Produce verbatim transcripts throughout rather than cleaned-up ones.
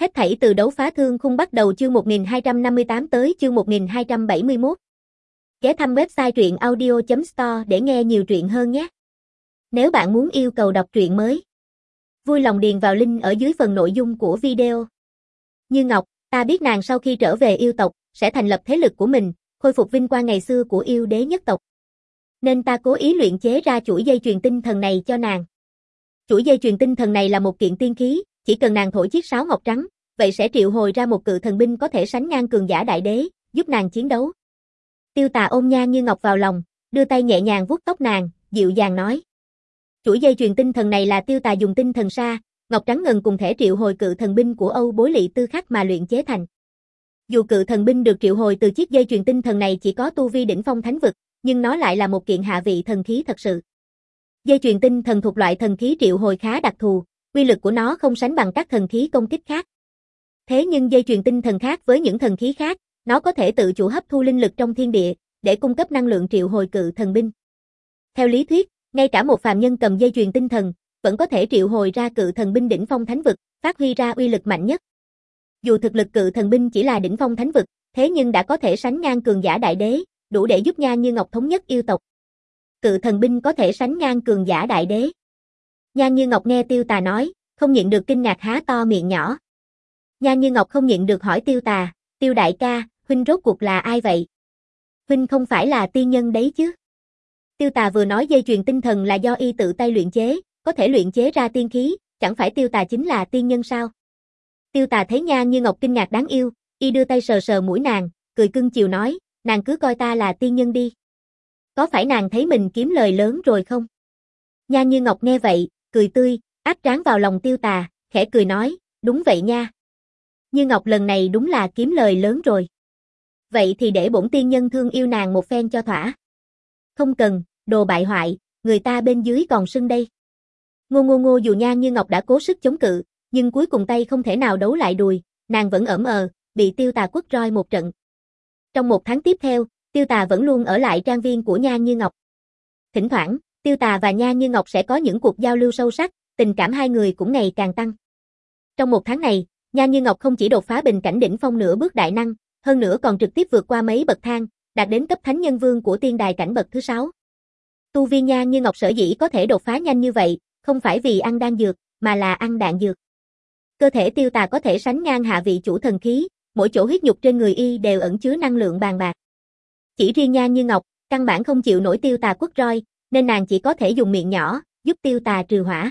Hết thảy từ đấu phá thương khung bắt đầu chương một nghìn hai trăm năm mươi tám tới chương một nghìn hai trăm bảy mươi mốt. Ghé thăm website truyện audio chấm store để nghe nhiều truyện hơn nhé. Nếu bạn muốn yêu cầu đọc truyện mới, vui lòng điền vào link ở dưới phần nội dung của video. Như Ngọc, ta biết nàng sau khi trở về yêu tộc, sẽ thành lập thế lực của mình, khôi phục vinh quang ngày xưa của yêu đế nhất tộc. Nên ta cố ý luyện chế ra chuỗi dây chuyền tinh thần này cho nàng. Chuỗi dây chuyền tinh thần này là một kiện tiên khí, chỉ cần nàng thổi chiếc sáo ngọc trắng, vậy sẽ triệu hồi ra một cự thần binh có thể sánh ngang cường giả đại đế, giúp nàng chiến đấu. Tiêu Tà ôm Nhan Như Ngọc vào lòng, đưa tay nhẹ nhàng vuốt tóc nàng, dịu dàng nói. Chuỗi dây chuyền tinh thần này là Tiêu Tà dùng tinh thần sa, ngọc trắng ngần cùng thể triệu hồi cự thần binh của Âu Bối Lị Tư Khắc mà luyện chế thành. Dù cự thần binh được triệu hồi từ chiếc dây chuyền tinh thần này chỉ có tu vi đỉnh phong thánh vực, nhưng nó lại là một kiện hạ vị thần khí thật sự. Dây chuyền tinh thần thuộc loại thần khí triệu hồi khá đặc thù, uy lực của nó không sánh bằng các thần khí công kích khác. Thế nhưng dây chuyền tinh thần khác với những thần khí khác, nó có thể tự chủ hấp thu linh lực trong thiên địa, để cung cấp năng lượng triệu hồi cự thần binh. Theo lý thuyết, ngay cả một phàm nhân cầm dây chuyền tinh thần, vẫn có thể triệu hồi ra cự thần binh đỉnh phong thánh vực, phát huy ra uy lực mạnh nhất. Dù thực lực cự thần binh chỉ là đỉnh phong thánh vực, thế nhưng đã có thể sánh ngang cường giả đại đế, đủ để giúp Nhan Như Ngọc thống nhất yêu tộc. Cự thần binh có thể sánh ngang cường giả đại đế. Nhan Như Ngọc nghe Tiêu Tà nói, không nhịn được kinh ngạc há to miệng nhỏ. Nhan Như Ngọc không nhịn được hỏi Tiêu Tà, Tiêu đại ca, huynh rốt cuộc là ai vậy? Huynh không phải là tiên nhân đấy chứ? Tiêu Tà vừa nói dây chuyền tinh thần là do y tự tay luyện chế, có thể luyện chế ra tiên khí, chẳng phải Tiêu Tà chính là tiên nhân sao? Tiêu Tà thấy Nhan Như Ngọc kinh ngạc đáng yêu, y đưa tay sờ sờ mũi nàng, cười cưng chiều nói, nàng cứ coi ta là tiên nhân đi. Có phải nàng thấy mình kiếm lời lớn rồi không? Nhan Như Ngọc nghe vậy, cười tươi, áp trán vào lòng Tiêu Tà, khẽ cười nói, đúng vậy nha. Như Ngọc lần này đúng là kiếm lời lớn rồi. Vậy thì để bổn tiên nhân thương yêu nàng một phen cho thỏa. Không cần, đồ bại hoại, người ta bên dưới còn sưng đây. Ngô ngô ngô dù Nhan Như Ngọc đã cố sức chống cự, nhưng cuối cùng tay không thể nào đấu lại đùi, nàng vẫn ẩm ờ, bị Tiêu Tà quất roi một trận. Trong một tháng tiếp theo, Tiêu Tà vẫn luôn ở lại trang viên của Nhan Như Ngọc. Thỉnh thoảng, Tiêu Tà và Nhan Như Ngọc sẽ có những cuộc giao lưu sâu sắc, tình cảm hai người cũng ngày càng tăng. Trong một tháng này, Nhan Như Ngọc không chỉ đột phá bình cảnh đỉnh phong nửa bước đại năng, hơn nữa còn trực tiếp vượt qua mấy bậc thang, đạt đến cấp thánh nhân vương của tiên đài cảnh bậc thứ sáu. Tu vi Nhan Như Ngọc sở dĩ có thể đột phá nhanh như vậy, không phải vì ăn đan dược, mà là ăn đạn dược. Cơ thể Tiêu Tà có thể sánh ngang hạ vị chủ thần khí, mỗi chỗ huyết nhục trên người y đều ẩn chứa năng lượng bàn bạc. Chỉ riêng Nhan Như Ngọc, căn bản không chịu nổi Tiêu Tà quất roi, nên nàng chỉ có thể dùng miệng nhỏ, giúp Tiêu Tà trừ hỏa.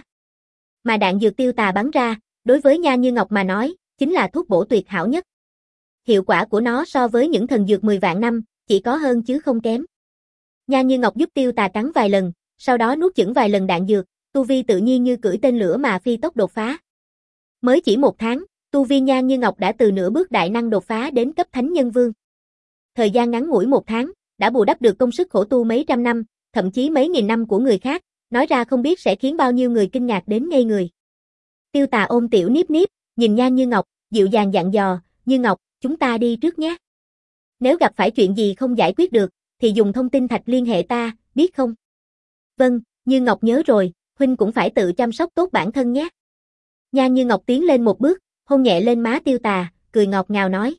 Mà đạn dược Tiêu Tà bắn ra, đối với Nhan Như Ngọc mà nói, chính là thuốc bổ tuyệt hảo nhất. Hiệu quả của nó so với những thần dược mười vạn năm, chỉ có hơn chứ không kém. Nhan Như Ngọc giúp Tiêu Tà cắn vài lần, sau đó nuốt chửng vài lần đạn dược, tu vi tự nhiên như cưỡi tên lửa mà phi tốc đột phá. Mới chỉ một tháng, tu vi Nhan Như Ngọc đã từ nửa bước đại năng đột phá đến cấp thánh nhân vương. Thời gian ngắn ngủi một tháng, đã bù đắp được công sức khổ tu mấy trăm năm, thậm chí mấy nghìn năm của người khác, nói ra không biết sẽ khiến bao nhiêu người kinh ngạc đến ngây người. Tiêu Tà ôm Tiểu Niếp Niếp, nhìn Nhan Như Ngọc, dịu dàng dặn dò, Như Ngọc, chúng ta đi trước nhé. Nếu gặp phải chuyện gì không giải quyết được, thì dùng thông tin thạch liên hệ ta, biết không? Vâng, Như Ngọc nhớ rồi, huynh cũng phải tự chăm sóc tốt bản thân nhé. Nhan Như Ngọc tiến lên một bước, hôn nhẹ lên má Tiêu Tà, cười ngọt ngào nói.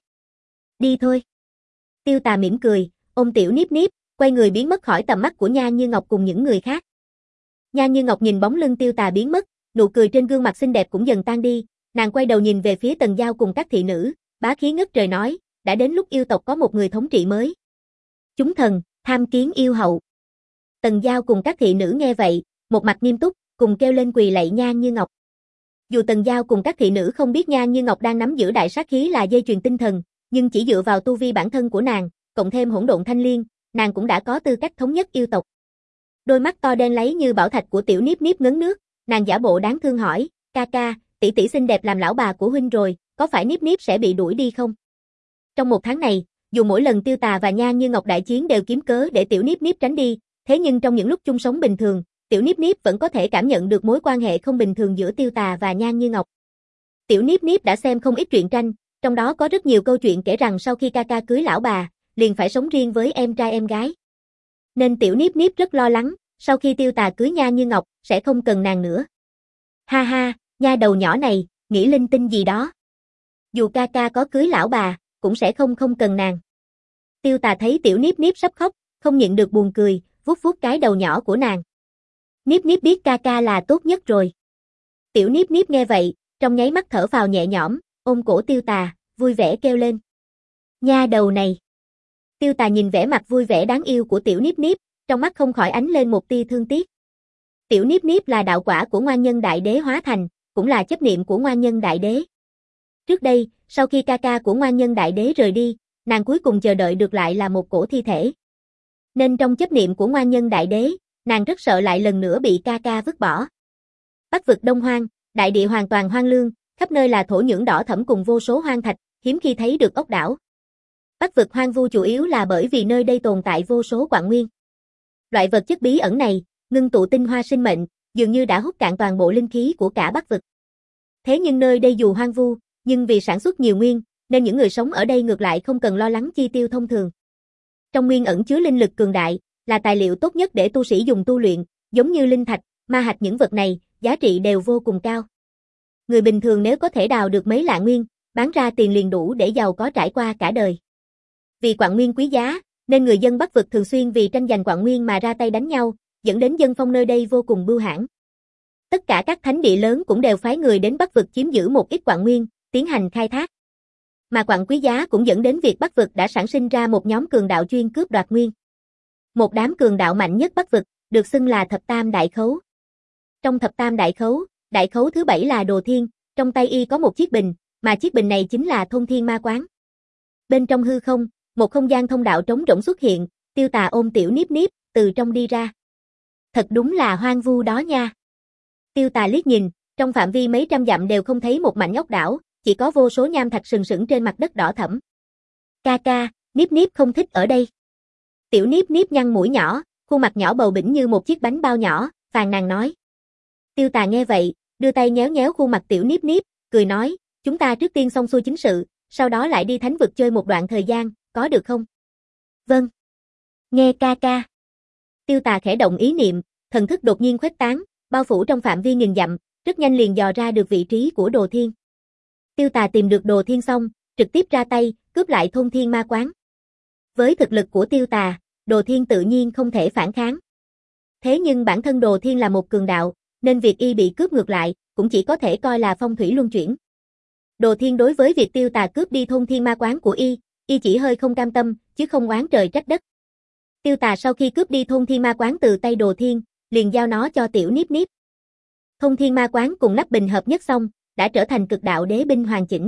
Đi thôi. Tiêu Tà mỉm cười, ôm Tiểu Niếp Niếp, quay người biến mất khỏi tầm mắt của Nhan Như Ngọc cùng những người khác. Nhan Như Ngọc nhìn bóng lưng Tiêu Tà biến mất, nụ cười trên gương mặt xinh đẹp cũng dần tan đi, nàng quay đầu nhìn về phía Tần Giao cùng các thị nữ, bá khí ngất trời nói, đã đến lúc yêu tộc có một người thống trị mới. Chúng thần, tham kiến yêu hậu. Tần Giao cùng các thị nữ nghe vậy, một mặt nghiêm túc, cùng kêu lên quỳ lạy Nhan Như Ngọc. Dù Tần Giao cùng các thị nữ không biết Nhan Như Ngọc đang nắm giữ đại sát khí là dây chuyền tinh thần, nhưng chỉ dựa vào tu vi bản thân của nàng, cộng thêm hỗn độn thanh liên, nàng cũng đã có tư cách thống nhất yêu tộc. Đôi mắt to đen láy như bảo thạch của Tiểu Niếp Niếp ngấn nước, nàng giả bộ đáng thương hỏi, ca ca, tỷ tỷ xinh đẹp làm lão bà của huynh rồi, có phải Niếp Niếp sẽ bị đuổi đi không? Trong một tháng này, dù mỗi lần Tiêu Tà và Nhan Như Ngọc đại chiến đều kiếm cớ để Tiểu Niếp Niếp tránh đi, thế nhưng trong những lúc chung sống bình thường, Tiểu Niếp Niếp vẫn có thể cảm nhận được mối quan hệ không bình thường giữa Tiêu Tà và Nhan Như Ngọc. Tiểu Niếp Niếp đã xem không ít truyện tranh, trong đó có rất nhiều câu chuyện kể rằng sau khi ca ca cưới lão bà, liền phải sống riêng với em trai em gái. Nên Tiểu Niếp Niếp rất lo lắng, sau khi Tiêu Tà cưới Nhan Như Ngọc, sẽ không cần nàng nữa. Ha ha, nha đầu nhỏ này, nghĩ linh tinh gì đó. Dù ca ca có cưới lão bà, cũng sẽ không không cần nàng. Tiêu Tà thấy Tiểu Niếp Niếp sắp khóc, không nhịn được buồn cười, vuốt vuốt cái đầu nhỏ của nàng. Niếp Niếp biết ca ca là tốt nhất rồi. Tiểu Niếp Niếp nghe vậy, trong nháy mắt thở phào nhẹ nhõm, ôm cổ Tiêu Tà, vui vẻ kêu lên. Nha đầu này. Tiêu Tà nhìn vẻ mặt vui vẻ đáng yêu của Tiểu Niếp Niếp, trong mắt không khỏi ánh lên một tia thương tiếc. Tiểu Niếp Niếp là đạo quả của Ngoan Nhân Đại Đế hóa thành, cũng là chấp niệm của Ngoan Nhân Đại Đế. Trước đây, sau khi ca ca của Ngoan Nhân Đại Đế rời đi, nàng cuối cùng chờ đợi được lại là một cổ thi thể. Nên trong chấp niệm của Ngoan Nhân Đại Đế, nàng rất sợ lại lần nữa bị ca ca vứt bỏ. Bắc vực Đông Hoang, đại địa hoàn toàn hoang lương, khắp nơi là thổ nhưỡng đỏ thẫm cùng vô số hoang thạch, hiếm khi thấy được ốc đảo. Bắc vực hoang vu chủ yếu là bởi vì nơi đây tồn tại vô số quặng nguyên. Loại vật chất bí ẩn này, ngưng tụ tinh hoa sinh mệnh, dường như đã hút cạn toàn bộ linh khí của cả Bắc vực. Thế nhưng nơi đây dù hoang vu, nhưng vì sản xuất nhiều nguyên, nên những người sống ở đây ngược lại không cần lo lắng chi tiêu thông thường. Trong nguyên ẩn chứa linh lực cường đại, là tài liệu tốt nhất để tu sĩ dùng tu luyện, giống như linh thạch, ma hạch, những vật này, giá trị đều vô cùng cao. Người bình thường nếu có thể đào được mấy lạng nguyên, bán ra tiền liền đủ để giàu có trải qua cả đời. Vì quặng nguyên quý giá, nên người dân Bắc vực thường xuyên vì tranh giành quặng nguyên mà ra tay đánh nhau, dẫn đến dân phong nơi đây vô cùng bưu hãn. Tất cả các thánh địa lớn cũng đều phái người đến Bắc vực chiếm giữ một ít quặng nguyên, tiến hành khai thác. Mà quặng quý giá cũng dẫn đến việc Bắc vực đã sản sinh ra một nhóm cường đạo chuyên cướp đoạt nguyên. Một đám cường đạo mạnh nhất Bắc vực, được xưng là Thập Tam Đại Khấu. Trong Thập Tam Đại Khấu, đại khấu thứ bảy là Đồ Thiên, trong tay y có một chiếc bình, mà chiếc bình này chính là Thôn Thiên Ma Quán. Bên trong hư không, một không gian thông đạo trống rỗng xuất hiện, Tiêu Tà ôm Tiểu Niếp Niếp, từ trong đi ra. Thật đúng là hoang vu đó nha. Tiêu Tà liếc nhìn, trong phạm vi mấy trăm dặm đều không thấy một mảnh ốc đảo, chỉ có vô số nham thạch sừng sững trên mặt đất đỏ thẫm. Ca ca, Niếp Niếp không thích ở đây. Tiểu Niếp Niếp nhăn mũi nhỏ, khuôn mặt nhỏ bầu bĩnh như một chiếc bánh bao nhỏ, phàn nàn nói. Tiêu Tà nghe vậy, đưa tay nhéo nhéo khuôn mặt Tiểu Niếp Niếp, cười nói, chúng ta trước tiên xong xuôi chính sự, sau đó lại đi thánh vực chơi một đoạn thời gian, có được không? Vâng. Nghe ca ca. Tiêu Tà khẽ động ý niệm, thần thức đột nhiên khuếch tán, bao phủ trong phạm vi nghìn dặm, rất nhanh liền dò ra được vị trí của Đồ Thiên. Tiêu Tà tìm được Đồ Thiên xong, trực tiếp ra tay, cướp lại Thôn Thiên Ma Quán. Với thực lực của Tiêu Tà, Đồ Thiên tự nhiên không thể phản kháng. Thế nhưng bản thân Đồ Thiên là một cường đạo, nên việc y bị cướp ngược lại, cũng chỉ có thể coi là phong thủy luân chuyển. Đồ Thiên đối với việc Tiêu Tà cướp đi Thôn Thiên Ma Quán của y, y chỉ hơi không cam tâm, chứ không oán trời trách đất. Tiêu Tà sau khi cướp đi Thôn Thiên Ma Quán từ tay Đồ Thiên, liền giao nó cho Tiểu Niếp Niếp. Thôn Thiên Ma Quán cùng nắp bình hợp nhất xong, đã trở thành cực đạo đế binh hoàn chỉnh.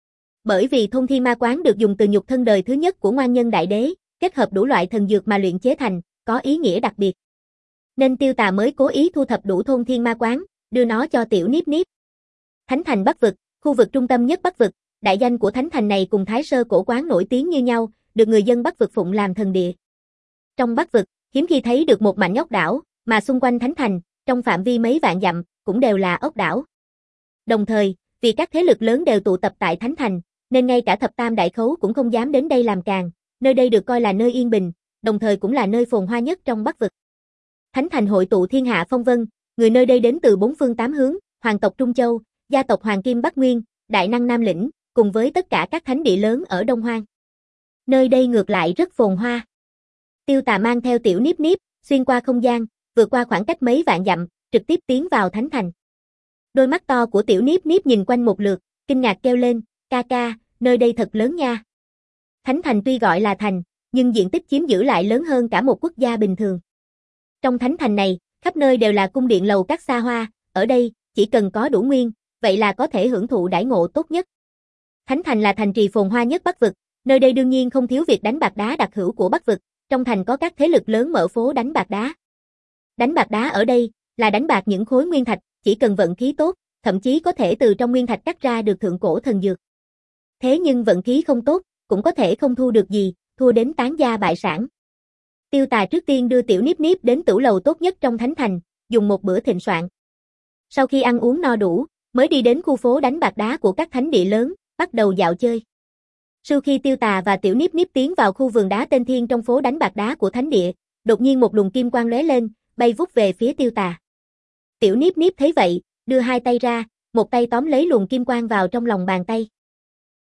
Bởi vì Thôn Thiên Ma Quán được dùng từ nhục thân đời thứ nhất của Ngoan Nhân Đại Đế, kết hợp đủ loại thần dược mà luyện chế thành, có ý nghĩa đặc biệt. Nên Tiêu Tà mới cố ý thu thập đủ Thôn Thiên Ma Quán, đưa nó cho Tiểu Niếp Niếp. Thánh thành Bắc vực, khu vực trung tâm nhất Bắc vực, đại danh của thánh thành này cùng Thái Sơ Cổ Quán nổi tiếng như nhau, được người dân Bắc vực phụng làm thần địa. Trong Bắc vực, hiếm khi thấy được một mảnh ốc đảo, mà xung quanh thánh thành, trong phạm vi mấy vạn dặm, cũng đều là ốc đảo. Đồng thời, vì các thế lực lớn đều tụ tập tại thánh thành, nên ngay cả Thập Tam Đại Khấu cũng không dám đến đây làm càn, nơi đây được coi là nơi yên bình, đồng thời cũng là nơi phồn hoa nhất trong Bắc vực. Thánh thành hội tụ thiên hạ phong vân, người nơi đây đến từ bốn phương tám hướng, hoàng tộc Trung Châu, gia tộc Hoàng Kim Bắc Nguyên, Đại Năng Nam Lĩnh, cùng với tất cả các thánh địa lớn ở Đông Hoang. Nơi đây ngược lại rất phồn hoa. Tiêu Tà mang theo Tiểu Niếp Niếp, xuyên qua không gian, vượt qua khoảng cách mấy vạn dặm, trực tiếp tiến vào thánh thành. Đôi mắt to của Tiểu Niếp Niếp nhìn quanh một lượt, kinh ngạc kêu lên, ca ca, nơi đây thật lớn nha. Thánh thành tuy gọi là thành, nhưng diện tích chiếm giữ lại lớn hơn cả một quốc gia bình thường. Trong thánh thành này, khắp nơi đều là cung điện lầu các xa hoa, ở đây, chỉ cần có đủ nguyên, vậy là có thể hưởng thụ đãi ngộ tốt nhất. Thánh thành là thành trì phồn hoa nhất Bắc vực, nơi đây đương nhiên không thiếu việc đánh bạc đá đặc hữu của Bắc vực, trong thành có các thế lực lớn mở phố đánh bạc đá. Đánh bạc đá ở đây, là đánh bạc những khối nguyên thạch, chỉ cần vận khí tốt, thậm chí có thể từ trong nguyên thạch cắt ra được thượng cổ thần dược. Thế nhưng vận khí không tốt, cũng có thể không thu được gì, thua đến tán gia bại sản. Tiêu Tà trước tiên đưa Tiểu Niếp Niếp đến tửu lầu tốt nhất trong thánh thành, dùng một bữa thịnh soạn. Sau khi ăn uống no đủ, mới đi đến khu phố đánh bạc đá của các thánh địa lớn, bắt đầu dạo chơi. Sau khi Tiêu Tà và Tiểu Niếp Niếp tiến vào khu vườn đá tên Thiên trong phố đánh bạc đá của thánh địa, đột nhiên một luồng kim quang lóe lên, bay vút về phía Tiêu Tà. Tiểu Niếp Niếp thấy vậy, đưa hai tay ra, một tay tóm lấy luồng kim quang vào trong lòng bàn tay.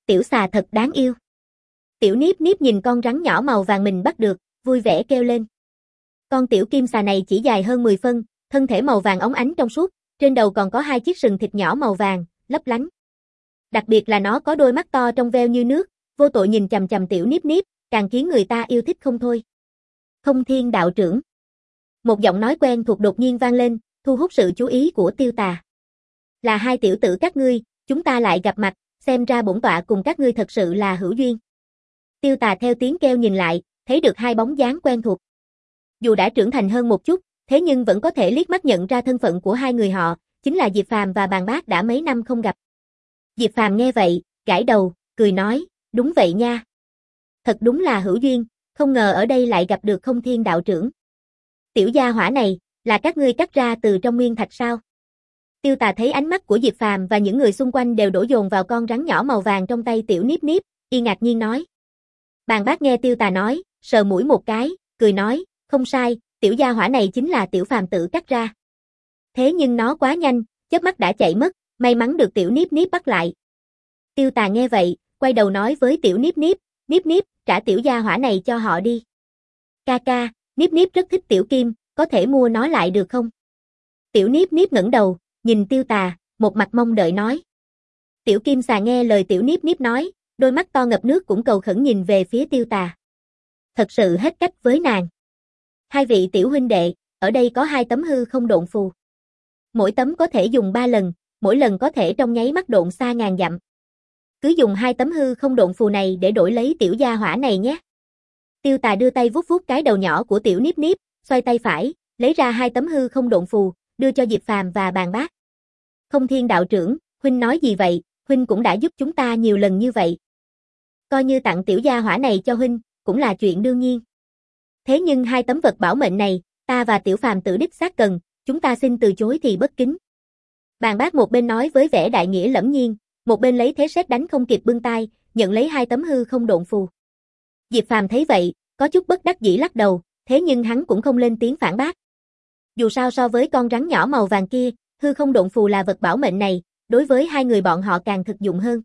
Tiểu xà thật đáng yêu. Tiểu Niếp Niếp nhìn con rắn nhỏ màu vàng mình bắt được, vui vẻ kêu lên. Con tiểu kim xà này chỉ dài hơn mười phân, thân thể màu vàng óng ánh trong suốt, trên đầu còn có hai chiếc sừng thịt nhỏ màu vàng, lấp lánh. Đặc biệt là nó có đôi mắt to trong veo như nước, vô tội nhìn chằm chằm tiểu Niếp Niếp, càng khiến người ta yêu thích không thôi. Không Thiên đạo trưởng. Một giọng nói quen thuộc đột nhiên vang lên, thu hút sự chú ý của Tiêu Tà. Là hai tiểu tử các ngươi, chúng ta lại gặp mặt, xem ra bổn tọa cùng các ngươi thật sự là hữu duyên. Tiêu Tà theo tiếng kêu nhìn lại, thấy được hai bóng dáng quen thuộc. Dù đã trưởng thành hơn một chút, thế nhưng vẫn có thể liếc mắt nhận ra thân phận của hai người họ, chính là Diệp Phàm và Bàn Bác đã mấy năm không gặp. Diệp Phàm nghe vậy, gãi đầu, cười nói, đúng vậy nha. Thật đúng là hữu duyên, không ngờ ở đây lại gặp được Không Thiên đạo trưởng. Tiểu gia hỏa này, là các ngươi cắt ra từ trong nguyên thạch sao? Tiêu Tà thấy ánh mắt của Diệp Phàm và những người xung quanh đều đổ dồn vào con rắn nhỏ màu vàng trong tay tiểu Niếp Niếp, y ngạc nhiên nói. Bàn Bác nghe Tiêu Tà nói, sờ mũi một cái, cười nói, không sai, tiểu gia hỏa này chính là tiểu phàm tử cắt ra. Thế nhưng nó quá nhanh, chớp mắt đã chạy mất, may mắn được tiểu Niếp Niếp bắt lại. Tiêu Tà nghe vậy, quay đầu nói với tiểu Niếp Niếp, Niếp Niếp, trả tiểu gia hỏa này cho họ đi. Ca ca, Niếp Niếp rất thích tiểu kim, có thể mua nó lại được không? Tiểu Niếp Niếp ngẩng đầu, nhìn Tiêu Tà, một mặt mong đợi nói. Tiểu kim xà nghe lời tiểu Niếp Niếp nói, đôi mắt to ngập nước cũng cầu khẩn nhìn về phía Tiêu Tà. Thật sự hết cách với nàng. Hai vị tiểu huynh đệ, ở đây có hai tấm hư không độn phù. Mỗi tấm có thể dùng ba lần, mỗi lần có thể trong nháy mắt độn xa ngàn dặm. Cứ dùng hai tấm hư không độn phù này để đổi lấy tiểu gia hỏa này nhé. Tiêu Tà đưa tay vuốt vuốt cái đầu nhỏ của tiểu Niếp Niếp, xoay tay phải, lấy ra hai tấm hư không độn phù, đưa cho Diệp Phàm và Bàn Bác. Không Thiên đạo trưởng, huynh nói gì vậy, huynh cũng đã giúp chúng ta nhiều lần như vậy. Coi như tặng tiểu gia hỏa này cho huynh, cũng là chuyện đương nhiên. Thế nhưng hai tấm vật bảo mệnh này, ta và tiểu phàm tử đích xác cần, chúng ta xin từ chối thì bất kính. Bàn Bác một bên nói với vẻ đại nghĩa lẫm nhiên, một bên lấy thế sét đánh không kịp bưng tay, nhận lấy hai tấm hư không độn phù. Diệp Phàm thấy vậy, có chút bất đắc dĩ lắc đầu, thế nhưng hắn cũng không lên tiếng phản bác. Dù sao so với con rắn nhỏ màu vàng kia, hư không độn phù là vật bảo mệnh này, đối với hai người bọn họ càng thực dụng hơn.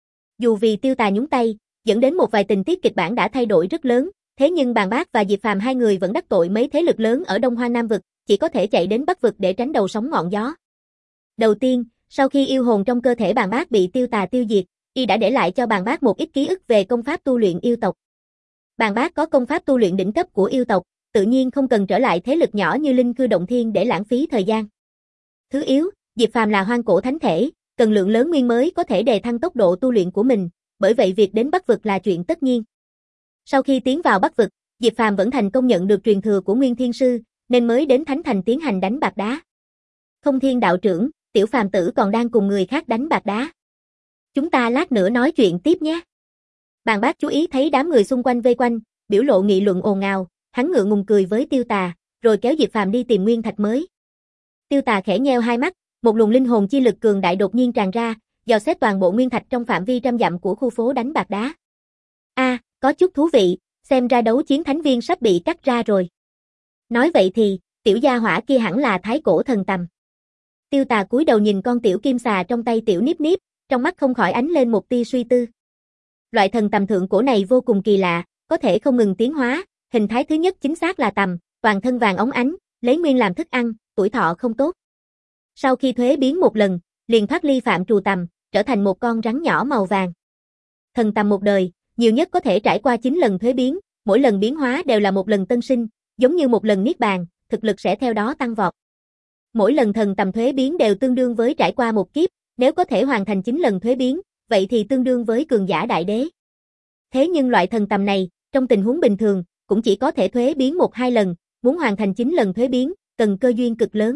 Dù vì Tiêu Tà nhúng tay, dẫn đến một vài tình tiết kịch bản đã thay đổi rất lớn, thế nhưng Bàn Bác và Diệp Phàm hai người vẫn đắc tội mấy thế lực lớn ở Đông Hoa Nam vực, chỉ có thể chạy đến Bắc vực để tránh đầu sóng ngọn gió. Đầu tiên, sau khi yêu hồn trong cơ thể Bàn Bác bị Tiêu Tà tiêu diệt, y đã để lại cho Bàn Bác một ít ký ức về công pháp tu luyện yêu tộc. Bàn Bác có công pháp tu luyện đỉnh cấp của yêu tộc, tự nhiên không cần trở lại thế lực nhỏ như Linh Cư Động Thiên để lãng phí thời gian. Thứ yếu, Diệp Phàm là hoang cổ thánh thể, cần lượng lớn nguyên mới có thể đề thăng tốc độ tu luyện của mình, bởi vậy việc đến Bắc vực là chuyện tất nhiên. Sau khi tiến vào Bắc vực, Diệp Phàm vẫn thành công nhận được truyền thừa của Nguyên Thiên Sư, nên mới đến Thánh Thành tiến hành đánh bạc đá. Không Thiên đạo trưởng, tiểu phàm tử còn đang cùng người khác đánh bạc đá. Chúng ta lát nữa nói chuyện tiếp nhé. Bàn Bác chú ý thấy đám người xung quanh vây quanh, biểu lộ nghị luận ồn ào, hắn ngượng ngùng cười với Tiêu Tà, rồi kéo Diệp Phàm đi tìm nguyên thạch mới. Tiêu Tà khẽ nheo hai mắt, một luồng linh hồn chi lực cường đại đột nhiên tràn ra, dò xét toàn bộ nguyên thạch trong phạm vi trăm dặm của khu phố đánh bạc đá. A, à, có chút thú vị, xem ra đấu chiến thánh viên sắp bị cắt ra rồi. Nói vậy thì, tiểu gia hỏa kia hẳn là thái cổ thần tầm. Tiêu Tà cúi đầu nhìn con tiểu kim xà trong tay tiểu Niếp Niếp, trong mắt không khỏi ánh lên một tia suy tư. Loại thần tầm thượng cổ này vô cùng kỳ lạ, có thể không ngừng tiến hóa, hình thái thứ nhất chính xác là tầm, toàn thân vàng óng ánh, lấy nguyên làm thức ăn, tuổi thọ không tốt. Sau khi thuế biến một lần, liền thoát ly phạm trù tầm, trở thành một con rắn nhỏ màu vàng. Thần tầm một đời, nhiều nhất có thể trải qua chín lần thuế biến, mỗi lần biến hóa đều là một lần tân sinh, giống như một lần niết bàn, thực lực sẽ theo đó tăng vọt. Mỗi lần thần tầm thuế biến đều tương đương với trải qua một kiếp, nếu có thể hoàn thành chín lần thuế biến, vậy thì tương đương với cường giả đại đế. Thế nhưng loại thần tầm này, trong tình huống bình thường, cũng chỉ có thể thuế biến một hai lần, muốn hoàn thành chín lần thuế biến, cần cơ duyên cực lớn.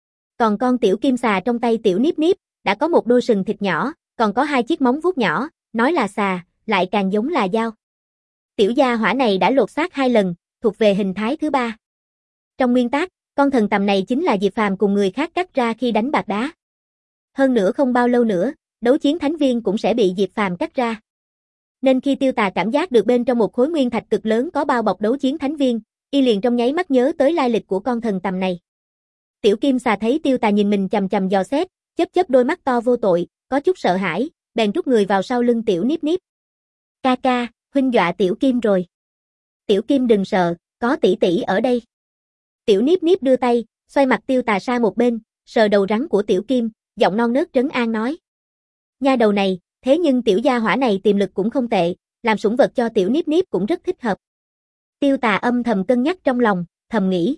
Còn con tiểu kim xà trong tay tiểu Niếp Niếp, đã có một đôi sừng thịt nhỏ, còn có hai chiếc móng vuốt nhỏ, nói là xà, lại càng giống là dao. Tiểu gia hỏa này đã lột xác hai lần, thuộc về hình thái thứ ba. Trong nguyên tắc, con thần tầm này chính là Diệp Phàm cùng người khác cắt ra khi đánh bạc đá. Hơn nữa không bao lâu nữa, đấu chiến thánh viên cũng sẽ bị Diệp Phàm cắt ra. Nên khi Tiêu Tà cảm giác được bên trong một khối nguyên thạch cực lớn có bao bọc đấu chiến thánh viên, y liền trong nháy mắt nhớ tới lai lịch của con thần tầm này. Tiểu kim xà thấy Tiêu Tà nhìn mình chằm chằm dò xét, chớp chớp đôi mắt to vô tội, có chút sợ hãi, bèn rút người vào sau lưng Tiểu Niếp Niếp. Ca ca, huynh dọa Tiểu Kim rồi. Tiểu Kim đừng sợ, có tỷ tỷ ở đây. Tiểu Niếp Niếp đưa tay, xoay mặt Tiêu Tà sang một bên, sờ đầu rắn của Tiểu Kim, giọng non nớt trấn an nói. Nha đầu này, thế nhưng tiểu gia hỏa này tiềm lực cũng không tệ, làm sủng vật cho Tiểu Niếp Niếp cũng rất thích hợp. Tiêu Tà âm thầm cân nhắc trong lòng, thầm nghĩ.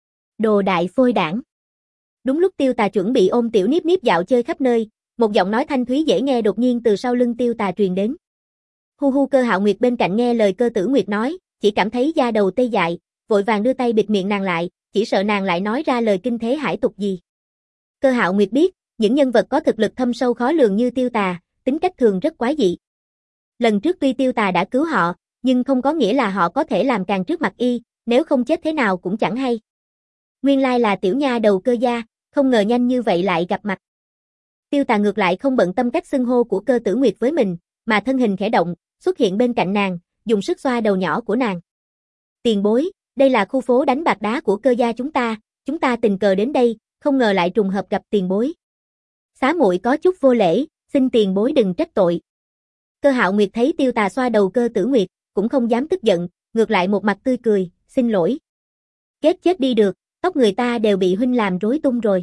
Đồ đại phôi đảng. Đúng lúc Tiêu Tà chuẩn bị ôm Tiểu Niếp Niếp dạo chơi khắp nơi, một giọng nói thanh thúy dễ nghe đột nhiên từ sau lưng Tiêu Tà truyền đến. Hu hu. Cơ Hạo Nguyệt bên cạnh nghe lời Cơ Tử Nguyệt nói, chỉ cảm thấy da đầu tê dại, vội vàng đưa tay bịt miệng nàng lại, chỉ sợ nàng lại nói ra lời kinh thế hải tục gì. Cơ Hạo Nguyệt biết, những nhân vật có thực lực thâm sâu khó lường như Tiêu Tà, tính cách thường rất quái dị. Lần trước tuy Tiêu Tà đã cứu họ, nhưng không có nghĩa là họ có thể làm càng trước mặt y, nếu không chết thế nào cũng chẳng hay. Nguyên lai là tiểu nha đầu Cơ gia, không ngờ nhanh như vậy lại gặp mặt. Tiêu Tà ngược lại không bận tâm cách xưng hô của Cơ Tử Nguyệt với mình, mà thân hình khẽ động, xuất hiện bên cạnh nàng, dùng sức xoa đầu nhỏ của nàng. Tiền bối, đây là khu phố đánh bạc đá của Cơ gia chúng ta, chúng ta tình cờ đến đây, không ngờ lại trùng hợp gặp tiền bối. Xá muội có chút vô lễ, xin tiền bối đừng trách tội. Cơ Hạo Nguyệt thấy Tiêu Tà xoa đầu Cơ Tử Nguyệt, cũng không dám tức giận, ngược lại một mặt tươi cười, xin lỗi. Kết chết đi được, tóc người ta đều bị huynh làm rối tung rồi.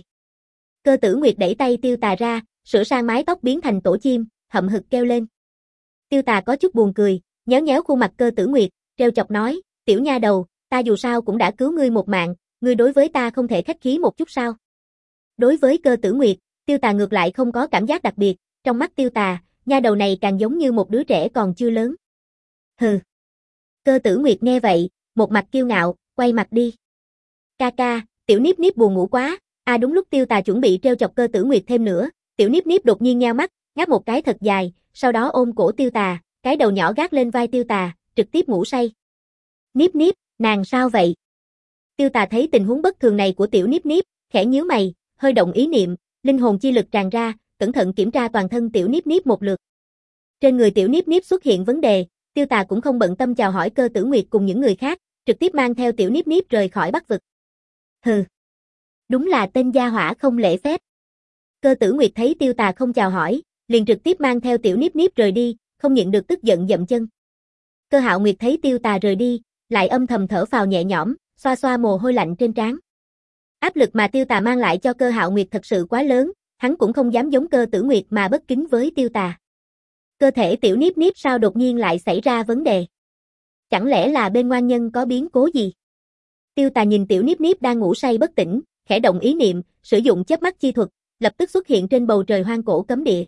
Cơ Tử Nguyệt đẩy tay Tiêu Tà ra, sửa sang mái tóc biến thành tổ chim, hậm hực kêu lên. Tiêu Tà có chút buồn cười, nhéo nhéo khuôn mặt Cơ Tử Nguyệt, trêu chọc nói, tiểu nha đầu, ta dù sao cũng đã cứu ngươi một mạng, ngươi đối với ta không thể khách khí một chút sao? Đối với Cơ Tử Nguyệt, Tiêu Tà ngược lại không có cảm giác đặc biệt, trong mắt Tiêu Tà, nha đầu này càng giống như một đứa trẻ còn chưa lớn. Hừ. Cơ Tử Nguyệt nghe vậy, một mặt kiêu ngạo, quay mặt đi. Ca ca, Tiểu Niếp Niếp buồn ngủ quá. À đúng lúc Tiêu Tà chuẩn bị trêu chọc Cơ Tử Nguyệt thêm nữa, Tiểu Niếp Niếp đột nhiên nheo mắt, ngáp một cái thật dài, sau đó ôm cổ Tiêu Tà, cái đầu nhỏ gác lên vai Tiêu Tà, trực tiếp ngủ say. Niếp Niếp, nàng sao vậy? Tiêu Tà thấy tình huống bất thường này của Tiểu Niếp Niếp, khẽ nhíu mày, hơi động ý niệm, linh hồn chi lực tràn ra, cẩn thận kiểm tra toàn thân Tiểu Niếp Niếp một lượt. Trên người Tiểu Niếp Niếp xuất hiện vấn đề, Tiêu Tà cũng không bận tâm chào hỏi Cơ Tử Nguyệt cùng những người khác, trực tiếp mang theo Tiểu Niếp Niếp rời khỏi Bắc vực. Hừ. Đúng là tên gia hỏa không lễ phép. Cơ Tử Nguyệt thấy Tiêu Tà không chào hỏi, liền trực tiếp mang theo Tiểu Niếp Niếp rời đi, không nhịn được tức giận dậm chân. Cơ Hạo Nguyệt thấy Tiêu Tà rời đi, lại âm thầm thở phào nhẹ nhõm, xoa xoa mồ hôi lạnh trên trán. Áp lực mà Tiêu Tà mang lại cho Cơ Hạo Nguyệt thật sự quá lớn, hắn cũng không dám giống Cơ Tử Nguyệt mà bất kính với Tiêu Tà. Cơ thể Tiểu Niếp Niếp sao đột nhiên lại xảy ra vấn đề? Chẳng lẽ là bên ngoan nhân có biến cố gì? Tiêu Tà nhìn Tiểu Niếp Niếp đang ngủ say bất tỉnh, khẽ động ý niệm, sử dụng chớp mắt chi thuật, lập tức xuất hiện trên bầu trời hoang cổ cấm địa.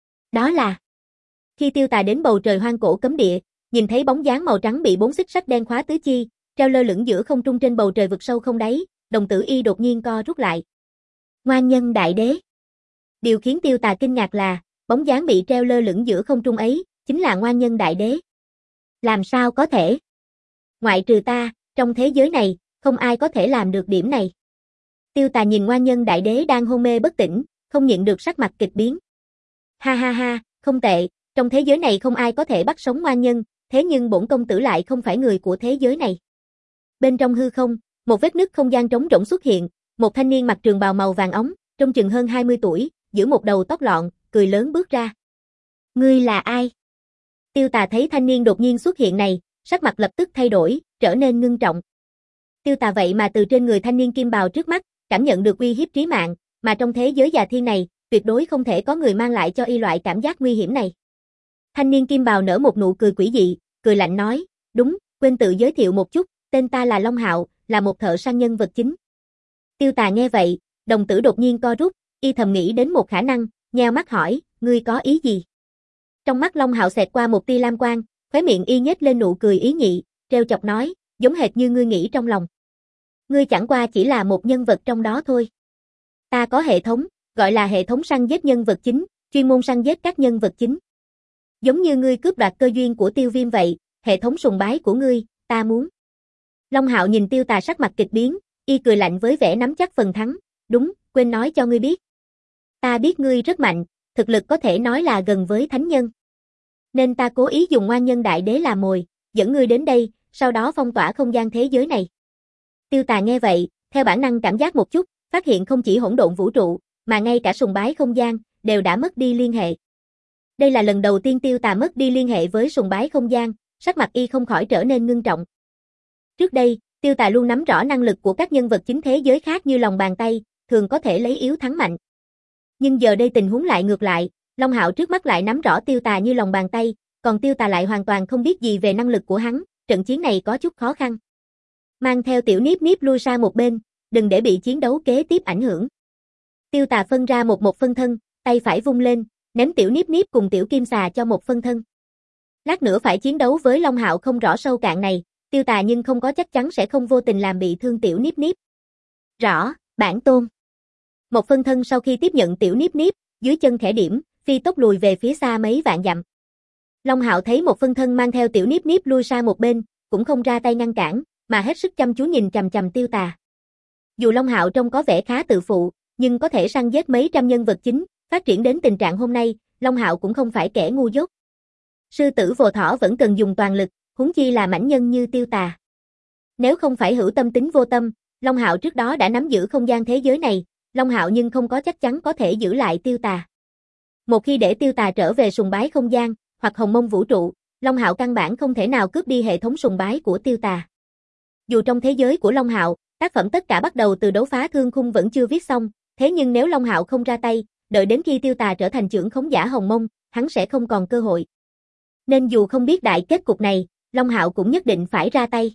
Đó là... Khi Tiêu Tà đến bầu trời hoang cổ cấm địa, nhìn thấy bóng dáng màu trắng bị bốn xích sắt đen khóa tứ chi, treo lơ lửng giữa không trung trên bầu trời vực sâu không đáy, đồng tử y đột nhiên co rút lại. Ngoan nhân đại đế. Điều khiến Tiêu Tà kinh ngạc là, bóng dáng bị treo lơ lửng giữa không trung ấy, chính là ngoan nhân đại đế. Làm sao có thể? Ngoại trừ ta, trong thế giới này, không ai có thể làm được điểm này. Tiêu Tà nhìn ngoan nhân đại đế đang hôn mê bất tỉnh, không nhịn được sắc mặt kịch biến. Ha ha ha, không tệ, trong thế giới này không ai có thể bắt sống ngoan nhân, thế nhưng bổn công tử lại không phải người của thế giới này. Bên trong hư không, một vết nứt không gian trống rỗng xuất hiện, một thanh niên mặc trường bào màu vàng óng, trông chừng hơn hai mươi tuổi, giữ một đầu tóc lọn, cười lớn bước ra. Ngươi là ai? Tiêu Tà thấy thanh niên đột nhiên xuất hiện này, sắc mặt lập tức thay đổi, trở nên ngưng trọng. Tiêu Tà vậy mà từ trên người thanh niên kim bào trước mắt, cảm nhận được uy hiếp trí mạng, mà trong thế giới già thiên này, tuyệt đối không thể có người mang lại cho y loại cảm giác nguy hiểm này. Thanh niên kim bào nở một nụ cười quỷ dị, cười lạnh nói, đúng, quên tự giới thiệu một chút, tên ta là Long Hạo, là một thợ săn nhân vật chính. Tiêu Tà nghe vậy, đồng tử đột nhiên co rút, y thầm nghĩ đến một khả năng, nheo mắt hỏi, ngươi có ý gì? Trong mắt Long Hạo xẹt qua một tia lam quang, khóe miệng y nhếch lên nụ cười ý nhị, trêu chọc nói, giống hệt như ngươi nghĩ trong lòng. Ngươi chẳng qua chỉ là một nhân vật trong đó thôi. Ta có hệ thống, gọi là hệ thống săn giết nhân vật chính, chuyên môn săn giết các nhân vật chính. Giống như ngươi cướp đoạt cơ duyên của Tiêu Viêm vậy, hệ thống sùng bái của ngươi, ta muốn. Long Hạo nhìn Tiêu Tà sắc mặt kịch biến, y cười lạnh với vẻ nắm chắc phần thắng, đúng, quên nói cho ngươi biết. Ta biết ngươi rất mạnh, thực lực có thể nói là gần với thánh nhân. Nên ta cố ý dùng ngoan nhân đại đế làm mồi, dẫn ngươi đến đây, sau đó phong tỏa không gian thế giới này. Tiêu Tà nghe vậy, theo bản năng cảm giác một chút, phát hiện không chỉ hỗn độn vũ trụ, mà ngay cả sùng bái không gian, đều đã mất đi liên hệ. Đây là lần đầu tiên Tiêu Tà mất đi liên hệ với sùng bái không gian, sắc mặt y không khỏi trở nên ngưng trọng. Trước đây, Tiêu Tà luôn nắm rõ năng lực của các nhân vật chính thế giới khác như lòng bàn tay, thường có thể lấy yếu thắng mạnh. Nhưng giờ đây tình huống lại ngược lại, Long Hạo trước mắt lại nắm rõ Tiêu Tà như lòng bàn tay, còn Tiêu Tà lại hoàn toàn không biết gì về năng lực của hắn, trận chiến này có chút khó khăn. Mang theo Tiểu Niếp Niếp lui sang một bên, đừng để bị chiến đấu kế tiếp ảnh hưởng. Tiêu Tà phân ra một một phân thân, tay phải vung lên, ném Tiểu Niếp Niếp cùng Tiểu Kim Xà cho một phân thân. Lát nữa phải chiến đấu với Long Hạo không rõ sâu cạn này, Tiêu Tà nhưng không có chắc chắn sẽ không vô tình làm bị thương Tiểu Niếp Niếp. Rõ, bản tôn. Một phân thân sau khi tiếp nhận Tiểu Niếp Niếp, dưới chân khẽ điểm, phi tốc lùi về phía xa mấy vạn dặm. Long Hạo thấy một phân thân mang theo Tiểu Niếp Niếp lui sang một bên, cũng không ra tay ngăn cản, mà hết sức chăm chú nhìn chằm chằm Tiêu Tà. Dù Long Hạo trông có vẻ khá tự phụ, nhưng có thể săn giết mấy trăm nhân vật chính, phát triển đến tình trạng hôm nay, Long Hạo cũng không phải kẻ ngu dốt. Sư tử vồ thỏ vẫn cần dùng toàn lực, huống chi là mãnh nhân như Tiêu Tà. Nếu không phải hữu tâm tính vô tâm, Long Hạo trước đó đã nắm giữ không gian thế giới này, Long Hạo nhưng không có chắc chắn có thể giữ lại Tiêu Tà. Một khi để Tiêu Tà trở về sùng bái không gian, hoặc hồng mông vũ trụ, Long Hạo căn bản không thể nào cướp đi hệ thống sùng bái của Tiêu Tà. Dù trong thế giới của Long Hạo, tác phẩm tất cả bắt đầu từ đấu phá thương khung vẫn chưa viết xong, thế nhưng nếu Long Hạo không ra tay, đợi đến khi Tiêu Tà trở thành trưởng khống giả hồng mông, hắn sẽ không còn cơ hội. Nên dù không biết đại kết cục này, Long Hạo cũng nhất định phải ra tay.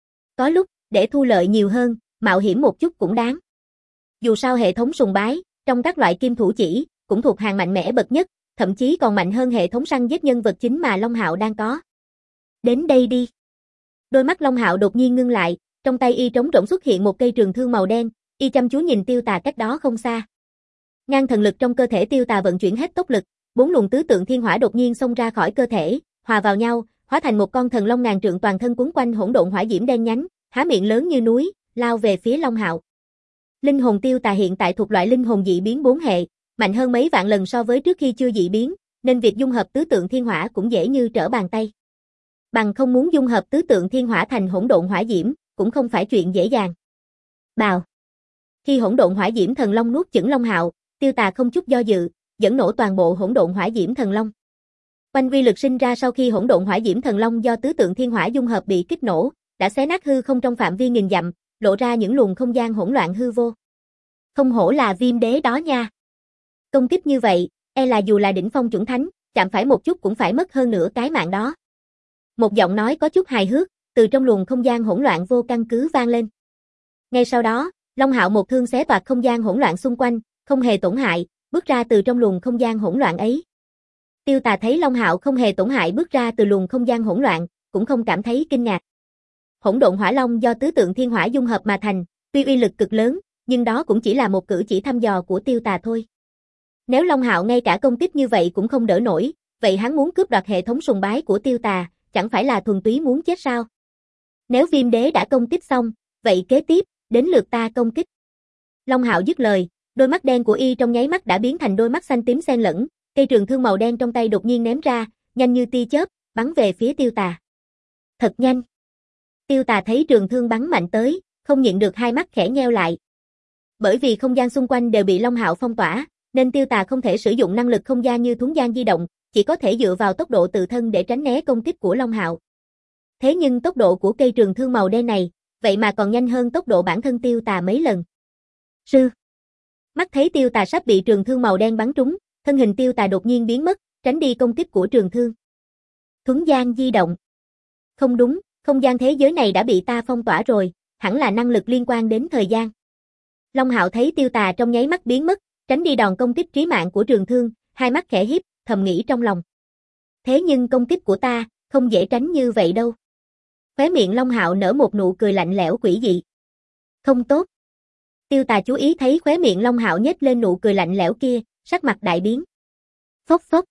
Có lúc, để thu lợi nhiều hơn, mạo hiểm một chút cũng đáng. Dù sao hệ thống sùng bái, trong các loại kim thủ chỉ, cũng thuộc hàng mạnh mẽ bậc nhất, thậm chí còn mạnh hơn hệ thống săn giết nhân vật chính mà Long Hạo đang có. Đến đây đi. Đôi mắt Long Hạo đột nhiên ngưng lại, trong tay y trống rỗng xuất hiện một cây trường thương màu đen, y chăm chú nhìn Tiêu Tà cách đó không xa. Ngang thần lực trong cơ thể Tiêu Tà vận chuyển hết tốc lực, bốn luồng tứ tượng thiên hỏa đột nhiên xông ra khỏi cơ thể, hòa vào nhau, hóa thành một con thần long ngàn trượng toàn thân quấn quanh hỗn độn hỏa diễm đen nhánh, há miệng lớn như núi, lao về phía Long Hạo. Linh hồn Tiêu Tà hiện tại thuộc loại linh hồn dị biến bốn hệ, mạnh hơn mấy vạn lần so với trước khi chưa dị biến, nên việc dung hợp tứ tượng thiên hỏa cũng dễ như trở bàn tay. Bằng không muốn dung hợp tứ tượng thiên hỏa thành hỗn độn hỏa diễm, cũng không phải chuyện dễ dàng. Bào. Khi hỗn độn hỏa diễm thần long nuốt chửng Long Hạo, Tiêu Tà không chút do dự, dẫn nổ toàn bộ hỗn độn hỏa diễm thần long. Quanh uy lực sinh ra sau khi hỗn độn hỏa diễm thần long do tứ tượng thiên hỏa dung hợp bị kích nổ, đã xé nát hư không trong phạm vi nghìn dặm, lộ ra những luồng không gian hỗn loạn hư vô. Không hổ là Viêm Đế đó nha. Công kích như vậy, e là dù là đỉnh phong chuẩn thánh, chạm phải một chút cũng phải mất hơn nửa cái mạng đó. Một giọng nói có chút hài hước, từ trong luồng không gian hỗn loạn vô căn cứ vang lên. Ngay sau đó, Long Hạo một thương xé toạc không gian hỗn loạn xung quanh, không hề tổn hại, bước ra từ trong luồng không gian hỗn loạn ấy. Tiêu Tà thấy Long Hạo không hề tổn hại bước ra từ luồng không gian hỗn loạn, cũng không cảm thấy kinh ngạc. Hỗn độn hỏa long do tứ tượng thiên hỏa dung hợp mà thành, tuy uy lực cực lớn, nhưng đó cũng chỉ là một cử chỉ thăm dò của Tiêu Tà thôi. Nếu Long Hạo ngay cả công kích như vậy cũng không đỡ nổi, vậy hắn muốn cướp đoạt hệ thống sùng bái của Tiêu Tà, chẳng phải là thuần túy muốn chết sao? Nếu Viêm Đế đã công kích xong, vậy kế tiếp, đến lượt ta công kích. Long Hạo dứt lời, đôi mắt đen của y trong nháy mắt đã biến thành đôi mắt xanh tím xen lẫn, cây trường thương màu đen trong tay đột nhiên ném ra, nhanh như tia chớp, bắn về phía Tiêu Tà. Thật nhanh. Tiêu Tà thấy trường thương bắn mạnh tới, không nhịn được hai mắt khẽ nheo lại. Bởi vì không gian xung quanh đều bị Long Hạo phong tỏa, nên Tiêu Tà không thể sử dụng năng lực không gian như thuấn gian di động, chỉ có thể dựa vào tốc độ tự thân để tránh né công kích của Long Hạo. Thế nhưng tốc độ của cây trường thương màu đen này, vậy mà còn nhanh hơn tốc độ bản thân Tiêu Tà mấy lần. Sư. Mắt thấy Tiêu Tà sắp bị trường thương màu đen bắn trúng, thân hình Tiêu Tà đột nhiên biến mất, tránh đi công kích của trường thương. Thuấn gian di động. Không đúng, không gian thế giới này đã bị ta phong tỏa rồi, hẳn là năng lực liên quan đến thời gian. Long Hạo thấy Tiêu Tà trong nháy mắt biến mất, tránh đi đòn công kích trí mạng của trường thương, hai mắt khẽ híp, thầm nghĩ trong lòng. Thế nhưng công kích của ta, không dễ tránh như vậy đâu. Khóe miệng Long Hạo nở một nụ cười lạnh lẽo quỷ dị. Không tốt. Tiêu Tà chú ý thấy khóe miệng Long Hạo nhếch lên nụ cười lạnh lẽo kia, sắc mặt đại biến. Phốc phốc.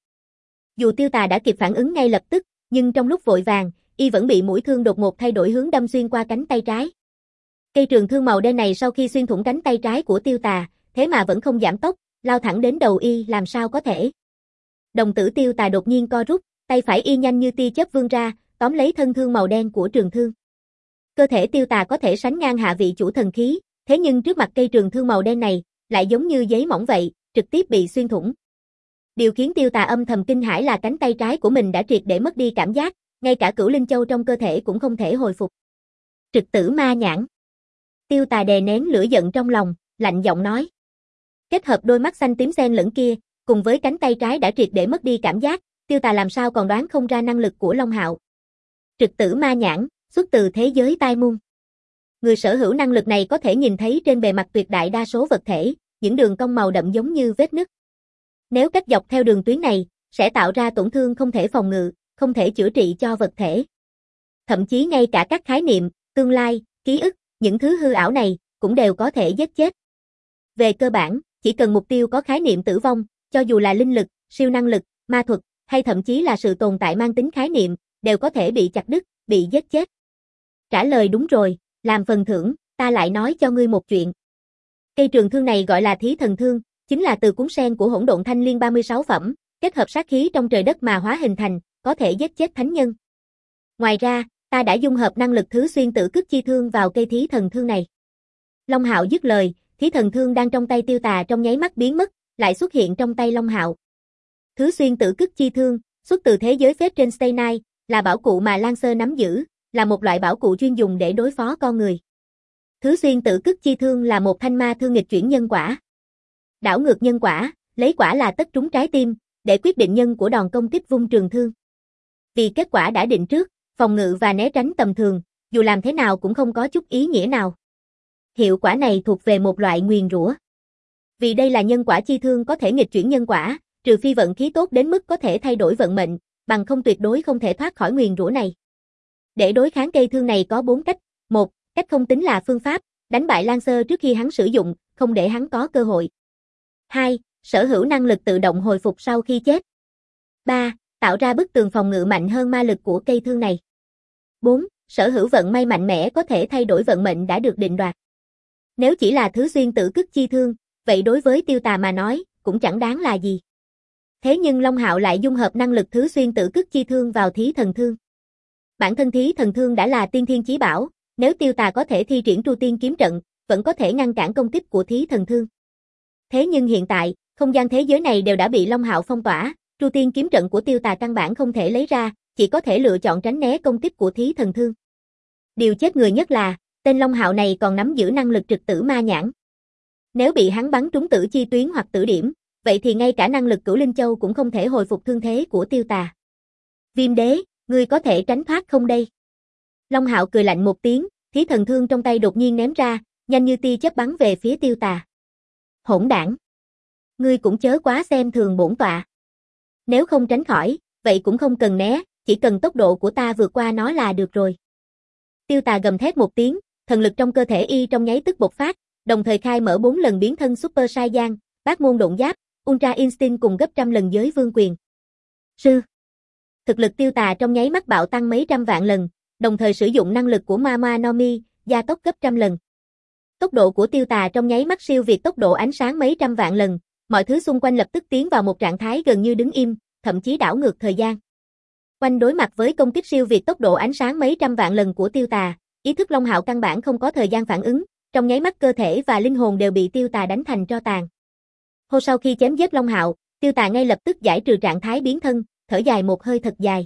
Dù Tiêu Tà đã kịp phản ứng ngay lập tức, nhưng trong lúc vội vàng, y vẫn bị mũi thương đột ngột thay đổi hướng đâm xuyên qua cánh tay trái. Cây trường thương màu đen này sau khi xuyên thủng cánh tay trái của Tiêu Tà, thế mà vẫn không giảm tốc, lao thẳng đến đầu y, làm sao có thể. Đồng tử Tiêu Tà đột nhiên co rút, tay phải y nhanh như tia chớp vươn ra, tóm lấy thân thương màu đen của trường thương. Cơ thể Tiêu Tà có thể sánh ngang hạ vị chủ thần khí, thế nhưng trước mặt cây trường thương màu đen này, lại giống như giấy mỏng vậy, trực tiếp bị xuyên thủng. Điều khiến Tiêu Tà âm thầm kinh hãi là cánh tay trái của mình đã triệt để mất đi cảm giác, ngay cả cửu linh châu trong cơ thể cũng không thể hồi phục. Trực tử ma nhãn. Tiêu Tà đè nén lửa giận trong lòng, lạnh giọng nói. Kết hợp đôi mắt xanh tím xen lẫn kia, cùng với cánh tay trái đã triệt để mất đi cảm giác, Tiêu Tà làm sao còn đoán không ra năng lực của Long Hạo. Trực tử ma nhãn, xuất từ thế giới tai môn. Người sở hữu năng lực này có thể nhìn thấy trên bề mặt tuyệt đại đa số vật thể, những đường cong màu đậm giống như vết nứt. Nếu cắt dọc theo đường tuyến này, sẽ tạo ra tổn thương không thể phòng ngự, không thể chữa trị cho vật thể. Thậm chí ngay cả các khái niệm, tương lai, ký ức, những thứ hư ảo này, cũng đều có thể giết chết. Về cơ bản, chỉ cần mục tiêu có khái niệm tử vong, cho dù là linh lực, siêu năng lực, ma thuật, hay thậm chí là sự tồn tại mang tính khái niệm, đều có thể bị chặt đứt, bị giết chết. Trả lời đúng rồi, làm phần thưởng, ta lại nói cho ngươi một chuyện. Cây trường thương này gọi là Thí Thần Thương, chính là từ cuốn sen của Hỗn Độn Thanh Liên ba mươi sáu phẩm, kết hợp sát khí trong trời đất mà hóa hình thành, có thể giết chết thánh nhân. Ngoài ra, ta đã dung hợp năng lực Thứ Xuyên Tử Cức Chi Thương vào cây Thí Thần Thương này. Long Hạo dứt lời, Thí Thần Thương đang trong tay Tiêu Tà trong nháy mắt biến mất, lại xuất hiện trong tay Long Hạo. Thứ Xuyên Tử Cức Chi Thương, xuất từ thế giới phép trên Stay Night, là bảo cụ mà Lancer nắm giữ, là một loại bảo cụ chuyên dùng để đối phó con người. Thứ Xuyên Tử Cức Chi Thương là một thanh ma thương nghịch chuyển nhân quả. Đảo ngược nhân quả, lấy quả là tất trúng trái tim, để quyết định nhân của đòn công kích vung trường thương. Vì kết quả đã định trước, phòng ngự và né tránh tầm thường, dù làm thế nào cũng không có chút ý nghĩa nào. Hiệu quả này thuộc về một loại nguyền rủa. Vì đây là nhân quả chi thương có thể nghịch chuyển nhân quả, trừ phi vận khí tốt đến mức có thể thay đổi vận mệnh, bằng không tuyệt đối không thể thoát khỏi nguyền rủa này. Để đối kháng cây thương này có bốn cách. Một, cách không tính là phương pháp, đánh bại Lancer trước khi hắn sử dụng, không để hắn có cơ hội. Hai, sở hữu năng lực tự động hồi phục sau khi chết. Ba, tạo ra bức tường phòng ngự mạnh hơn ma lực của cây thương này. Bốn, sở hữu vận may mạnh mẽ có thể thay đổi vận mệnh đã được định đoạt. Nếu chỉ là Thứ Xuyên Tử Cức Chi Thương, vậy đối với Tiêu Tà mà nói, cũng chẳng đáng là gì. Thế nhưng Long Hạo lại dung hợp năng lực Thứ Xuyên Tử Cức Chi Thương vào Thí Thần Thương. Bản thân Thí Thần Thương đã là tiên thiên chí bảo, nếu Tiêu Tà có thể thi triển Tru Tiên Kiếm Trận, vẫn có thể ngăn cản công kích của Thí Thần Thương. Thế nhưng hiện tại, không gian thế giới này đều đã bị Long Hạo phong tỏa, Tru Tiên Kiếm Trận của Tiêu Tà căn bản không thể lấy ra, chỉ có thể lựa chọn tránh né công kích của Thí Thần Thương. Điều chết người nhất là, tên Long Hạo này còn nắm giữ năng lực trực tử ma nhãn. Nếu bị hắn bắn trúng tử chi tuyến hoặc tử điểm, vậy thì ngay cả năng lực Cửu Linh Châu cũng không thể hồi phục thương thế của Tiêu Tà. Viêm Đế, ngươi có thể tránh thoát không đây? Long Hạo cười lạnh một tiếng, Thí Thần Thương trong tay đột nhiên ném ra, nhanh như tia chớp bắn về phía Tiêu Tà. Hỗn đản! Ngươi cũng chớ quá xem thường bổn tọa. Nếu không tránh khỏi, vậy cũng không cần né, chỉ cần tốc độ của ta vượt qua nó là được rồi. Tiêu Tà gầm thét một tiếng, thần lực trong cơ thể y trong nháy tức bộc phát, đồng thời khai mở bốn lần biến thân Super Saiyan, Bát Môn Độn Giáp, Ultra Instinct cùng gấp trăm lần giới vương quyền. Sư! Thực lực Tiêu Tà trong nháy mắt bạo tăng mấy trăm vạn lần, đồng thời sử dụng năng lực của Mama no Mi, gia tốc gấp trăm lần. Tốc độ của Tiêu Tà trong nháy mắt siêu việt tốc độ ánh sáng mấy trăm vạn lần, mọi thứ xung quanh lập tức tiến vào một trạng thái gần như đứng im, thậm chí đảo ngược thời gian. Quanh đối mặt với công kích siêu việt tốc độ ánh sáng mấy trăm vạn lần của Tiêu Tà, ý thức Long Hạo căn bản không có thời gian phản ứng, trong nháy mắt cơ thể và linh hồn đều bị Tiêu Tà đánh thành tro tàn. Hô sau khi chém giết Long Hạo, Tiêu Tà ngay lập tức giải trừ trạng thái biến thân, thở dài một hơi thật dài.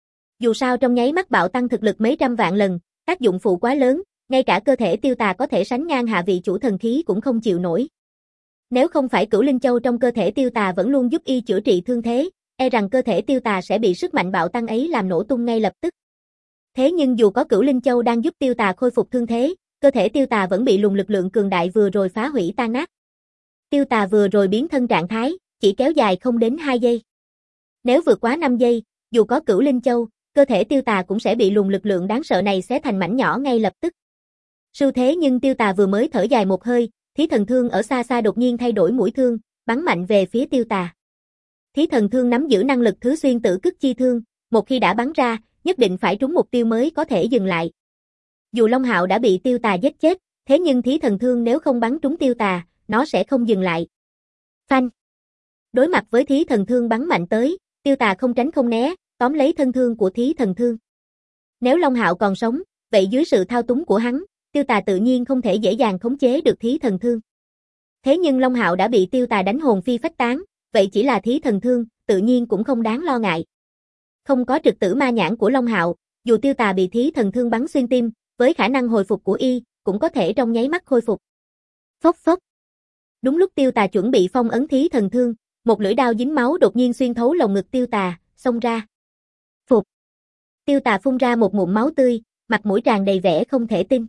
Dù sao trong nháy mắt bạo tăng thực lực mấy trăm vạn lần, tác dụng phụ quá lớn, ngay cả cơ thể Tiêu Tà có thể sánh ngang hạ vị chủ thần khí cũng không chịu nổi. Nếu không phải Cửu Linh Châu trong cơ thể Tiêu Tà vẫn luôn giúp y chữa trị thương thế, e rằng cơ thể Tiêu Tà sẽ bị sức mạnh bạo tăng ấy làm nổ tung ngay lập tức. Thế nhưng dù có Cửu Linh Châu đang giúp Tiêu Tà khôi phục thương thế, cơ thể Tiêu Tà vẫn bị luồng lực lượng cường đại vừa rồi phá hủy tan nát. Tiêu Tà vừa rồi biến thân trạng thái, chỉ kéo dài không đến hai giây. Nếu vượt quá năm giây, dù có Cửu Linh Châu, cơ thể Tiêu Tà cũng sẽ bị luồng lực lượng đáng sợ này xé thành mảnh nhỏ ngay lập tức. Sưu thế nhưng Tiêu Tà vừa mới thở dài một hơi, Thí Thần Thương ở xa xa đột nhiên thay đổi mũi thương, bắn mạnh về phía Tiêu Tà. Thí Thần Thương nắm giữ năng lực Thứ Xuyên Tử Cức Chi Thương, một khi đã bắn ra, nhất định phải trúng mục tiêu mới có thể dừng lại. Dù Long Hạo đã bị Tiêu Tà giết chết, thế nhưng Thí Thần Thương nếu không bắn trúng Tiêu Tà, nó sẽ không dừng lại. Phanh! Đối mặt với Thí Thần Thương bắn mạnh tới, Tiêu Tà không tránh không né, tóm lấy thân thương của Thí Thần Thương. Nếu Long Hạo còn sống, vậy dưới sự thao túng của hắn, Tiêu Tà tự nhiên không thể dễ dàng khống chế được Thí Thần Thương. Thế nhưng Long Hạo đã bị Tiêu Tà đánh hồn phi phách tán, vậy chỉ là thí thần thương, tự nhiên cũng không đáng lo ngại. Không có trực tử ma nhãn của Long Hạo, dù Tiêu Tà bị thí thần thương bắn xuyên tim, với khả năng hồi phục của y, cũng có thể trong nháy mắt khôi phục. Phốc phốc. Đúng lúc Tiêu Tà chuẩn bị phong ấn thí thần thương, một lưỡi đao dính máu đột nhiên xuyên thấu lồng ngực Tiêu Tà, xông ra. Phục. Tiêu Tà phun ra một ngụm máu tươi, mặt mũi tràn đầy vẻ không thể tin.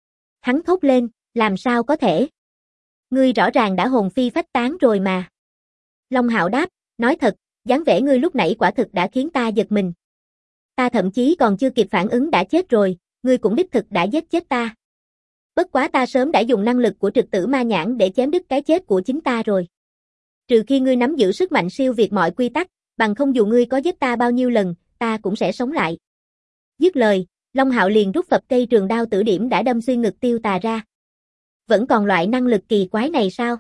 Hắn thốt lên, làm sao có thể? Ngươi rõ ràng đã hồn phi phách tán rồi mà. Long Hạo đáp, nói thật, dáng vẻ ngươi lúc nãy quả thực đã khiến ta giật mình. Ta thậm chí còn chưa kịp phản ứng đã chết rồi, ngươi cũng đích thực đã giết chết ta. Bất quá ta sớm đã dùng năng lực của trực tử ma nhãn để chém đứt cái chết của chính ta rồi. Trừ khi ngươi nắm giữ sức mạnh siêu việt mọi quy tắc, bằng không dù ngươi có giết ta bao nhiêu lần, ta cũng sẽ sống lại. Dứt lời, Long Hạo liền rút phập cây trường đao tử điểm đã đâm xuyên ngực Tiêu Tà ra. Vẫn còn loại năng lực kỳ quái này sao?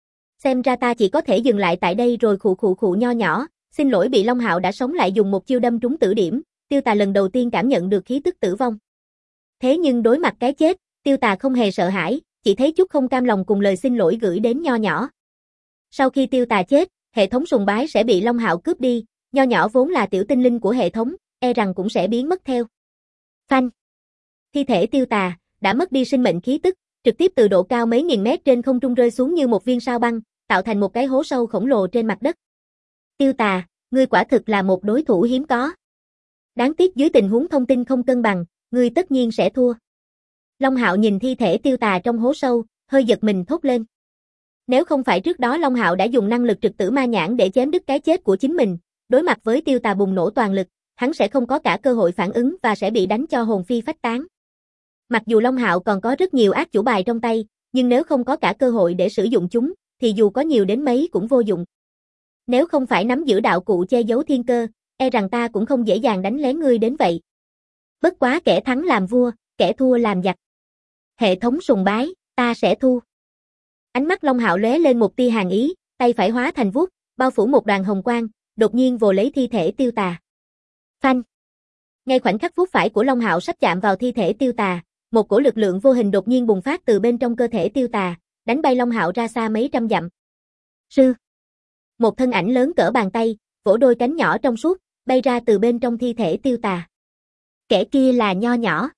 Xem ra ta chỉ có thể dừng lại tại đây rồi khụ khụ khụ nho nhỏ, xin lỗi bị Long Hạo đã sống lại dùng một chiêu đâm trúng tử điểm, Tiêu Tà lần đầu tiên cảm nhận được khí tức tử vong. Thế nhưng đối mặt cái chết, Tiêu Tà không hề sợ hãi, chỉ thấy chút không cam lòng cùng lời xin lỗi gửi đến nho nhỏ. Sau khi Tiêu Tà chết, hệ thống sùng bái sẽ bị Long Hạo cướp đi, nho nhỏ vốn là tiểu tinh linh của hệ thống, e rằng cũng sẽ biến mất theo. Phanh. Thi thể Tiêu Tà đã mất đi sinh mệnh khí tức, trực tiếp từ độ cao mấy nghìn mét trên không trung rơi xuống như một viên sao băng, tạo thành một cái hố sâu khổng lồ trên mặt đất. Tiêu Tà, ngươi quả thực là một đối thủ hiếm có. Đáng tiếc dưới tình huống thông tin không cân bằng, ngươi tất nhiên sẽ thua. Long Hạo nhìn thi thể Tiêu Tà trong hố sâu, hơi giật mình thốt lên. Nếu không phải trước đó Long Hạo đã dùng năng lực trực tử ma nhãn để chém đứt cái chết của chính mình, đối mặt với Tiêu Tà bùng nổ toàn lực, hắn sẽ không có cả cơ hội phản ứng và sẽ bị đánh cho hồn phi phách tán. Mặc dù Long Hạo còn có rất nhiều ác chủ bài trong tay, nhưng nếu không có cả cơ hội để sử dụng chúng, thì dù có nhiều đến mấy cũng vô dụng. Nếu không phải nắm giữ đạo cụ che giấu thiên cơ, e rằng ta cũng không dễ dàng đánh lén ngươi đến vậy. Bất quá kẻ thắng làm vua, kẻ thua làm giặc. Hệ thống sùng bái, ta sẽ thu. Ánh mắt Long Hạo lóe lên một tia hàn ý, tay phải hóa thành vuốt, bao phủ một đoàn hồng quang, đột nhiên vồ lấy thi thể Tiêu Tà. Phanh. Ngay khoảnh khắc vuốt phải của Long Hạo sắp chạm vào thi thể Tiêu Tà, một cổ lực lượng vô hình đột nhiên bùng phát từ bên trong cơ thể Tiêu Tà, đánh bay Long Hạo ra xa mấy trăm dặm. Sư. Một thân ảnh lớn cỡ bàn tay, vỗ đôi cánh nhỏ trong suốt, bay ra từ bên trong thi thể Tiêu Tà. Kẻ kia là nho nhỏ.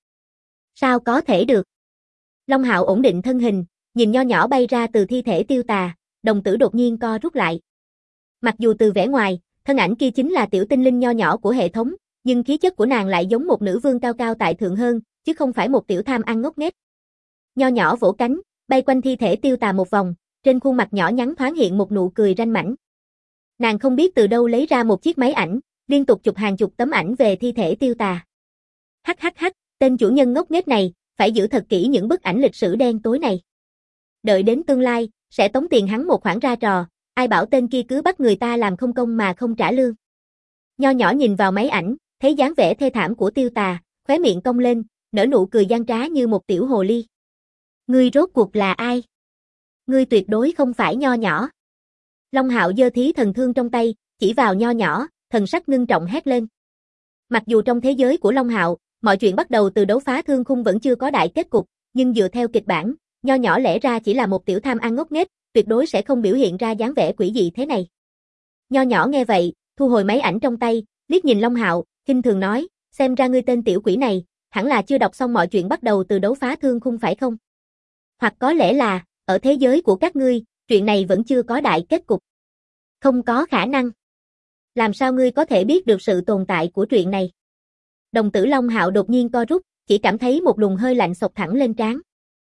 Sao có thể được? Long Hạo ổn định thân hình, nhìn nho nhỏ bay ra từ thi thể Tiêu Tà, đồng tử đột nhiên co rút lại. Mặc dù từ vẻ ngoài, thân ảnh kia chính là tiểu tinh linh nho nhỏ của hệ thống, nhưng khí chất của nàng lại giống một nữ vương cao cao tại thượng hơn, chứ không phải một tiểu tham ăn ngốc nghếch. Nho nhỏ vỗ cánh, bay quanh thi thể Tiêu Tà một vòng, trên khuôn mặt nhỏ nhắn thoáng hiện một nụ cười ranh mãnh. Nàng không biết từ đâu lấy ra một chiếc máy ảnh, liên tục chụp hàng chục tấm ảnh về thi thể Tiêu Tà. Hắc hắc hắc, tên chủ nhân ngốc nghếch này, phải giữ thật kỹ những bức ảnh lịch sử đen tối này. Đợi đến tương lai, sẽ tống tiền hắn một khoản ra trò, ai bảo tên kia cứ bắt người ta làm không công mà không trả lương. Nho nhỏ nhìn vào máy ảnh, thấy dáng vẻ thê thảm của Tiêu Tà, khóe miệng cong lên, nở nụ cười gian trá như một tiểu hồ ly. Ngươi rốt cuộc là ai? Ngươi tuyệt đối không phải nho nhỏ. Long Hạo giơ thí thần thương trong tay, chỉ vào nho nhỏ, thần sắc ngưng trọng hét lên. Mặc dù trong thế giới của Long Hạo, mọi chuyện bắt đầu từ đấu phá thương khung vẫn chưa có đại kết cục, nhưng dựa theo kịch bản, nho nhỏ lẽ ra chỉ là một tiểu tham ăn ngốc nghếch, tuyệt đối sẽ không biểu hiện ra dáng vẻ quỷ dị thế này. Nho nhỏ nghe vậy, thu hồi máy ảnh trong tay, liếc nhìn Long Hạo, khinh thường nói, xem ra ngươi tên tiểu quỷ này, hẳn là chưa đọc xong mọi chuyện bắt đầu từ đấu phá thương khung phải không? Hoặc có lẽ là, ở thế giới của các ngươi, chuyện này vẫn chưa có đại kết cục. Không có khả năng. Làm sao ngươi có thể biết được sự tồn tại của chuyện này? Đồng tử Long Hạo đột nhiên co rút, chỉ cảm thấy một luồng hơi lạnh xộc thẳng lên trán.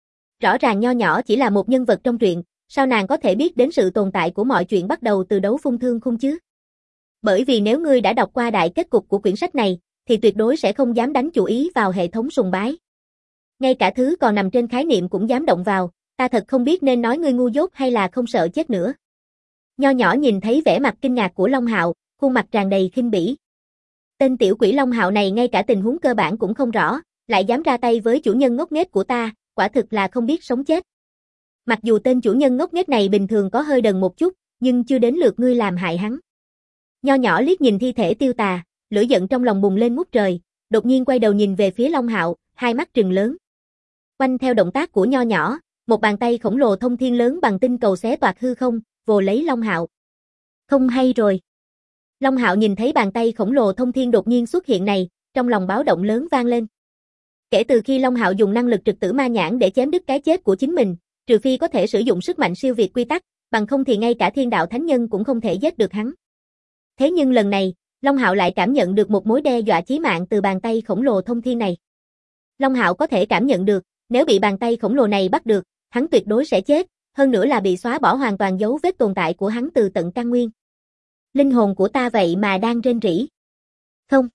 Rõ ràng nho nhỏ chỉ là một nhân vật trong truyện, sao nàng có thể biết đến sự tồn tại của mọi chuyện bắt đầu từ đấu phung thương khung chứ? Bởi vì nếu ngươi đã đọc qua đại kết cục của quyển sách này, thì tuyệt đối sẽ không dám đánh chủ ý vào hệ thống sùng bái. Ngay cả thứ còn nằm trên khái niệm cũng dám động vào, ta thật không biết nên nói ngươi ngu dốt hay là không sợ chết nữa. Nho nhỏ nhìn thấy vẻ mặt kinh ngạc của Long Hạo, khuôn mặt tràn đầy khinh bỉ. Tên tiểu quỷ Long Hạo này ngay cả tình huống cơ bản cũng không rõ, lại dám ra tay với chủ nhân ngốc nghếch của ta, quả thực là không biết sống chết. Mặc dù tên chủ nhân ngốc nghếch này bình thường có hơi đần một chút, nhưng chưa đến lượt ngươi làm hại hắn. Nho nhỏ liếc nhìn thi thể Tiêu Tà, lửa giận trong lòng bùng lên ngút trời, đột nhiên quay đầu nhìn về phía Long Hạo, hai mắt trừng lớn. Quanh theo động tác của nho nhỏ, một bàn tay khổng lồ thông thiên lớn bằng tinh cầu xé toạc hư không, vồ lấy Long Hạo. Không hay rồi. Long Hạo nhìn thấy bàn tay khổng lồ thông thiên đột nhiên xuất hiện này, trong lòng báo động lớn vang lên. Kể từ khi Long Hạo dùng năng lực trực tử ma nhãn để chém đứt cái chết của chính mình, trừ phi có thể sử dụng sức mạnh siêu việt quy tắc, bằng không thì ngay cả thiên đạo thánh nhân cũng không thể giết được hắn. Thế nhưng lần này, Long Hạo lại cảm nhận được một mối đe dọa chí mạng từ bàn tay khổng lồ thông thiên này. Long Hạo có thể cảm nhận được, nếu bị bàn tay khổng lồ này bắt được, hắn tuyệt đối sẽ chết, hơn nữa là bị xóa bỏ hoàn toàn dấu vết tồn tại của hắn từ tận căn nguyên. Linh hồn của ta vậy mà đang rên rỉ. Không.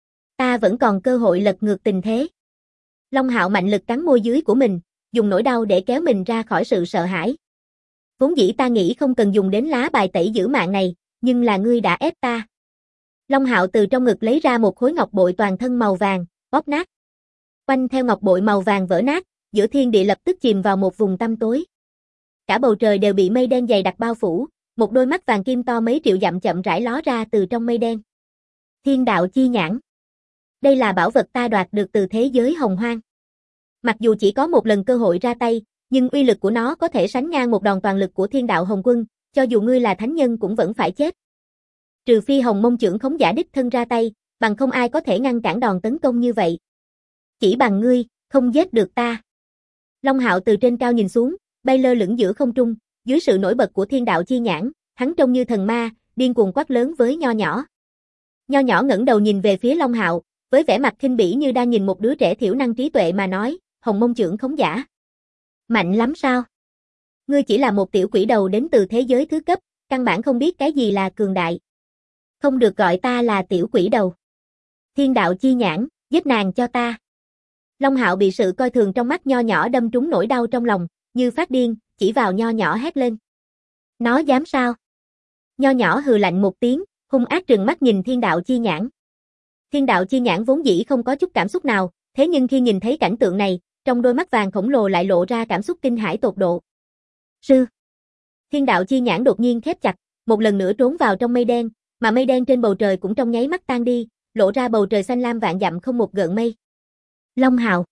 Ta vẫn còn cơ hội lật ngược tình thế. Long Hạo mạnh lực cắn môi dưới của mình, dùng nỗi đau để kéo mình ra khỏi sự sợ hãi. Vốn dĩ ta nghĩ không cần dùng đến lá bài tẩy giữ mạng này, nhưng là ngươi đã ép ta. Long Hạo từ trong ngực lấy ra một khối ngọc bội toàn thân màu vàng, bóp nát. Quanh theo ngọc bội màu vàng vỡ nát, giữa thiên địa lập tức chìm vào một vùng tăm tối. Cả bầu trời đều bị mây đen dày đặc bao phủ, một đôi mắt vàng kim to mấy triệu dặm chậm rãi ló ra từ trong mây đen. Thiên đạo chi nhãn. Đây là bảo vật ta đoạt được từ thế giới hồng hoang. Mặc dù chỉ có một lần cơ hội ra tay, nhưng uy lực của nó có thể sánh ngang một đòn toàn lực của thiên đạo hồng quân, cho dù ngươi là thánh nhân cũng vẫn phải chết. Trừ phi Hồng Mông trưởng khống giả đích thân ra tay, bằng không ai có thể ngăn cản đòn tấn công như vậy. Chỉ bằng ngươi, không giết được ta. Long Hạo từ trên cao nhìn xuống, bay lơ lửng giữa không trung, dưới sự nổi bật của thiên đạo chi nhãn, hắn trông như thần ma, điên cuồng quát lớn với Nho Nhỏ. Nho Nhỏ ngẩng đầu nhìn về phía Long Hạo, với vẻ mặt khinh bỉ như đang nhìn một đứa trẻ thiểu năng trí tuệ mà nói, Hồng Mông trưởng khống giả. Mạnh lắm sao? Ngươi chỉ là một tiểu quỷ đầu đến từ thế giới thứ cấp, căn bản không biết cái gì là cường đại. Không được gọi ta là tiểu quỷ đầu. Thiên đạo chi nhãn, giết nàng cho ta. Long Hạo bị sự coi thường trong mắt Nho Nhỏ đâm trúng nỗi đau trong lòng, như phát điên, chỉ vào Nho Nhỏ hét lên. Nó dám sao? Nho Nhỏ hừ lạnh một tiếng, hung ác trừng mắt nhìn thiên đạo chi nhãn. Thiên đạo chi nhãn vốn dĩ không có chút cảm xúc nào, thế nhưng khi nhìn thấy cảnh tượng này, trong đôi mắt vàng khổng lồ lại lộ ra cảm xúc kinh hãi tột độ. Sư. Thiên đạo chi nhãn đột nhiên khép chặt, một lần nữa trốn vào trong mây đen, mà mây đen trên bầu trời cũng trong nháy mắt tan đi, lộ ra bầu trời xanh lam vạn dặm không một gợn mây. Long Hạo.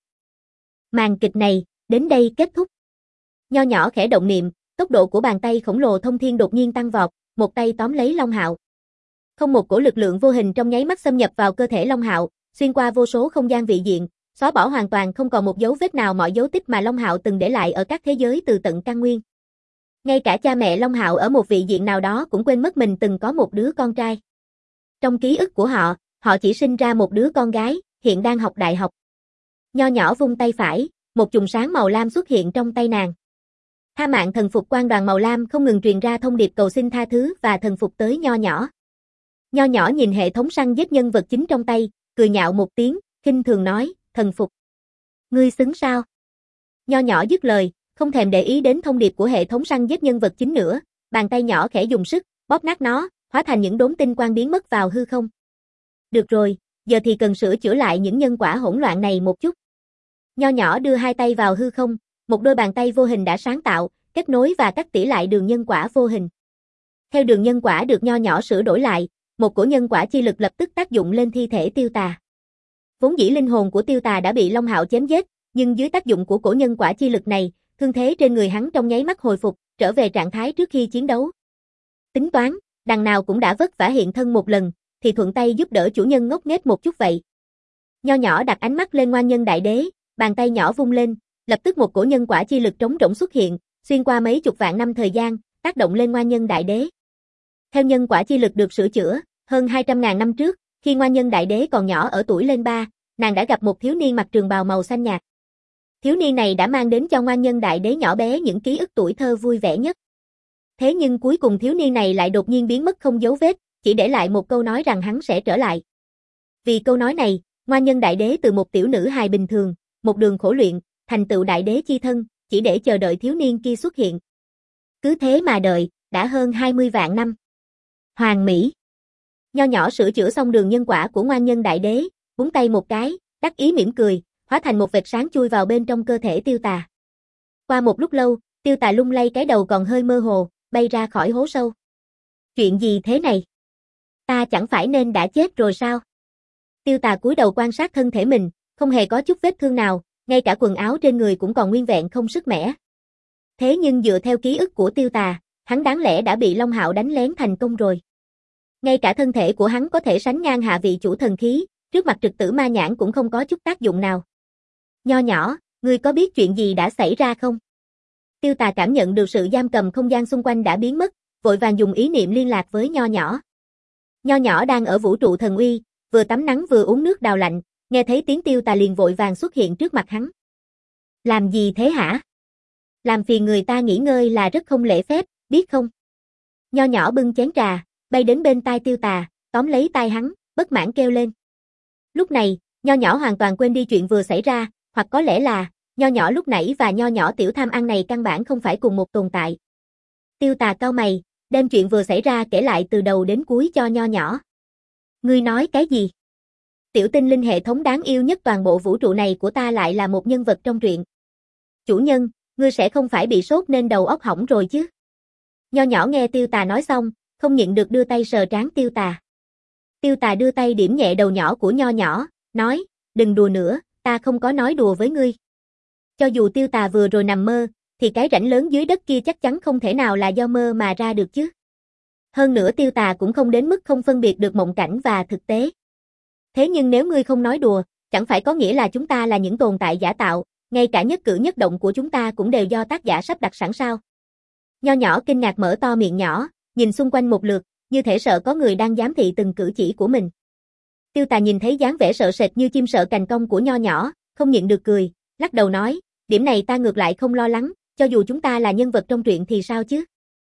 Màn kịch này, đến đây kết thúc. Nho Nhỏ khẽ động niệm, tốc độ của bàn tay khổng lồ thông thiên đột nhiên tăng vọt, một tay tóm lấy Long Hạo. Không một cổ lực lượng vô hình trong nháy mắt xâm nhập vào cơ thể Long Hạo, xuyên qua vô số không gian vị diện, xóa bỏ hoàn toàn không còn một dấu vết nào mọi dấu tích mà Long Hạo từng để lại ở các thế giới từ tận căn nguyên. Ngay cả cha mẹ Long Hạo ở một vị diện nào đó cũng quên mất mình từng có một đứa con trai. Trong ký ức của họ, họ chỉ sinh ra một đứa con gái, hiện đang học đại học. Nho Nhỏ vung tay phải, một chùm sáng màu lam xuất hiện trong tay nàng. Tha Mạng thần phục quan đoàn màu lam không ngừng truyền ra thông điệp cầu xin tha thứ và thần phục tới Nho Nhỏ. Nho Nhỏ nhìn hệ thống săn giết nhân vật chính trong tay, cười nhạo một tiếng, khinh thường nói, thần phục. Ngươi xứng sao? Nho Nhỏ dứt lời, không thèm để ý đến thông điệp của hệ thống săn giết nhân vật chính nữa, bàn tay nhỏ khẽ dùng sức, bóp nát nó, hóa thành những đốm tinh quang biến mất vào hư không. Được rồi, giờ thì cần sửa chữa lại những nhân quả hỗn loạn này một chút. Nho Nhỏ đưa hai tay vào hư không, một đôi bàn tay vô hình đã sáng tạo, kết nối và cắt tỉa lại đường nhân quả vô hình. Theo đường nhân quả được Nho Nhỏ sửa đổi lại, một cổ nhân quả chi lực lập tức tác dụng lên thi thể Tiêu Tà. Vốn dĩ linh hồn của Tiêu Tà đã bị Long Hạo chém giết, nhưng dưới tác dụng của cổ nhân quả chi lực này, thương thế trên người hắn trong nháy mắt hồi phục, trở về trạng thái trước khi chiến đấu. Tính toán, đằng nào cũng đã vất vả hiện thân một lần, thì thuận tay giúp đỡ chủ nhân ngốc nghếch một chút vậy. Nho Nhỏ đặt ánh mắt lên Ngoan Nhân Đại Đế, bàn tay nhỏ vung lên, lập tức một cổ nhân quả chi lực trống rỗng xuất hiện, xuyên qua mấy chục vạn năm thời gian, tác động lên Ngoan Nhân Đại Đế. Theo nhân quả chi lực được sửa chữa, hơn hai trăm ngàn năm trước, khi Ngoan Nhân Đại Đế còn nhỏ ở tuổi lên ba, nàng đã gặp một thiếu niên mặc trường bào màu xanh nhạt. Thiếu niên này đã mang đến cho Ngoan Nhân Đại Đế nhỏ bé những ký ức tuổi thơ vui vẻ nhất. Thế nhưng cuối cùng thiếu niên này lại đột nhiên biến mất không dấu vết, chỉ để lại một câu nói rằng hắn sẽ trở lại. Vì câu nói này, Ngoan Nhân Đại Đế từ một tiểu nữ hài bình thường, một đường khổ luyện, thành tựu đại đế chi thân, chỉ để chờ đợi thiếu niên kia xuất hiện. Cứ thế mà đợi, đã hơn hai mươi vạn năm. Hoàn mỹ. Nho Nhỏ sửa chữa xong đường nhân quả của Ngoan Nhân Đại Đế, búng tay một cái, đắc ý mỉm cười, hóa thành một vệt sáng chui vào bên trong cơ thể Tiêu Tà. Qua một lúc lâu, Tiêu Tà lung lay cái đầu còn hơi mơ hồ, bay ra khỏi hố sâu. Chuyện gì thế này? Ta chẳng phải nên đã chết rồi sao? Tiêu Tà cúi đầu quan sát thân thể mình, không hề có chút vết thương nào, ngay cả quần áo trên người cũng còn nguyên vẹn không sức mẻ. Thế nhưng dựa theo ký ức của Tiêu Tà, hắn đáng lẽ đã bị Long Hạo đánh lén thành công rồi. Ngay cả thân thể của hắn có thể sánh ngang hạ vị chủ thần khí, trước mặt Trực Tử Ma Nhãn cũng không có chút tác dụng nào. Nho nhỏ, ngươi có biết chuyện gì đã xảy ra không? Tiêu Tà cảm nhận được sự giam cầm không gian xung quanh đã biến mất, vội vàng dùng ý niệm liên lạc với Nho nhỏ. Nho nhỏ đang ở vũ trụ thần uy, vừa tắm nắng vừa uống nước đào lạnh, nghe thấy tiếng Tiêu Tà liền vội vàng xuất hiện trước mặt hắn. Làm gì thế hả? Làm phiền người ta nghỉ ngơi là rất không lễ phép, biết không? Nho nhỏ bưng chén trà, bay đến bên tai Tiêu Tà, tóm lấy tai hắn, bất mãn kêu lên. Lúc này, Nho nhỏ hoàn toàn quên đi chuyện vừa xảy ra, hoặc có lẽ là, Nho nhỏ lúc nãy và Nho nhỏ tiểu tham ăn này căn bản không phải cùng một tồn tại. Tiêu Tà cau mày, đem chuyện vừa xảy ra kể lại từ đầu đến cuối cho Nho nhỏ. Ngươi nói cái gì? Tiểu tinh linh hệ thống đáng yêu nhất toàn bộ vũ trụ này của ta lại là một nhân vật trong truyện. Chủ nhân, ngươi sẽ không phải bị sốt nên đầu óc hỏng rồi chứ? Nho nhỏ nghe Tiêu Tà nói xong, không nhịn được đưa tay sờ trán Tiêu Tà. Tiêu Tà đưa tay điểm nhẹ đầu nhỏ của Nho nhỏ, nói, đừng đùa nữa, ta không có nói đùa với ngươi. Cho dù Tiêu Tà vừa rồi nằm mơ, thì cái rãnh lớn dưới đất kia chắc chắn không thể nào là do mơ mà ra được chứ. Hơn nữa Tiêu Tà cũng không đến mức không phân biệt được mộng cảnh và thực tế. Thế nhưng nếu ngươi không nói đùa, chẳng phải có nghĩa là chúng ta là những tồn tại giả tạo, ngay cả nhất cử nhất động của chúng ta cũng đều do tác giả sắp đặt sẵn sao? Nho nhỏ kinh ngạc mở to miệng nhỏ, nhìn xung quanh một lượt, như thể sợ có người đang giám thị từng cử chỉ của mình. Tiêu Tà nhìn thấy dáng vẻ sợ sệt như chim sợ cành cong của Nho nhỏ, không nhịn được cười, lắc đầu nói, điểm này ta ngược lại không lo lắng, cho dù chúng ta là nhân vật trong truyện thì sao chứ?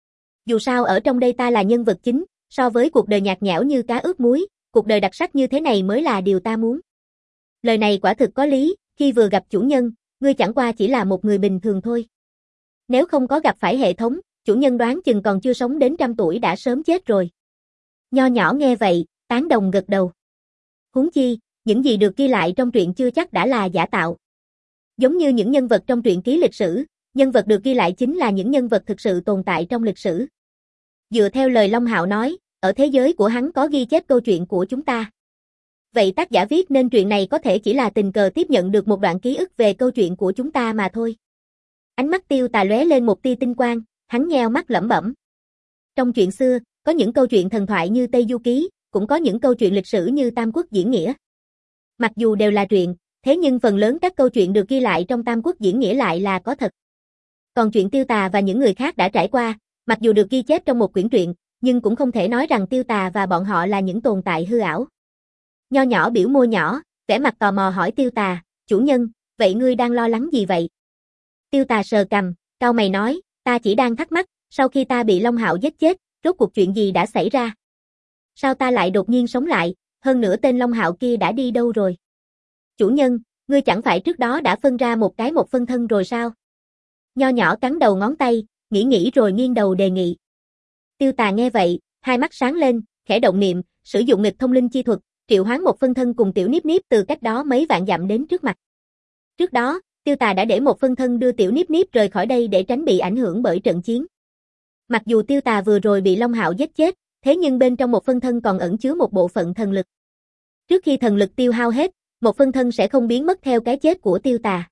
Dù sao ở trong đây ta là nhân vật chính, so với cuộc đời nhạt nhẽo như cá ướp muối, cuộc đời đặc sắc như thế này mới là điều ta muốn. Lời này quả thực có lý, khi vừa gặp chủ nhân, ngươi chẳng qua chỉ là một người bình thường thôi. Nếu không có gặp phải hệ thống, chủ nhân đoán chừng còn chưa sống đến trăm tuổi đã sớm chết rồi. Nho nhỏ nghe vậy, tán đồng gật đầu. Huống chi, những gì được ghi lại trong truyện chưa chắc đã là giả tạo. Giống như những nhân vật trong truyện ký lịch sử, nhân vật được ghi lại chính là những nhân vật thực sự tồn tại trong lịch sử. Dựa theo lời Long Hạo nói, ở thế giới của hắn có ghi chép câu chuyện của chúng ta. Vậy tác giả viết nên truyện này có thể chỉ là tình cờ tiếp nhận được một đoạn ký ức về câu chuyện của chúng ta mà thôi. Ánh mắt Tiêu Tà lóe lên một tia tinh quang, hắn nheo mắt lẩm bẩm. Trong chuyện xưa, có những câu chuyện thần thoại như Tây Du Ký, cũng có những câu chuyện lịch sử như Tam Quốc Diễn Nghĩa. Mặc dù đều là truyện, thế nhưng phần lớn các câu chuyện được ghi lại trong Tam Quốc Diễn Nghĩa lại là có thật. Còn chuyện Tiêu Tà và những người khác đã trải qua, mặc dù được ghi chép trong một quyển truyện, nhưng cũng không thể nói rằng Tiêu Tà và bọn họ là những tồn tại hư ảo. Nho nhỏ biểu môi nhỏ, vẻ mặt tò mò hỏi Tiêu Tà, chủ nhân, vậy ngươi đang lo lắng gì vậy? Tiêu Tà sờ cằm, cau mày nói, ta chỉ đang thắc mắc, sau khi ta bị Long Hạo giết chết, rốt cuộc chuyện gì đã xảy ra? Sao ta lại đột nhiên sống lại, hơn nữa tên Long Hạo kia đã đi đâu rồi? Chủ nhân, ngươi chẳng phải trước đó đã phân ra một cái một phân thân rồi sao? Nho nhỏ cắn đầu ngón tay, nghĩ nghĩ rồi nghiêng đầu đề nghị. Tiêu Tà nghe vậy, hai mắt sáng lên, khẽ động niệm, sử dụng nghịch thông linh chi thuật, triệu hoán một phân thân cùng Tiểu Niếp Niếp từ cách đó mấy vạn dặm đến trước mặt. Trước đó, Tiêu Tà đã để một phân thân đưa Tiểu Niếp Niếp rời khỏi đây để tránh bị ảnh hưởng bởi trận chiến. Mặc dù Tiêu Tà vừa rồi bị Long Hạo giết chết, thế nhưng bên trong một phân thân còn ẩn chứa một bộ phận thần lực. Trước khi thần lực tiêu hao hết, một phân thân sẽ không biến mất theo cái chết của Tiêu Tà.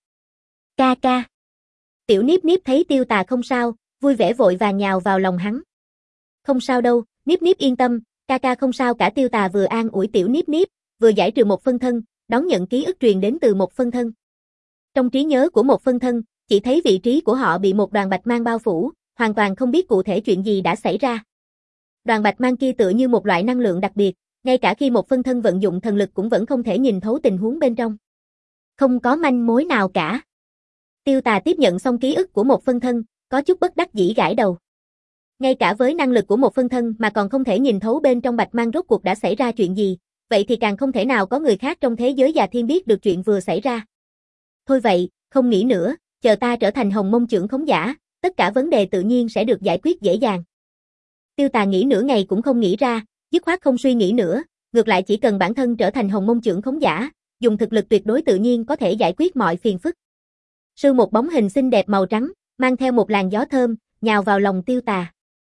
Ca ca. Tiểu Niếp Niếp thấy Tiêu Tà không sao, vui vẻ vội vàng nhào vào lòng hắn. Không sao đâu, Niếp Niếp yên tâm, ca ca không sao cả. Tiêu Tà vừa an ủi Tiểu Niếp Niếp, vừa giải trừ một phân thân, đón nhận ký ức truyền đến từ một phân thân. Trong trí nhớ của một phân thân, chỉ thấy vị trí của họ bị một đoàn bạch mang bao phủ, hoàn toàn không biết cụ thể chuyện gì đã xảy ra. Đoàn bạch mang kia tựa như một loại năng lượng đặc biệt, ngay cả khi một phân thân vận dụng thần lực cũng vẫn không thể nhìn thấu tình huống bên trong. Không có manh mối nào cả. Tiêu Tà tiếp nhận xong ký ức của một phân thân, có chút bất đắc dĩ gãi đầu. Ngay cả với năng lực của một phân thân mà còn không thể nhìn thấu bên trong bạch mang rốt cuộc đã xảy ra chuyện gì, vậy thì càng không thể nào có người khác trong thế giới già thiên biết được chuyện vừa xảy ra. Thôi vậy, không nghĩ nữa, chờ ta trở thành Hồng Mông trưởng khống giả, tất cả vấn đề tự nhiên sẽ được giải quyết dễ dàng. Tiêu Tà nghĩ nửa ngày cũng không nghĩ ra, dứt khoát không suy nghĩ nữa, ngược lại chỉ cần bản thân trở thành Hồng Mông trưởng khống giả, dùng thực lực tuyệt đối tự nhiên có thể giải quyết mọi phiền phức. Sư một bóng hình xinh đẹp màu trắng, mang theo một làn gió thơm, nhào vào lòng Tiêu Tà.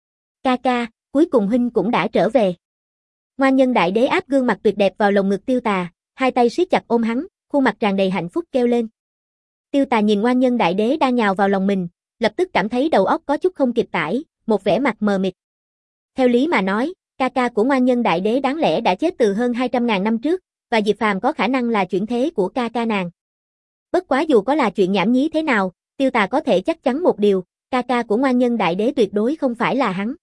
Ca ca, cuối cùng huynh cũng đã trở về. Ngoan nhân đại đế áp gương mặt tuyệt đẹp vào lồng ngực Tiêu Tà, hai tay siết chặt ôm hắn, khuôn mặt tràn đầy hạnh phúc kêu lên. Tiêu Tà nhìn ngoan nhân đại đế đang nhào vào lòng mình, lập tức cảm thấy đầu óc có chút không kịp tải, một vẻ mặt mờ mịt. Theo lý mà nói, ca ca của Ngoan Nhân Đại Đế đáng lẽ đã chết từ hơn hai trăm ngàn năm trước, và Diệp Phàm có khả năng là chuyển thế của ca ca nàng. Bất quá dù có là chuyện nhảm nhí thế nào, Tiêu Tà có thể chắc chắn một điều, ca ca của Ngoan Nhân Đại Đế tuyệt đối không phải là hắn.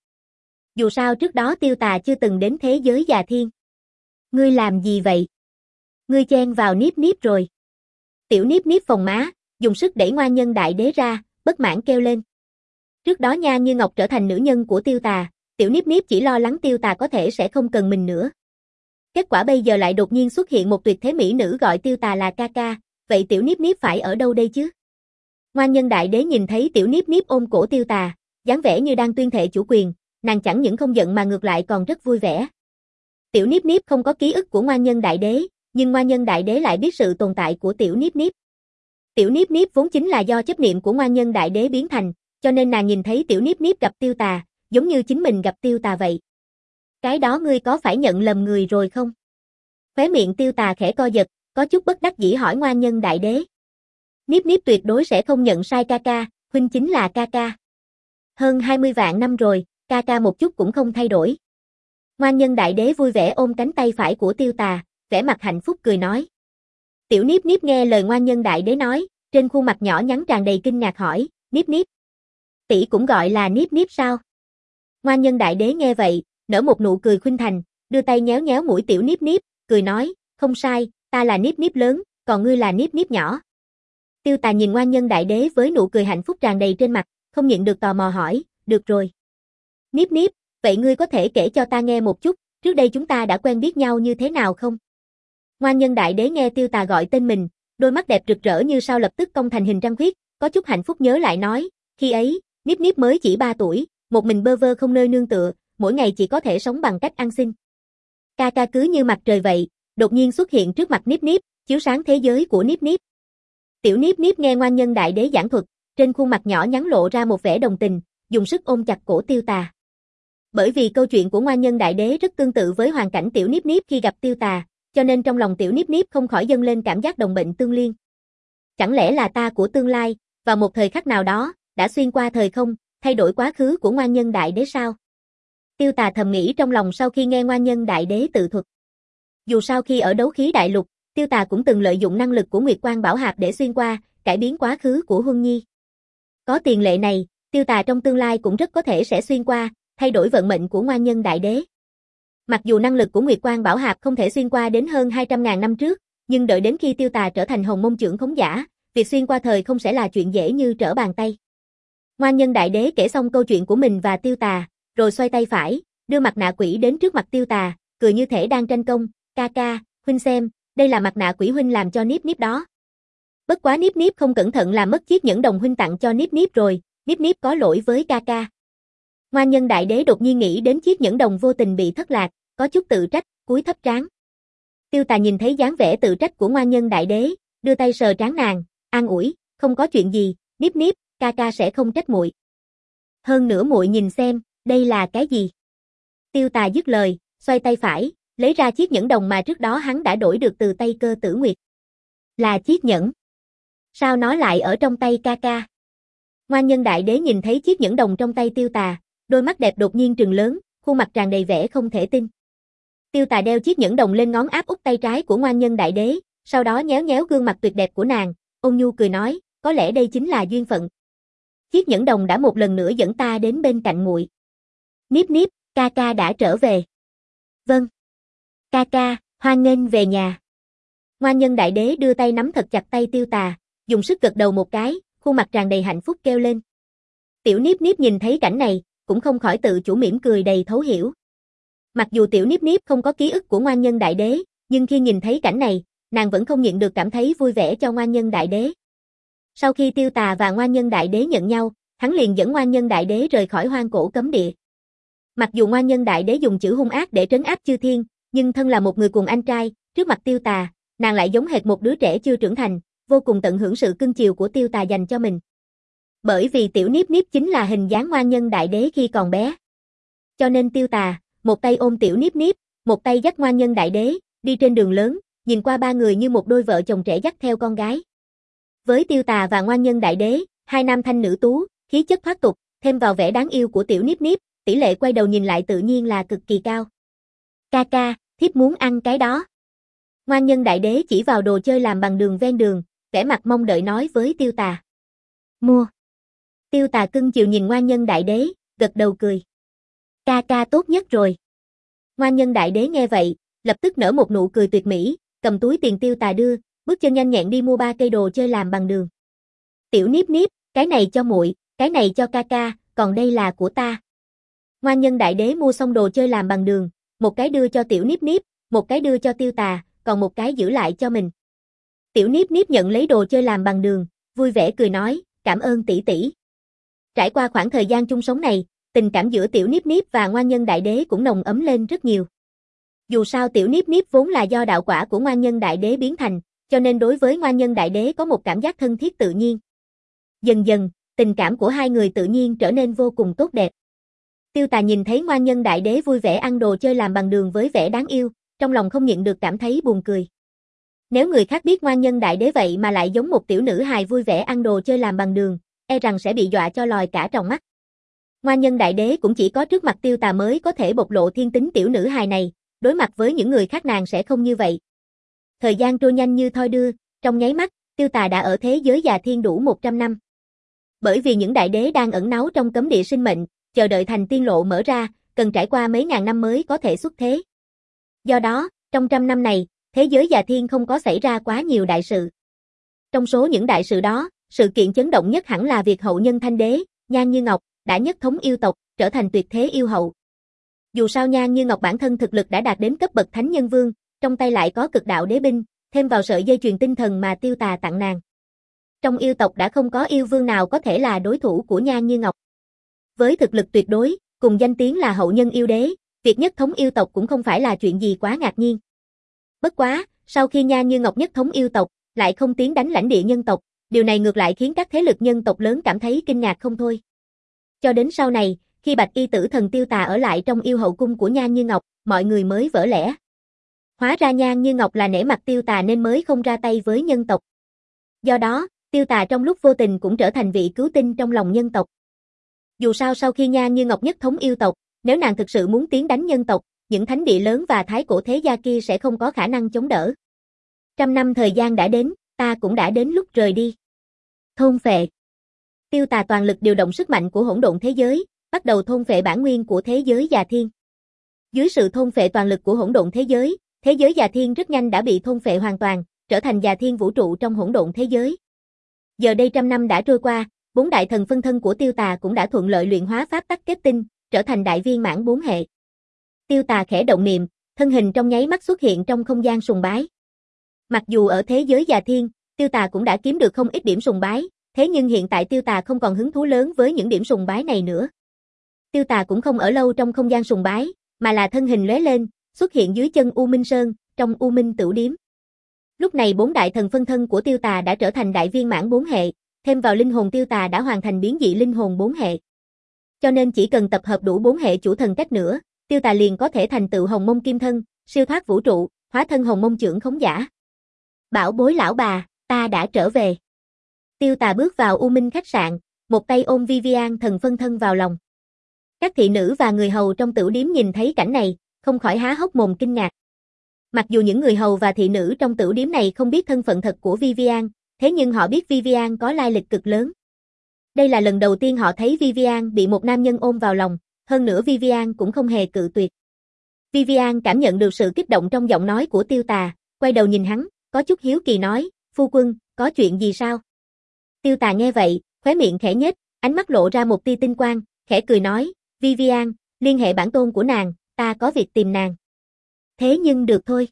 Dù sao trước đó Tiêu Tà chưa từng đến thế giới già thiên. Ngươi làm gì vậy? Ngươi chen vào Niếp Niếp rồi. Tiểu Niếp Niếp phồng má, dùng sức đẩy Ngoan Nhân Đại Đế ra, bất mãn kêu lên. Trước đó Nha Như Ngọc trở thành nữ nhân của Tiêu Tà, Tiểu Niếp Niếp chỉ lo lắng Tiêu Tà có thể sẽ không cần mình nữa. Kết quả bây giờ lại đột nhiên xuất hiện một tuyệt thế mỹ nữ gọi Tiêu Tà là ca ca, vậy Tiểu Niếp Niếp phải ở đâu đây chứ? Ngoan Nhân Đại Đế nhìn thấy Tiểu Niếp Niếp ôm cổ Tiêu Tà, dáng vẻ như đang tuyên thệ chủ quyền, nàng chẳng những không giận mà ngược lại còn rất vui vẻ. Tiểu Niếp Niếp không có ký ức của Ngoan Nhân Đại Đế, nhưng Ngoan Nhân Đại Đế lại biết sự tồn tại của Tiểu Niếp Niếp. Tiểu Niếp Niếp vốn chính là do chấp niệm của Ngoan Nhân Đại Đế biến thành, cho nên nàng nhìn thấy Tiểu Niếp Niếp gặp Tiêu Tà, giống như chính mình gặp Tiêu Tà vậy. Cái đó ngươi có phải nhận lầm người rồi không? Khóe miệng Tiêu Tà khẽ co giật, có chút bất đắc dĩ hỏi Ngoan Nhân Đại Đế. Niếp Niếp tuyệt đối sẽ không nhận sai ca ca, huynh chính là ca ca. Hơn hai mươi vạn năm rồi, ca ca một chút cũng không thay đổi. Ngoan Nhân Đại Đế vui vẻ ôm cánh tay phải của Tiêu Tà, vẻ mặt hạnh phúc cười nói. Tiểu Niếp Niếp nghe lời Ngoan Nhân Đại Đế nói, trên khuôn mặt nhỏ nhắn tràn đầy kinh ngạc hỏi, Niếp Niếp, tỷ cũng gọi là Niếp Niếp sao? Ngoan Nhân Đại Đế nghe vậy, nở một nụ cười khuynh thành, đưa tay nhéo nhéo mũi Tiểu Niếp Niếp, cười nói, không sai, ta là Niếp Niếp lớn, còn ngươi là Niếp Niếp nhỏ. Tiêu Tà nhìn Ngoan Nhân Đại Đế với nụ cười hạnh phúc tràn đầy trên mặt, không nhịn được tò mò hỏi, được rồi. Niếp Niếp, vậy ngươi có thể kể cho ta nghe một chút, trước đây chúng ta đã quen biết nhau như thế nào không? Ngoan Nhân Đại Đế nghe Tiêu Tà gọi tên mình, đôi mắt đẹp rực rỡ như sao lập tức cong thành hình trăng khuyết, có chút hạnh phúc nhớ lại nói, khi ấy, Niếp Niếp mới chỉ ba tuổi, một mình bơ vơ không nơi nương tựa, mỗi ngày chỉ có thể sống bằng cách ăn xin. Ca ca cứ như mặt trời vậy, đột nhiên xuất hiện trước mặt Niếp Niếp, chiếu sáng thế giới của Niếp Niếp. Tiểu Niếp Niếp nghe Ngoan Nhân Đại Đế giảng thuật, trên khuôn mặt nhỏ nhắn lộ ra một vẻ đồng tình, dùng sức ôm chặt cổ Tiêu Tà. Bởi vì câu chuyện của Ngoan Nhân Đại Đế rất tương tự với hoàn cảnh Tiểu Niếp Niếp khi gặp Tiêu Tà, cho nên trong lòng Tiểu Niếp Niếp không khỏi dâng lên cảm giác đồng bệnh tương liên. Chẳng lẽ là ta của tương lai, vào một thời khắc nào đó, đã xuyên qua thời không, thay đổi quá khứ của Ngoan Nhân Đại Đế sao? Tiêu Tà thầm nghĩ trong lòng sau khi nghe Ngoan Nhân Đại Đế tự thuật. Dù sao khi ở Đấu Khí Đại Lục, Tiêu Tà cũng từng lợi dụng năng lực của Nguyệt Quang Bảo Hạp để xuyên qua, cải biến quá khứ của Huân Nhi. Có tiền lệ này, Tiêu Tà trong tương lai cũng rất có thể sẽ xuyên qua, thay đổi vận mệnh của Ngoan Nhân Đại Đế. Mặc dù năng lực của Nguyệt Quang Bảo Hạp không thể xuyên qua đến hơn hai trăm ngàn năm trước, nhưng đợi đến khi Tiêu Tà trở thành Hồng Mông Chưởng Khống Giả, việc xuyên qua thời không sẽ là chuyện dễ như trở bàn tay. Ngoan Nhân Đại Đế kể xong câu chuyện của mình và Tiêu Tà, rồi xoay tay phải, đưa mặt nạ quỷ đến trước mặt Tiêu Tà, cười như thể đang tranh công, ca ca, huynh xem, đây là mặt nạ quỷ huynh làm cho Niếp Niếp đó. Bất quá Niếp Niếp không cẩn thận làm mất chiếc nhẫn đồng huynh tặng cho Niếp Niếp rồi, Niếp Niếp có lỗi với ca ca. Ngoan Nhân Đại Đế đột nhiên nghĩ đến chiếc nhẫn đồng vô tình bị thất lạc, có chút tự trách, cúi thấp trán. Tiêu Tà nhìn thấy dáng vẻ tự trách của Ngoan Nhân Đại Đế, đưa tay sờ trán nàng, an ủi, không có chuyện gì, Niếp Niếp, ca ca sẽ không trách muội. Hơn nữa muội nhìn xem, đây là cái gì? Tiêu Tà dứt lời, xoay tay phải, lấy ra chiếc nhẫn đồng mà trước đó hắn đã đổi được từ tay Cơ Tử Nguyệt. Là chiếc nhẫn. Sao nó lại ở trong tay ca ca? Ngoan Nhân Đại Đế nhìn thấy chiếc nhẫn đồng trong tay Tiêu Tà, đôi mắt đẹp đột nhiên trừng lớn, khuôn mặt tràn đầy vẻ không thể tin. Tiêu Tà đeo chiếc nhẫn đồng lên ngón áp út tay trái của Ngoan Nhân Đại Đế, sau đó nhéo nhéo gương mặt tuyệt đẹp của nàng, ôn nhu cười nói, có lẽ đây chính là duyên phận. Chiếc nhẫn đồng đã một lần nữa dẫn ta đến bên cạnh muội. Niếp Niếp, ca ca đã trở về. Vâng. Ca ca, hoan nghênh về nhà. Ngoan Nhân Đại Đế đưa tay nắm thật chặt tay Tiêu Tà, dùng sức gật đầu một cái, khuôn mặt tràn đầy hạnh phúc kêu lên. Tiểu Niếp Niếp nhìn thấy cảnh này, cũng không khỏi tự chủ mỉm cười đầy thấu hiểu. Mặc dù Tiểu Niếp Niếp không có ký ức của Ngoan Nhân Đại Đế, nhưng khi nhìn thấy cảnh này, nàng vẫn không nhịn được cảm thấy vui vẻ cho Ngoan Nhân Đại Đế. Sau khi Tiêu Tà và Ngoan Nhân Đại Đế nhận nhau, hắn liền dẫn Ngoan Nhân Đại Đế rời khỏi Hoang Cổ Cấm Địa. Mặc dù Ngoan Nhân Đại Đế dùng chữ hung ác để trấn áp chư thiên, nhưng thân là một người cùng anh trai, trước mặt Tiêu Tà, nàng lại giống hệt một đứa trẻ chưa trưởng thành, vô cùng tận hưởng sự cưng chiều của Tiêu Tà dành cho mình. Bởi vì Tiểu Niếp Niếp chính là hình dáng Ngoan Nhân Đại Đế khi còn bé. Cho nên Tiêu Tà, một tay ôm Tiểu Niếp Niếp, một tay dắt Ngoan Nhân Đại Đế, đi trên đường lớn, nhìn qua ba người như một đôi vợ chồng trẻ dắt theo con gái. Với Tiêu Tà và Ngoan Nhân Đại Đế, hai nam thanh nữ tú, khí chất thoát tục, thêm vào vẻ đáng yêu của tiểu Niếp Niếp, tỷ lệ quay đầu nhìn lại tự nhiên là cực kỳ cao. Ca ca, thiếp muốn ăn cái đó. Ngoan nhân đại đế chỉ vào đồ chơi làm bằng đường ven đường, vẻ mặt mong đợi nói với Tiêu Tà. Mua. Tiêu Tà cưng chiều nhìn ngoan nhân đại đế, gật đầu cười. Ca ca tốt nhất rồi. Ngoan nhân đại đế nghe vậy, lập tức nở một nụ cười tuyệt mỹ, cầm túi tiền Tiêu Tà đưa, bước chân nhanh nhẹn đi mua ba cây đồ chơi làm bằng đường. Tiểu Niếp Niếp, cái này cho muội, cái này cho ca ca, còn đây là của ta. Ngoan nhân đại đế mua xong đồ chơi làm bằng đường, một cái đưa cho tiểu Niếp Niếp, một cái đưa cho Tiêu Tà, còn một cái giữ lại cho mình. Tiểu Niếp Niếp nhận lấy đồ chơi làm bằng đường, vui vẻ cười nói, cảm ơn tỷ tỷ. Trải qua khoảng thời gian chung sống này, tình cảm giữa tiểu Niếp Niếp và ngoan nhân đại đế cũng nồng ấm lên rất nhiều. Dù sao tiểu Niếp Niếp vốn là do đạo quả của ngoan nhân đại đế biến thành, cho nên đối với ngoan nhân đại đế có một cảm giác thân thiết tự nhiên. Dần dần, tình cảm của hai người tự nhiên trở nên vô cùng tốt đẹp. Tiêu Tà nhìn thấy ngoan nhân đại đế vui vẻ ăn đồ chơi làm bằng đường với vẻ đáng yêu, trong lòng không nhịn được cảm thấy buồn cười. Nếu người khác biết ngoan nhân đại đế vậy mà lại giống một tiểu nữ hài vui vẻ ăn đồ chơi làm bằng đường, e rằng sẽ bị dọa cho lòi cả tròng mắt. Ngoan nhân đại đế cũng chỉ có trước mặt Tiêu Tà mới có thể bộc lộ thiên tính tiểu nữ hài này, đối mặt với những người khác nàng sẽ không như vậy. Thời gian trôi nhanh như thoi đưa, trong nháy mắt, Tiêu Tà đã ở thế giới già thiên đủ một trăm năm. Bởi vì những đại đế đang ẩn náu trong cấm địa sinh mệnh, chờ đợi thành tiên lộ mở ra, cần trải qua mấy ngàn năm mới có thể xuất thế. Do đó, trong trăm năm này, thế giới già thiên không có xảy ra quá nhiều đại sự. Trong số những đại sự đó, sự kiện chấn động nhất hẳn là việc hậu nhân Thanh Đế, Nhan Như Ngọc, đã nhất thống yêu tộc, trở thành tuyệt thế yêu hậu. Dù sao Nhan Như Ngọc bản thân thực lực đã đạt đến cấp bậc Thánh Nhân Vương, trong tay lại có cực đạo đế binh, thêm vào sợi dây chuyền tinh thần mà Tiêu Tà tặng nàng. Trong yêu tộc đã không có yêu vương nào có thể là đối thủ của Nhan Như Ngọc. Với thực lực tuyệt đối, cùng danh tiếng là hậu nhân yêu đế, việc nhất thống yêu tộc cũng không phải là chuyện gì quá ngạc nhiên. Bất quá, sau khi Nhan Như Ngọc nhất thống yêu tộc, lại không tiến đánh lãnh địa nhân tộc, điều này ngược lại khiến các thế lực nhân tộc lớn cảm thấy kinh ngạc không thôi. Cho đến sau này, khi Bạch Y Tử Thần Tiêu Tà ở lại trong yêu hậu cung của Nhan Như Ngọc, mọi người mới vỡ lẽ. Hóa ra Nhan Như Ngọc là nể mặt Tiêu Tà nên mới không ra tay với nhân tộc. Do đó, Tiêu Tà trong lúc vô tình cũng trở thành vị cứu tinh trong lòng nhân tộc. Dù sao sau khi Nhan Như Ngọc nhất thống yêu tộc, nếu nàng thực sự muốn tiến đánh nhân tộc, những thánh địa lớn và thái cổ thế gia kia sẽ không có khả năng chống đỡ. Trăm năm thời gian đã đến, ta cũng đã đến lúc rời đi. Thôn phệ. Tiêu Tà toàn lực điều động sức mạnh của hỗn độn thế giới, bắt đầu thôn phệ bản nguyên của thế giới già thiên. Dưới sự thôn phệ toàn lực của hỗn độn thế giới, thế giới già thiên rất nhanh đã bị thôn phệ hoàn toàn, trở thành già thiên vũ trụ trong hỗn độn thế giới. Giờ đây trăm năm đã trôi qua, bốn đại thần phân thân của Tiêu Tà cũng đã thuận lợi luyện hóa pháp tắc kết tinh, trở thành đại viên mãn bốn hệ. Tiêu Tà khẽ động niệm, thân hình trong nháy mắt xuất hiện trong không gian sùng bái. Mặc dù ở thế giới già thiên, Tiêu Tà cũng đã kiếm được không ít điểm sùng bái, thế nhưng hiện tại Tiêu Tà không còn hứng thú lớn với những điểm sùng bái này nữa. Tiêu Tà cũng không ở lâu trong không gian sùng bái, mà là thân hình lóe lên, xuất hiện dưới chân U Minh Sơn, trong U Minh Tửu Điếm. Lúc này bốn đại thần phân thân của Tiêu Tà đã trở thành đại viên mãn bốn hệ, thêm vào linh hồn Tiêu Tà đã hoàn thành biến dị linh hồn bốn hệ. Cho nên chỉ cần tập hợp đủ bốn hệ chủ thần cách nữa, Tiêu Tà liền có thể thành tựu Hồng Mông Kim Thân, siêu thoát vũ trụ, hóa thân Hồng Mông Chưởng Khống Giả. Bảo bối lão bà, ta đã trở về. Tiêu Tà bước vào U Minh khách sạn, một tay ôm Vivian thần phân thân vào lòng. Các thị nữ và người hầu trong tửu điếm nhìn thấy cảnh này, không khỏi há hốc mồm kinh ngạc. Mặc dù những người hầu và thị nữ trong tửu điếm này không biết thân phận thật của Vivian, thế nhưng họ biết Vivian có lai lịch cực lớn. Đây là lần đầu tiên họ thấy Vivian bị một nam nhân ôm vào lòng, hơn nữa Vivian cũng không hề cự tuyệt. Vivian cảm nhận được sự kích động trong giọng nói của Tiêu Tà, quay đầu nhìn hắn, có chút hiếu kỳ nói, phu quân, có chuyện gì sao? Tiêu Tà nghe vậy, khóe miệng khẽ nhếch, ánh mắt lộ ra một tia tinh quang, khẽ cười nói, Vivian, liên hệ bản tôn của nàng, ta có việc tìm nàng. Thế nhưng được thôi.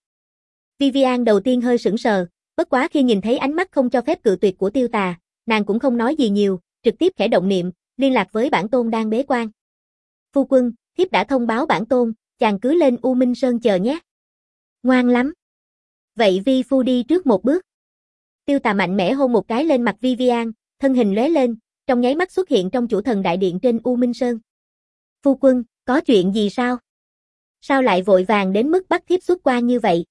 Vivian đầu tiên hơi sững sờ, bất quá khi nhìn thấy ánh mắt không cho phép cự tuyệt của Tiêu Tà, nàng cũng không nói gì nhiều, trực tiếp khẽ động niệm, liên lạc với bản tôn đang bế quan. Phu quân, thiếp đã thông báo bản tôn, chàng cứ lên U Minh Sơn chờ nhé. Ngoan lắm. Vậy Vi phu đi trước một bước. Tiêu Tà mạnh mẽ hôn một cái lên mặt Vivian, thân hình lóe lên, trong nháy mắt xuất hiện trong chủ thần đại điện trên U Minh Sơn. Phu quân, có chuyện gì sao? Sao lại vội vàng đến mức bắt thiếp xuất quan như vậy?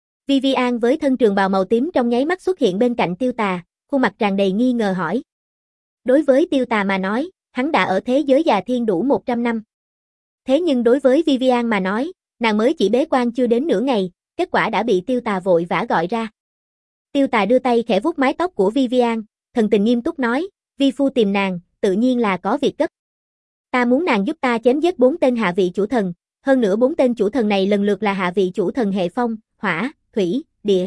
Vivian với thân trường bào màu tím trong nháy mắt xuất hiện bên cạnh Tiêu Tà, khuôn mặt tràn đầy nghi ngờ hỏi. Đối với Tiêu Tà mà nói, hắn đã ở thế giới già thiên đủ một trăm năm. Thế nhưng đối với Vivian mà nói, nàng mới chỉ bế quan chưa đến nửa ngày, kết quả đã bị Tiêu Tà vội vã gọi ra. Tiêu Tà đưa tay khẽ vuốt mái tóc của Vivian, thần tình nghiêm túc nói, vi phu tìm nàng, tự nhiên là có việc gấp. Ta muốn nàng giúp ta chém giết bốn tên hạ vị chủ thần, hơn nữa bốn tên chủ thần này lần lượt là hạ vị chủ thần hệ phong, hỏa, thủy, địa.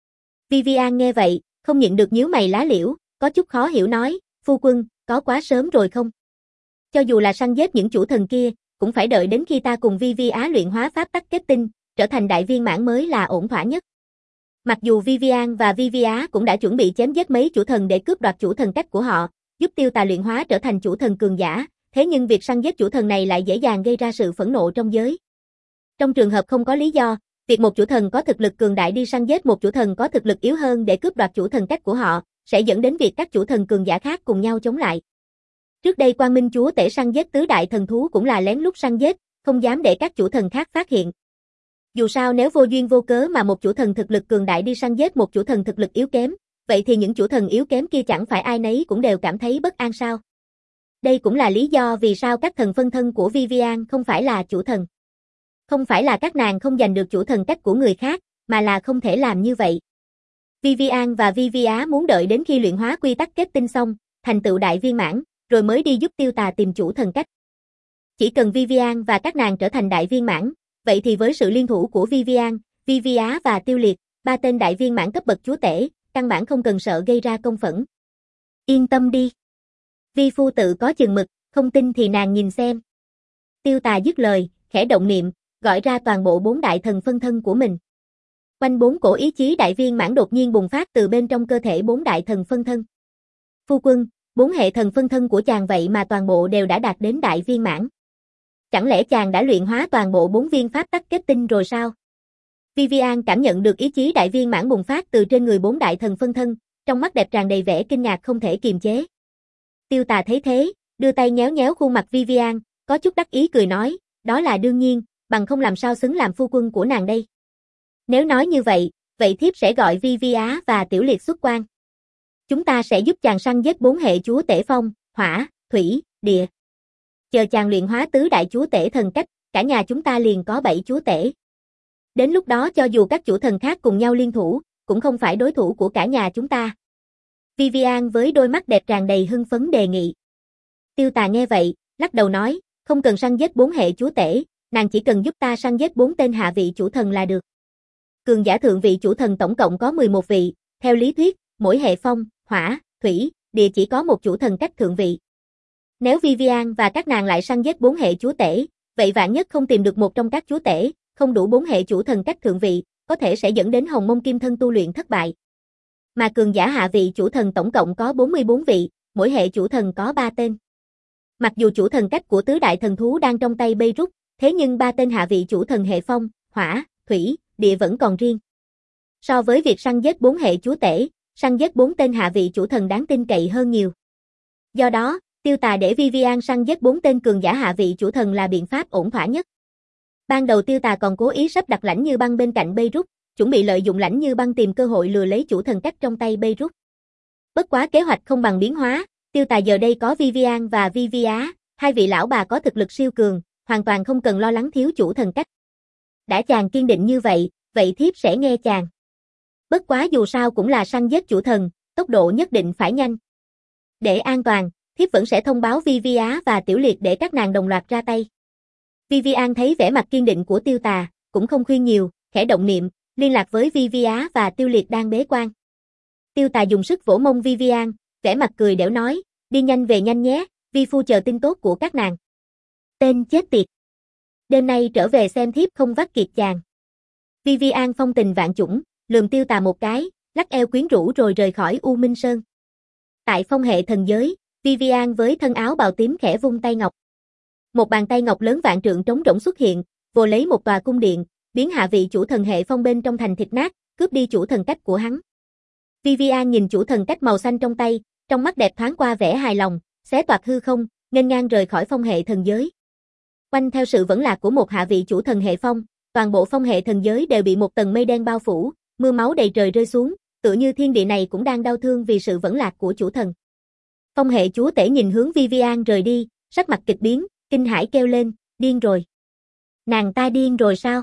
Vivian nghe vậy, không nhịn được nhíu mày lá liễu, có chút khó hiểu nói, phu quân, có quá sớm rồi không? Cho dù là săn giết những chủ thần kia, cũng phải đợi đến khi ta cùng Vi Vi Á luyện hóa pháp tắc kết tinh, trở thành đại viên mãn mới là ổn thỏa nhất. Mặc dù Vivian và Vi Vi Á cũng đã chuẩn bị chém giết mấy chủ thần để cướp đoạt chủ thần cách của họ, giúp Tiêu Tà luyện hóa trở thành chủ thần cường giả, thế nhưng việc săn giết chủ thần này lại dễ dàng gây ra sự phẫn nộ trong giới. Trong trường hợp không có lý do, việc một chủ thần có thực lực cường đại đi săn giết một chủ thần có thực lực yếu hơn để cướp đoạt chủ thần cách của họ, sẽ dẫn đến việc các chủ thần cường giả khác cùng nhau chống lại. Trước đây Quang Minh Chúa Tể săn giết tứ đại thần thú cũng là lén lút săn giết, không dám để các chủ thần khác phát hiện. Dù sao nếu vô duyên vô cớ mà một chủ thần thực lực cường đại đi săn giết một chủ thần thực lực yếu kém, vậy thì những chủ thần yếu kém kia chẳng phải ai nấy cũng đều cảm thấy bất an sao? Đây cũng là lý do vì sao các thần phân thân của Vivian không phải là chủ thần. Không phải là các nàng không giành được chủ thần cách của người khác, mà là không thể làm như vậy. Vivian và Vi Vi Á muốn đợi đến khi luyện hóa quy tắc kết tinh xong, thành tựu đại viên mãn, rồi mới đi giúp Tiêu Tà tìm chủ thần cách. Chỉ cần Vivian và các nàng trở thành đại viên mãn, vậy thì với sự liên thủ của Vivian, Vi Vi Á và Tiêu Liệt, ba tên đại viên mãn cấp bậc chúa tể, căn bản không cần sợ gây ra công phẫn. Yên tâm đi. Vi phu tự có chừng mực, không tin thì nàng nhìn xem. Tiêu Tà dứt lời, khẽ động niệm, gọi ra toàn bộ bốn đại thần phân thân của mình. Quanh bốn cổ ý chí đại viên mãn đột nhiên bùng phát từ bên trong cơ thể bốn đại thần phân thân. Phu quân, bốn hệ thần phân thân của chàng vậy mà toàn bộ đều đã đạt đến đại viên mãn. Chẳng lẽ chàng đã luyện hóa toàn bộ bốn viên pháp tắc kết tinh rồi sao? Vivian cảm nhận được ý chí đại viên mãn bùng phát từ trên người bốn đại thần phân thân, trong mắt đẹp tràn đầy vẻ kinh ngạc không thể kiềm chế. Tiêu Tà thấy thế, đưa tay nhéo nhéo khuôn mặt Vivian, có chút đắc ý cười nói, đó là đương nhiên, bằng không làm sao xứng làm phu quân của nàng đây. Nếu nói như vậy, vậy thiếp sẽ gọi Vi Vi Á và Tiểu Liệt xuất quan. Chúng ta sẽ giúp chàng săn giết bốn hệ chúa tể phong, hỏa, thủy, địa. Chờ chàng luyện hóa tứ đại chúa tể thần cách, cả nhà chúng ta liền có bảy chúa tể. Đến lúc đó cho dù các chủ thần khác cùng nhau liên thủ, cũng không phải đối thủ của cả nhà chúng ta. Vivian với đôi mắt đẹp tràn đầy hưng phấn đề nghị. Tiêu Tà nghe vậy, lắc đầu nói, không cần săn giết bốn hệ chúa tể, nàng chỉ cần giúp ta săn giết bốn tên hạ vị chủ thần là được. Cường giả thượng vị chủ thần tổng cộng có mười một vị, theo lý thuyết, mỗi hệ phong, hỏa, thủy, địa chỉ có một chủ thần cách thượng vị. Nếu Vivian và các nàng lại săn giết bốn hệ chúa tể, vậy vạn nhất không tìm được một trong các chúa tể, không đủ bốn hệ chủ thần cách thượng vị, có thể sẽ dẫn đến Hồng Mông Kim Thân tu luyện thất bại. Mà cường giả hạ vị chủ thần tổng cộng có bốn mươi bốn vị, mỗi hệ chủ thần có ba tên. Mặc dù chủ thần cách của tứ đại thần thú đang trong tay Beirut, thế nhưng ba tên hạ vị chủ thần hệ phong, hỏa, thủy, địa vẫn còn riêng. So với việc săn giết bốn hệ chúa tể, săn giết bốn tên hạ vị chủ thần đáng tin cậy hơn nhiều. Do đó, Tiêu Tà để Vivian săn giết bốn tên cường giả hạ vị chủ thần là biện pháp ổn thỏa nhất. Ban đầu Tiêu Tà còn cố ý sắp đặt Lãnh Như Băng bên cạnh Beirut, chuẩn bị lợi dụng Lãnh Như Băng tìm cơ hội lừa lấy chủ thần cách trong tay Beirut. Bất quá kế hoạch không bằng biến hóa, Tiêu Tà giờ đây có Vivian và Vi Vi Á, hai vị lão bà có thực lực siêu cường, hoàn toàn không cần lo lắng thiếu chủ thần cách. Đã chàng kiên định như vậy, vậy thiếp sẽ nghe chàng. Bất quá dù sao cũng là săn giết chủ thần, tốc độ nhất định phải nhanh. Để an toàn, thiếp vẫn sẽ thông báo Vi Vi Á và Tiểu Liệt để các nàng đồng loạt ra tay. Vivian thấy vẻ mặt kiên định của Tiêu Tà, cũng không khuyên nhiều, khẽ động niệm, liên lạc với Vi Vi Á và Tiêu Liệt đang bế quan. Tiêu Tà dùng sức vỗ mông Vivian, vẻ mặt cười đẻo nói, đi nhanh về nhanh nhé, vi phu chờ tin tốt của các nàng. Tên chết tiệt. Đêm nay trở về xem thiếp không vắt kiệt chàng. Vivian phong tình vạn chủng, lườm Tiêu Tà một cái, lắc eo quyến rũ rồi rời khỏi U Minh Sơn. Tại phong hệ thần giới, Vivian với thân áo bào tím khẽ vung tay ngọc. Một bàn tay ngọc lớn vạn trượng trống rỗng xuất hiện, vồ lấy một tòa cung điện, biến hạ vị chủ thần hệ phong bên trong thành thịt nát, cướp đi chủ thần cách của hắn. Vivian nhìn chủ thần cách màu xanh trong tay, trong mắt đẹp thoáng qua vẻ hài lòng, xé toạc hư không, nghênh ngang rời khỏi phong hệ thần giới. Quanh theo sự vẫn lạc của một hạ vị chủ thần hệ phong, toàn bộ phong hệ thần giới đều bị một tầng mây đen bao phủ, mưa máu đầy trời rơi xuống, tựa như thiên địa này cũng đang đau thương vì sự vẫn lạc của chủ thần. Phong hệ chúa tể nhìn hướng Vivian rời đi, sắc mặt kịch biến, kinh hãi kêu lên, điên rồi. Nàng ta điên rồi sao?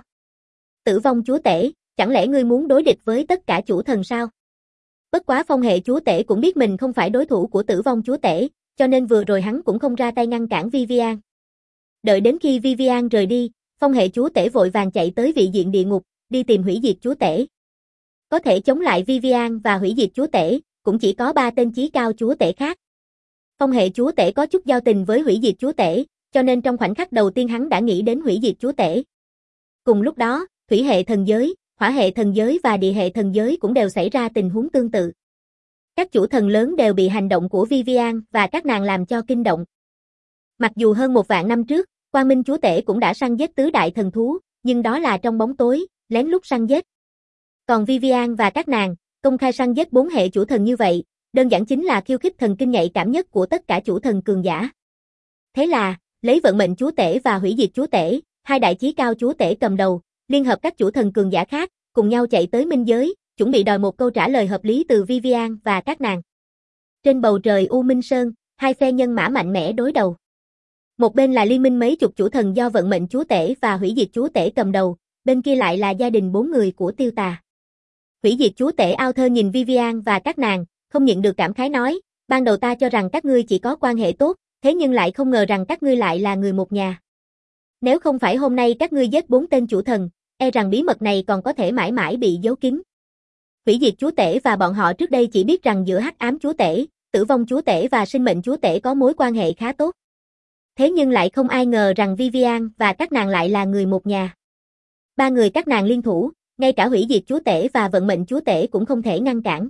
Tử vong chúa tể, chẳng lẽ ngươi muốn đối địch với tất cả chủ thần sao? Bất quá phong hệ chúa tể cũng biết mình không phải đối thủ của tử vong chúa tể, cho nên vừa rồi hắn cũng không ra tay ngăn cản Vivian. Đợi đến khi Vivian rời đi, phong hệ chúa tể vội vàng chạy tới vị diện địa ngục, đi tìm hủy diệt chúa tể. Có thể chống lại Vivian và hủy diệt chúa tể, cũng chỉ có ba tên chí cao chúa tể khác. Phong hệ chúa tể có chút giao tình với hủy diệt chúa tể, cho nên trong khoảnh khắc đầu tiên hắn đã nghĩ đến hủy diệt chúa tể. Cùng lúc đó, thủy hệ thần giới, hỏa hệ thần giới và địa hệ thần giới cũng đều xảy ra tình huống tương tự. Các chủ thần lớn đều bị hành động của Vivian và các nàng làm cho kinh động. Mặc dù hơn một vạn năm trước, Quang Minh chúa tể cũng đã săn giết tứ đại thần thú, nhưng đó là trong bóng tối, lén lút săn giết. Còn Vivian và các nàng, công khai săn giết bốn hệ chủ thần như vậy, đơn giản chính là khiêu khích thần kinh nhạy cảm nhất của tất cả chủ thần cường giả. Thế là, lấy vận mệnh chúa tể và hủy diệt chúa tể, hai đại chí cao chúa tể cầm đầu, liên hợp các chủ thần cường giả khác, cùng nhau chạy tới minh giới, chuẩn bị đòi một câu trả lời hợp lý từ Vivian và các nàng. Trên bầu trời U Minh Sơn, hai phe nhân mã mạnh mẽ đối đầu. Một bên là liên minh mấy chục chủ thần do vận mệnh chúa tể và hủy diệt chúa tể cầm đầu, bên kia lại là gia đình bốn người của Tiêu Tà. Hủy diệt chúa tể Arthur nhìn Vivian và các nàng, không nhịn được cảm khái nói, ban đầu ta cho rằng các ngươi chỉ có quan hệ tốt, thế nhưng lại không ngờ rằng các ngươi lại là người một nhà. Nếu không phải hôm nay các ngươi giết bốn tên chủ thần, e rằng bí mật này còn có thể mãi mãi bị giấu kín. Hủy diệt chúa tể và bọn họ trước đây chỉ biết rằng giữa hắc ám chúa tể, tử vong chúa tể và sinh mệnh chúa tể có mối quan hệ khá tốt. Thế nhưng lại không ai ngờ rằng Vivian và các nàng lại là người một nhà. Ba người các nàng liên thủ, ngay cả hủy diệt chúa tể và vận mệnh chúa tể cũng không thể ngăn cản.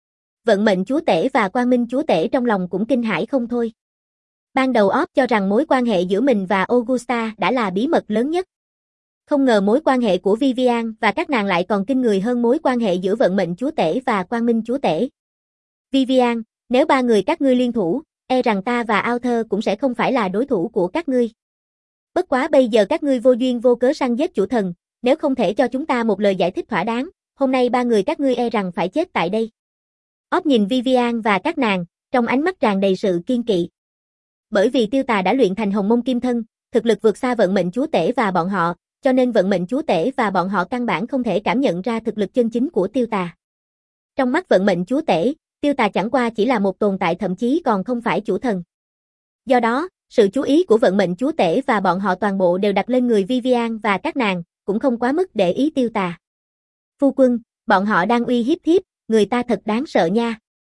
Vận mệnh chúa tể và quang minh chúa tể trong lòng cũng kinh hãi không thôi. Ban đầu Orb cho rằng mối quan hệ giữa mình và Augusta đã là bí mật lớn nhất. Không ngờ mối quan hệ của Vivian và các nàng lại còn kinh người hơn mối quan hệ giữa vận mệnh chúa tể và quang minh chúa tể. Vivian, nếu ba người các ngươi liên thủ, e rằng ta và Arthur cũng sẽ không phải là đối thủ của các ngươi. Bất quá bây giờ các ngươi vô duyên vô cớ săn giết chủ thần, nếu không thể cho chúng ta một lời giải thích thỏa đáng, hôm nay ba người các ngươi e rằng phải chết tại đây. Orb nhìn Vivian và các nàng, trong ánh mắt tràn đầy sự kiên kỵ. Bởi vì Tiêu Tà đã luyện thành Hồng Mông Kim Thân, thực lực vượt xa vận mệnh chúa tể và bọn họ, cho nên vận mệnh chúa tể và bọn họ căn bản không thể cảm nhận ra thực lực chân chính của Tiêu Tà. Trong mắt vận mệnh chúa tể, Tiêu Tà chẳng qua chỉ là một tồn tại thậm chí còn không phải chủ thần. Do đó, sự chú ý của vận mệnh chúa tể và bọn họ toàn bộ đều đặt lên người Vivian và các nàng, cũng không quá mức để ý Tiêu Tà. Phu quân, bọn họ đang uy hiếp thiếp, người ta thật đáng sợ nha.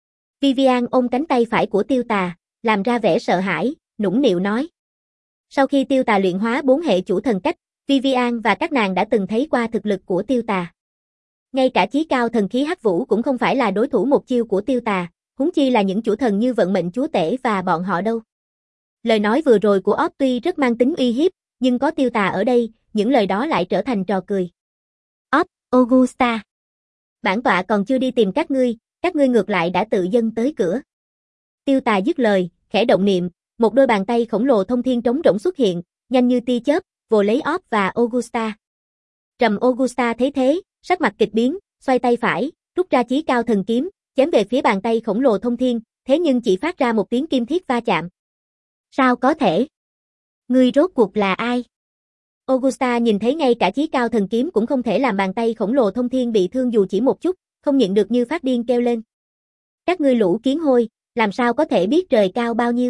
Vivian ôm cánh tay phải của Tiêu Tà, làm ra vẻ sợ hãi, nũng nịu nói. Sau khi Tiêu Tà luyện hóa bốn hệ chủ thần cách, Vivian và các nàng đã từng thấy qua thực lực của Tiêu Tà. Ngay cả chí cao thần khí hắc vũ cũng không phải là đối thủ một chiêu của Tiêu Tà, huống chi là những chủ thần như vận mệnh chúa tể và bọn họ đâu. Lời nói vừa rồi của Orb tuy rất mang tính uy hiếp, nhưng có Tiêu Tà ở đây, những lời đó lại trở thành trò cười. Orb, Augusta. Bản tọa còn chưa đi tìm các ngươi, các ngươi ngược lại đã tự dâng tới cửa. Tiêu Tà dứt lời, khẽ động niệm, một đôi bàn tay khổng lồ thông thiên trống rỗng xuất hiện, nhanh như tia chớp, vồ lấy Orb và Augusta. Trầm Augusta thấy thế, sắc mặt kịch biến, xoay tay phải, rút ra chí cao thần kiếm, chém về phía bàn tay khổng lồ thông thiên, thế nhưng chỉ phát ra một tiếng kim thiết va chạm. Sao có thể? Ngươi rốt cuộc là ai? Augusta nhìn thấy ngay cả chí cao thần kiếm cũng không thể làm bàn tay khổng lồ thông thiên bị thương dù chỉ một chút, không nhịn được như phát điên kêu lên. Các ngươi lũ kiến hôi, làm sao có thể biết trời cao bao nhiêu?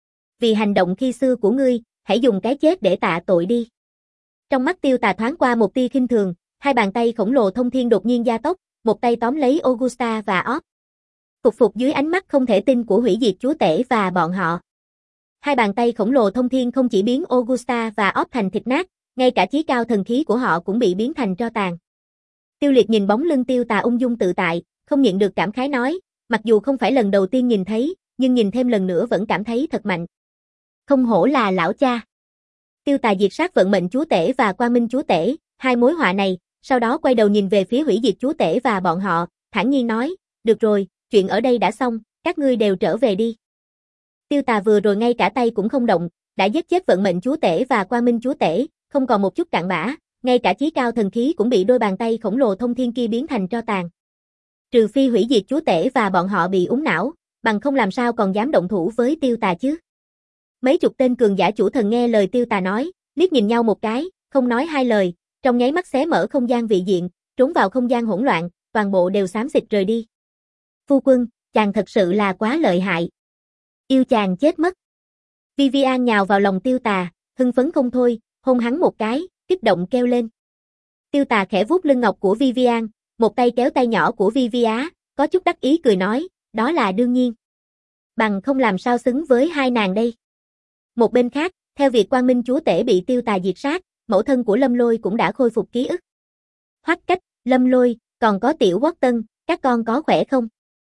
Vì hành động khi xưa của ngươi, hãy dùng cái chết để tạ tội đi. Trong mắt Tiêu Tà thoáng qua một tia khinh thường, hai bàn tay khổng lồ thông thiên đột nhiên gia tốc, một tay tóm lấy Augusta và Orb. Phục phục dưới ánh mắt không thể tin của hủy diệt chúa tể và bọn họ. Hai bàn tay khổng lồ thông thiên không chỉ biến Augusta và Orb thành thịt nát, ngay cả chí cao thần khí của họ cũng bị biến thành tro tàn. Tiêu Liệt nhìn bóng lưng Tiêu Tà ung dung tự tại, không nhịn được cảm khái nói, mặc dù không phải lần đầu tiên nhìn thấy, nhưng nhìn thêm lần nữa vẫn cảm thấy thật mạnh. Không hổ là lão cha. Tiêu Tà diệt sát vận mệnh chúa tể và quang minh chúa tể, hai mối họa này, sau đó quay đầu nhìn về phía hủy diệt chúa tể và bọn họ, thản nhiên nói, được rồi, chuyện ở đây đã xong, các ngươi đều trở về đi. Tiêu Tà vừa rồi ngay cả tay cũng không động, đã giết chết vận mệnh chúa tể và quang minh chúa tể, không còn một chút cặn bã, ngay cả chí cao thần khí cũng bị đôi bàn tay khổng lồ thông thiên kia biến thành tro tàn. Trừ phi hủy diệt chúa tể và bọn họ bị úng não, bằng không làm sao còn dám động thủ với Tiêu Tà chứ. Mấy chục tên cường giả chủ thần nghe lời Tiêu Tà nói, liếc nhìn nhau một cái, không nói hai lời, trong nháy mắt xé mở không gian vị diện, trốn vào không gian hỗn loạn, toàn bộ đều xám xịt rời đi. Phu quân, chàng thật sự là quá lợi hại. Yêu chàng chết mất. Vivian nhào vào lòng Tiêu Tà, hưng phấn không thôi, hôn hắn một cái, kích động kêu lên. Tiêu Tà khẽ vuốt lưng ngọc của Vivian, một tay kéo tay nhỏ của Vivia, có chút đắc ý cười nói, đó là đương nhiên. Bằng không làm sao xứng với hai nàng đây. Một bên khác, theo việc Quang Minh Chúa Tể bị Tiêu Tà diệt sát, mẫu thân của Lâm Lôi cũng đã khôi phục ký ức. Hoắc Cách, Lâm Lôi, còn có Tiểu Quốc Tân, các con có khỏe không?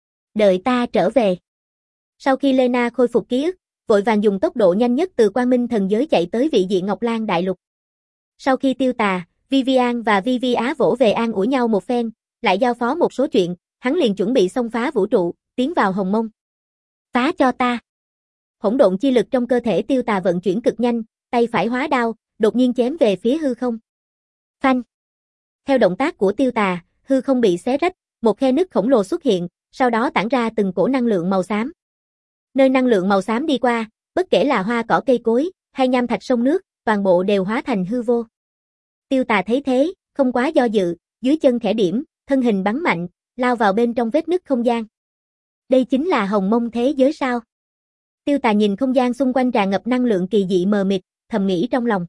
Đợi ta trở về. Sau khi Lena khôi phục ký ức, vội vàng dùng tốc độ nhanh nhất từ Quang Minh thần giới chạy tới vị diện Ngọc Lan Đại Lục. Sau khi Tiêu Tà, Vivian và Vivi Á vỗ về an ủi nhau một phen, lại giao phó một số chuyện, hắn liền chuẩn bị xông phá vũ trụ, tiến vào Hồng Mông. Phá cho ta. Hỗn độn chi lực trong cơ thể Tiêu Tà vận chuyển cực nhanh, tay phải hóa đao, đột nhiên chém về phía hư không. Phanh. Theo động tác của Tiêu Tà, hư không bị xé rách, một khe nứt khổng lồ xuất hiện, sau đó tản ra từng cổ năng lượng màu xám. Nơi năng lượng màu xám đi qua, bất kể là hoa cỏ cây cối, hay nham thạch sông nước, toàn bộ đều hóa thành hư vô. Tiêu Tà thấy thế, không quá do dự, dưới chân khẽ điểm, thân hình bắn mạnh, lao vào bên trong vết nứt không gian. Đây chính là Hồng Mông thế giới sao? Tiêu Tà nhìn không gian xung quanh tràn ngập năng lượng kỳ dị mờ mịt, thầm nghĩ trong lòng.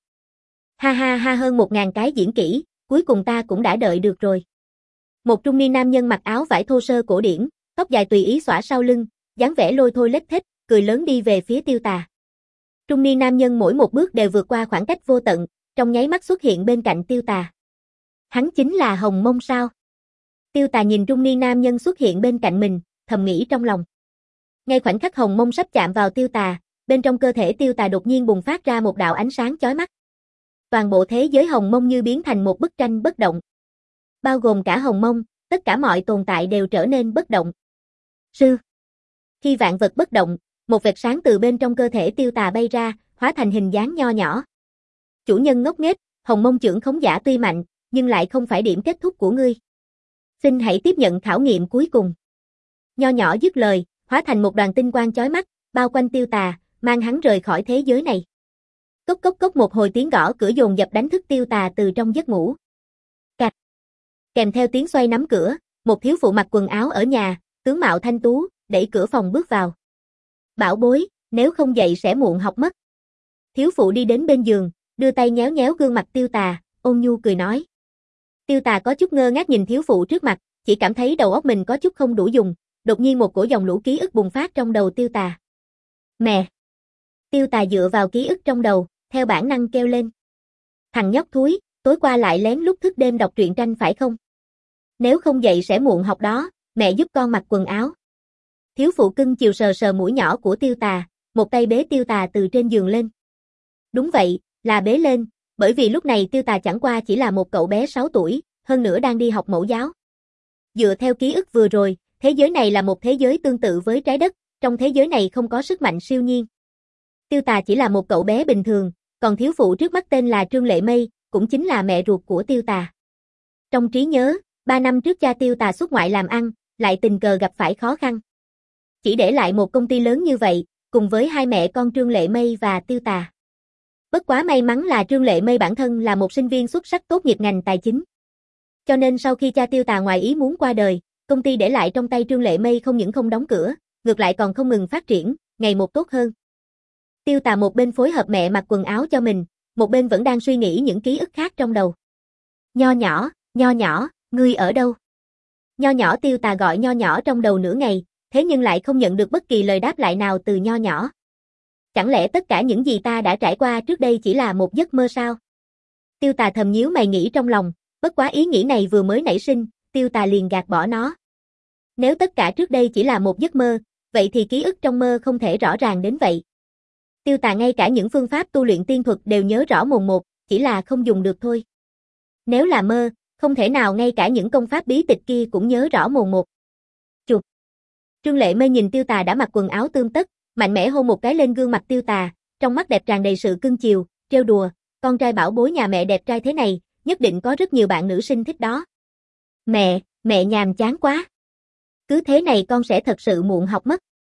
Ha ha ha, hơn một ngàn cái diễn kỹ, cuối cùng ta cũng đã đợi được rồi. Một trung niên nam nhân mặc áo vải thô sơ cổ điển, tóc dài tùy ý xõa sau lưng, dáng vẻ lôi thôi lết thết, cười lớn đi về phía Tiêu Tà. Trung niên nam nhân mỗi một bước đều vượt qua khoảng cách vô tận, trong nháy mắt xuất hiện bên cạnh Tiêu Tà. Hắn chính là Hồng Mông sao? Tiêu Tà nhìn trung niên nam nhân xuất hiện bên cạnh mình, thầm nghĩ trong lòng. Ngay khoảnh khắc Hồng Mông sắp chạm vào Tiêu Tà, bên trong cơ thể Tiêu Tà đột nhiên bùng phát ra một đạo ánh sáng chói mắt. Toàn bộ thế giới Hồng Mông như biến thành một bức tranh bất động. Bao gồm cả Hồng Mông, tất cả mọi tồn tại đều trở nên bất động. Sư. Khi vạn vật bất động, một vệt sáng từ bên trong cơ thể Tiêu Tà bay ra, hóa thành hình dáng nho nhỏ. Chủ nhân ngốc nghếch, Hồng Mông trưởng khống giả tuy mạnh, nhưng lại không phải điểm kết thúc của ngươi. Xin hãy tiếp nhận khảo nghiệm cuối cùng. Nho nhỏ dứt lời, hóa thành một đoàn tinh quang chói mắt, bao quanh Tiêu Tà, mang hắn rời khỏi thế giới này. Cốc cốc cốc, một hồi tiếng gõ cửa dồn dập đánh thức Tiêu Tà từ trong giấc ngủ. Cạch. Kèm theo tiếng xoay nắm cửa, một thiếu phụ mặc quần áo ở nhà, tướng mạo thanh tú, đẩy cửa phòng bước vào. Bảo bối, nếu không dậy sẽ muộn học mất. Thiếu phụ đi đến bên giường, đưa tay nhéo nhéo gương mặt Tiêu Tà, ôn nhu cười nói. Tiêu Tà có chút ngơ ngác nhìn thiếu phụ trước mặt, chỉ cảm thấy đầu óc mình có chút không đủ dùng, đột nhiên một cổ dòng lũ ký ức bùng phát trong đầu Tiêu Tà. Mẹ! Tiêu Tà dựa vào ký ức trong đầu, theo bản năng kêu lên. Thằng nhóc thúi, tối qua lại lén lút thức đêm đọc truyện tranh phải không? Nếu không dậy sẽ muộn học đó, mẹ giúp con mặc quần áo. Thiếu phụ cưng chiều sờ sờ mũi nhỏ của Tiêu Tà, một tay bế Tiêu Tà từ trên giường lên. Đúng vậy, là bế lên, bởi vì lúc này Tiêu Tà chẳng qua chỉ là một cậu bé sáu tuổi, hơn nữa đang đi học mẫu giáo. Dựa theo ký ức vừa rồi, thế giới này là một thế giới tương tự với trái đất, trong thế giới này không có sức mạnh siêu nhiên. Tiêu Tà chỉ là một cậu bé bình thường, còn thiếu phụ trước mắt tên là Trương Lệ Mây, cũng chính là mẹ ruột của Tiêu Tà. Trong trí nhớ, ba năm trước cha Tiêu Tà xuất ngoại làm ăn, lại tình cờ gặp phải khó khăn. Chỉ để lại một công ty lớn như vậy, cùng với hai mẹ con Trương Lệ Mây và Tiêu Tà. Bất quá may mắn là Trương Lệ Mây bản thân là một sinh viên xuất sắc tốt nghiệp ngành tài chính. Cho nên sau khi cha Tiêu Tà ngoài ý muốn qua đời, công ty để lại trong tay Trương Lệ Mây không những không đóng cửa, ngược lại còn không ngừng phát triển, ngày một tốt hơn. Tiêu Tà một bên phối hợp mẹ mặc quần áo cho mình, một bên vẫn đang suy nghĩ những ký ức khác trong đầu. Nho nhỏ, nho nhỏ, ngươi ở đâu? Nho nhỏ, Tiêu Tà gọi nho nhỏ trong đầu nửa ngày, thế nhưng lại không nhận được bất kỳ lời đáp lại nào từ nho nhỏ. Chẳng lẽ tất cả những gì ta đã trải qua trước đây chỉ là một giấc mơ sao? Tiêu Tà thầm nhíu mày nghĩ trong lòng, bất quá ý nghĩ này vừa mới nảy sinh, Tiêu Tà liền gạt bỏ nó. Nếu tất cả trước đây chỉ là một giấc mơ, vậy thì ký ức trong mơ không thể rõ ràng đến vậy. Tiêu Tà ngay cả những phương pháp tu luyện tiên thuật đều nhớ rõ mồn một, chỉ là không dùng được thôi. Nếu là mơ, không thể nào ngay cả những công pháp bí tịch kia cũng nhớ rõ mồn một. Chụp. Trương Lệ Mây nhìn Tiêu Tà đã mặc quần áo tươm tất, mạnh mẽ hôn một cái lên gương mặt Tiêu Tà, trong mắt đẹp tràn đầy sự cưng chiều, trêu đùa, con trai bảo bối nhà mẹ đẹp trai thế này, nhất định có rất nhiều bạn nữ sinh thích đó. Mẹ, mẹ nhàm chán quá. Cứ thế này con sẽ thật sự muộn học mất.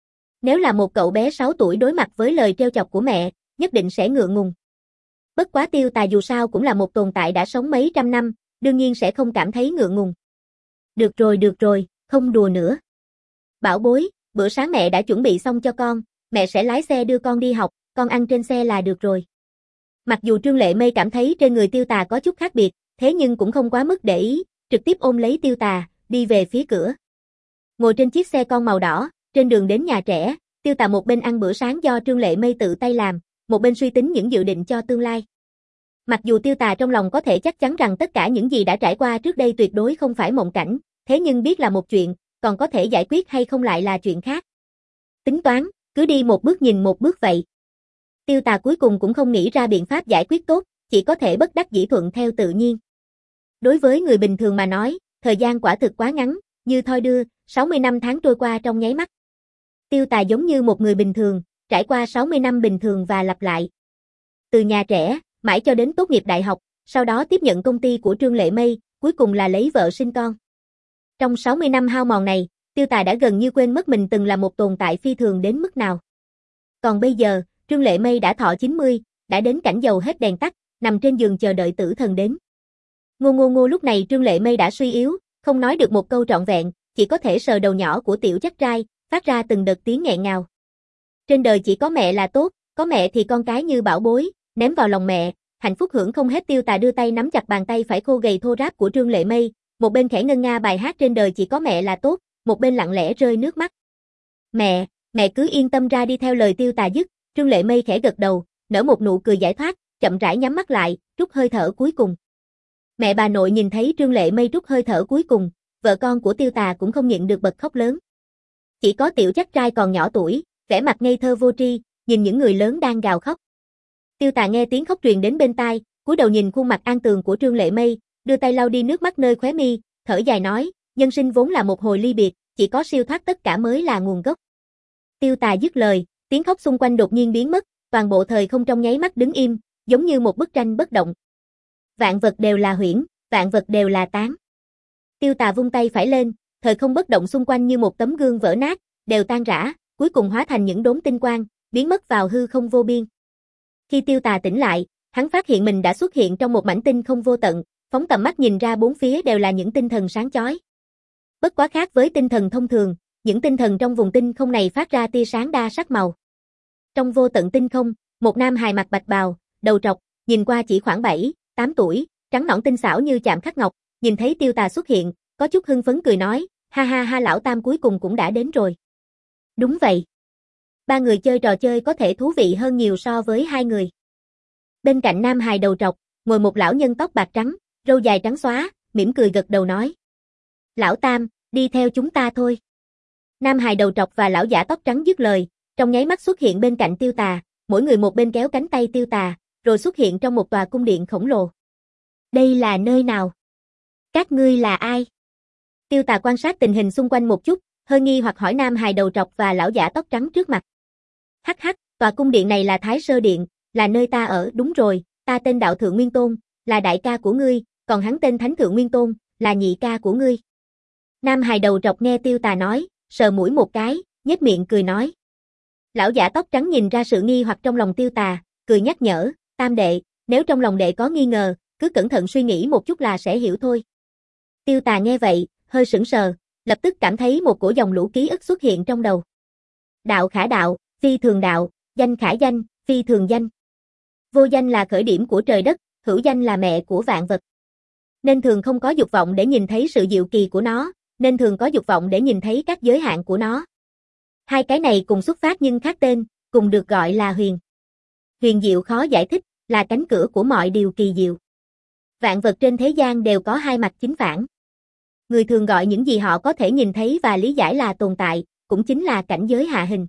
Nếu là một cậu bé sáu tuổi đối mặt với lời trêu chọc của mẹ, nhất định sẽ ngượng ngùng. Bất quá Tiêu Tà dù sao cũng là một tồn tại đã sống mấy trăm năm, đương nhiên sẽ không cảm thấy ngượng ngùng. Được rồi được rồi, không đùa nữa. Bảo bối, bữa sáng mẹ đã chuẩn bị xong cho con, mẹ sẽ lái xe đưa con đi học, con ăn trên xe là được rồi. Mặc dù Trương Lệ Mây cảm thấy trên người Tiêu Tà có chút khác biệt, thế nhưng cũng không quá mức để ý, trực tiếp ôm lấy Tiêu Tà, đi về phía cửa. Ngồi trên chiếc xe con màu đỏ, trên đường đến nhà trẻ, Tiêu Tà một bên ăn bữa sáng do Trương Lệ Mây tự tay làm, một bên suy tính những dự định cho tương lai. Mặc dù Tiêu Tà trong lòng có thể chắc chắn rằng tất cả những gì đã trải qua trước đây tuyệt đối không phải mộng cảnh, thế nhưng biết là một chuyện, còn có thể giải quyết hay không lại là chuyện khác. Tính toán, cứ đi một bước nhìn một bước vậy. Tiêu Tà cuối cùng cũng không nghĩ ra biện pháp giải quyết tốt, chỉ có thể bất đắc dĩ thuận theo tự nhiên. Đối với người bình thường mà nói, thời gian quả thực quá ngắn, như thoi đưa, sáu mươi năm tháng trôi qua trong nháy mắt. Tiêu Tà giống như một người bình thường, trải qua sáu mươi năm bình thường và lặp lại. Từ nhà trẻ, mãi cho đến tốt nghiệp đại học, sau đó tiếp nhận công ty của Trương Lệ Mây, cuối cùng là lấy vợ sinh con. Trong sáu mươi năm hao mòn này, Tiêu Tà đã gần như quên mất mình từng là một tồn tại phi thường đến mức nào. Còn bây giờ, Trương Lệ Mây đã thọ chín mươi, đã đến cảnh dầu hết đèn tắt, nằm trên giường chờ đợi tử thần đến. Ngô ngô ngô lúc này Trương Lệ Mây đã suy yếu, không nói được một câu trọn vẹn, chỉ có thể sờ đầu nhỏ của tiểu chắc trai, phát ra từng đợt tiếng nghẹn ngào. Trên đời chỉ có mẹ là tốt, có mẹ thì con cái như bảo bối, ném vào lòng mẹ, hạnh phúc hưởng không hết. Tiêu Tà đưa tay nắm chặt bàn tay phải khô gầy thô ráp của Trương Lệ Mây, một bên khẽ ngân nga bài hát trên đời chỉ có mẹ là tốt, một bên lặng lẽ rơi nước mắt. Mẹ, mẹ cứ yên tâm ra đi. Theo lời Tiêu Tà dứt, Trương Lệ Mây khẽ gật đầu, nở một nụ cười giải thoát, chậm rãi nhắm mắt lại, trút hơi thở cuối cùng. Mẹ bà nội nhìn thấy Trương Lệ Mây trút hơi thở cuối cùng, vợ con của Tiêu Tà cũng không nhịn được bật khóc lớn. Chỉ có tiểu chắc trai còn nhỏ tuổi, vẻ mặt ngây thơ vô tri, nhìn những người lớn đang gào khóc. Tiêu Tà nghe tiếng khóc truyền đến bên tai, cúi đầu nhìn khuôn mặt an tường của Trương Lệ Mây, đưa tay lau đi nước mắt nơi khóe mi, thở dài nói, nhân sinh vốn là một hồi ly biệt, chỉ có siêu thoát tất cả mới là nguồn gốc. Tiêu Tà dứt lời, tiếng khóc xung quanh đột nhiên biến mất, toàn bộ thời không trong nháy mắt đứng im, giống như một bức tranh bất động. Vạn vật đều là huyễn, vạn vật đều là tán. Tiêu Tà vung tay phải lên, thời không bất động xung quanh như một tấm gương vỡ nát, đều tan rã, cuối cùng hóa thành những đốm tinh quang, biến mất vào hư không vô biên. Khi Tiêu Tà tỉnh lại, hắn phát hiện mình đã xuất hiện trong một mảnh tinh không vô tận, phóng tầm mắt nhìn ra bốn phía đều là những tinh thần sáng chói. Bất quá khác với tinh thần thông thường, những tinh thần trong vùng tinh không này phát ra tia sáng đa sắc màu. Trong vô tận tinh không, một nam hài mặc bạch bào, đầu trọc, nhìn qua chỉ khoảng bảy, tám tuổi, trắng nõn tinh xảo như chạm khắc ngọc, nhìn thấy Tiêu Tà xuất hiện, có chút hưng phấn cười nói, ha ha ha lão tam cuối cùng cũng đã đến rồi. Đúng vậy. Ba người chơi trò chơi có thể thú vị hơn nhiều so với hai người. Bên cạnh nam hài đầu trọc, ngồi một lão nhân tóc bạc trắng, râu dài trắng xóa, mỉm cười gật đầu nói. Lão tam, đi theo chúng ta thôi. Nam hài đầu trọc và lão giả tóc trắng dứt lời, trong nháy mắt xuất hiện bên cạnh Tiêu Tà, mỗi người một bên kéo cánh tay Tiêu Tà, rồi xuất hiện trong một tòa cung điện khổng lồ. Đây là nơi nào? Các ngươi là ai? Tiêu Tà quan sát tình hình xung quanh một chút, hơi nghi hoặc hỏi nam hài đầu trọc và lão giả tóc trắng trước mặt. Hắc hắc, tòa cung điện này là Thái Sơ Điện, là nơi ta ở. Đúng rồi, ta tên Đạo Thượng Nguyên Tôn, là đại ca của ngươi, còn hắn tên Thánh Thượng Nguyên Tôn, là nhị ca của ngươi. Nam hài đầu trọc nghe Tiêu Tà nói, sờ mũi một cái, nhếch miệng cười nói. Lão giả tóc trắng nhìn ra sự nghi hoặc trong lòng Tiêu Tà, cười nhắc nhở, tam đệ, nếu trong lòng đệ có nghi ngờ, cứ cẩn thận suy nghĩ một chút là sẽ hiểu thôi. Tiêu Tà nghe vậy, hơi sững sờ, lập tức cảm thấy một cổ dòng lũ ký ức xuất hiện trong đầu. Đạo khả đạo, phi thường đạo, danh khả danh, phi thường danh. Vô danh là khởi điểm của trời đất, hữu danh là mẹ của vạn vật. Nên thường không có dục vọng để nhìn thấy sự diệu kỳ của nó, nên thường có dục vọng để nhìn thấy các giới hạn của nó. Hai cái này cùng xuất phát nhưng khác tên, cùng được gọi là huyền. Huyền diệu khó giải thích, là cánh cửa của mọi điều kỳ diệu. Vạn vật trên thế gian đều có hai mặt chính phản. Người thường gọi những gì họ có thể nhìn thấy và lý giải là tồn tại, cũng chính là cảnh giới hạ hình.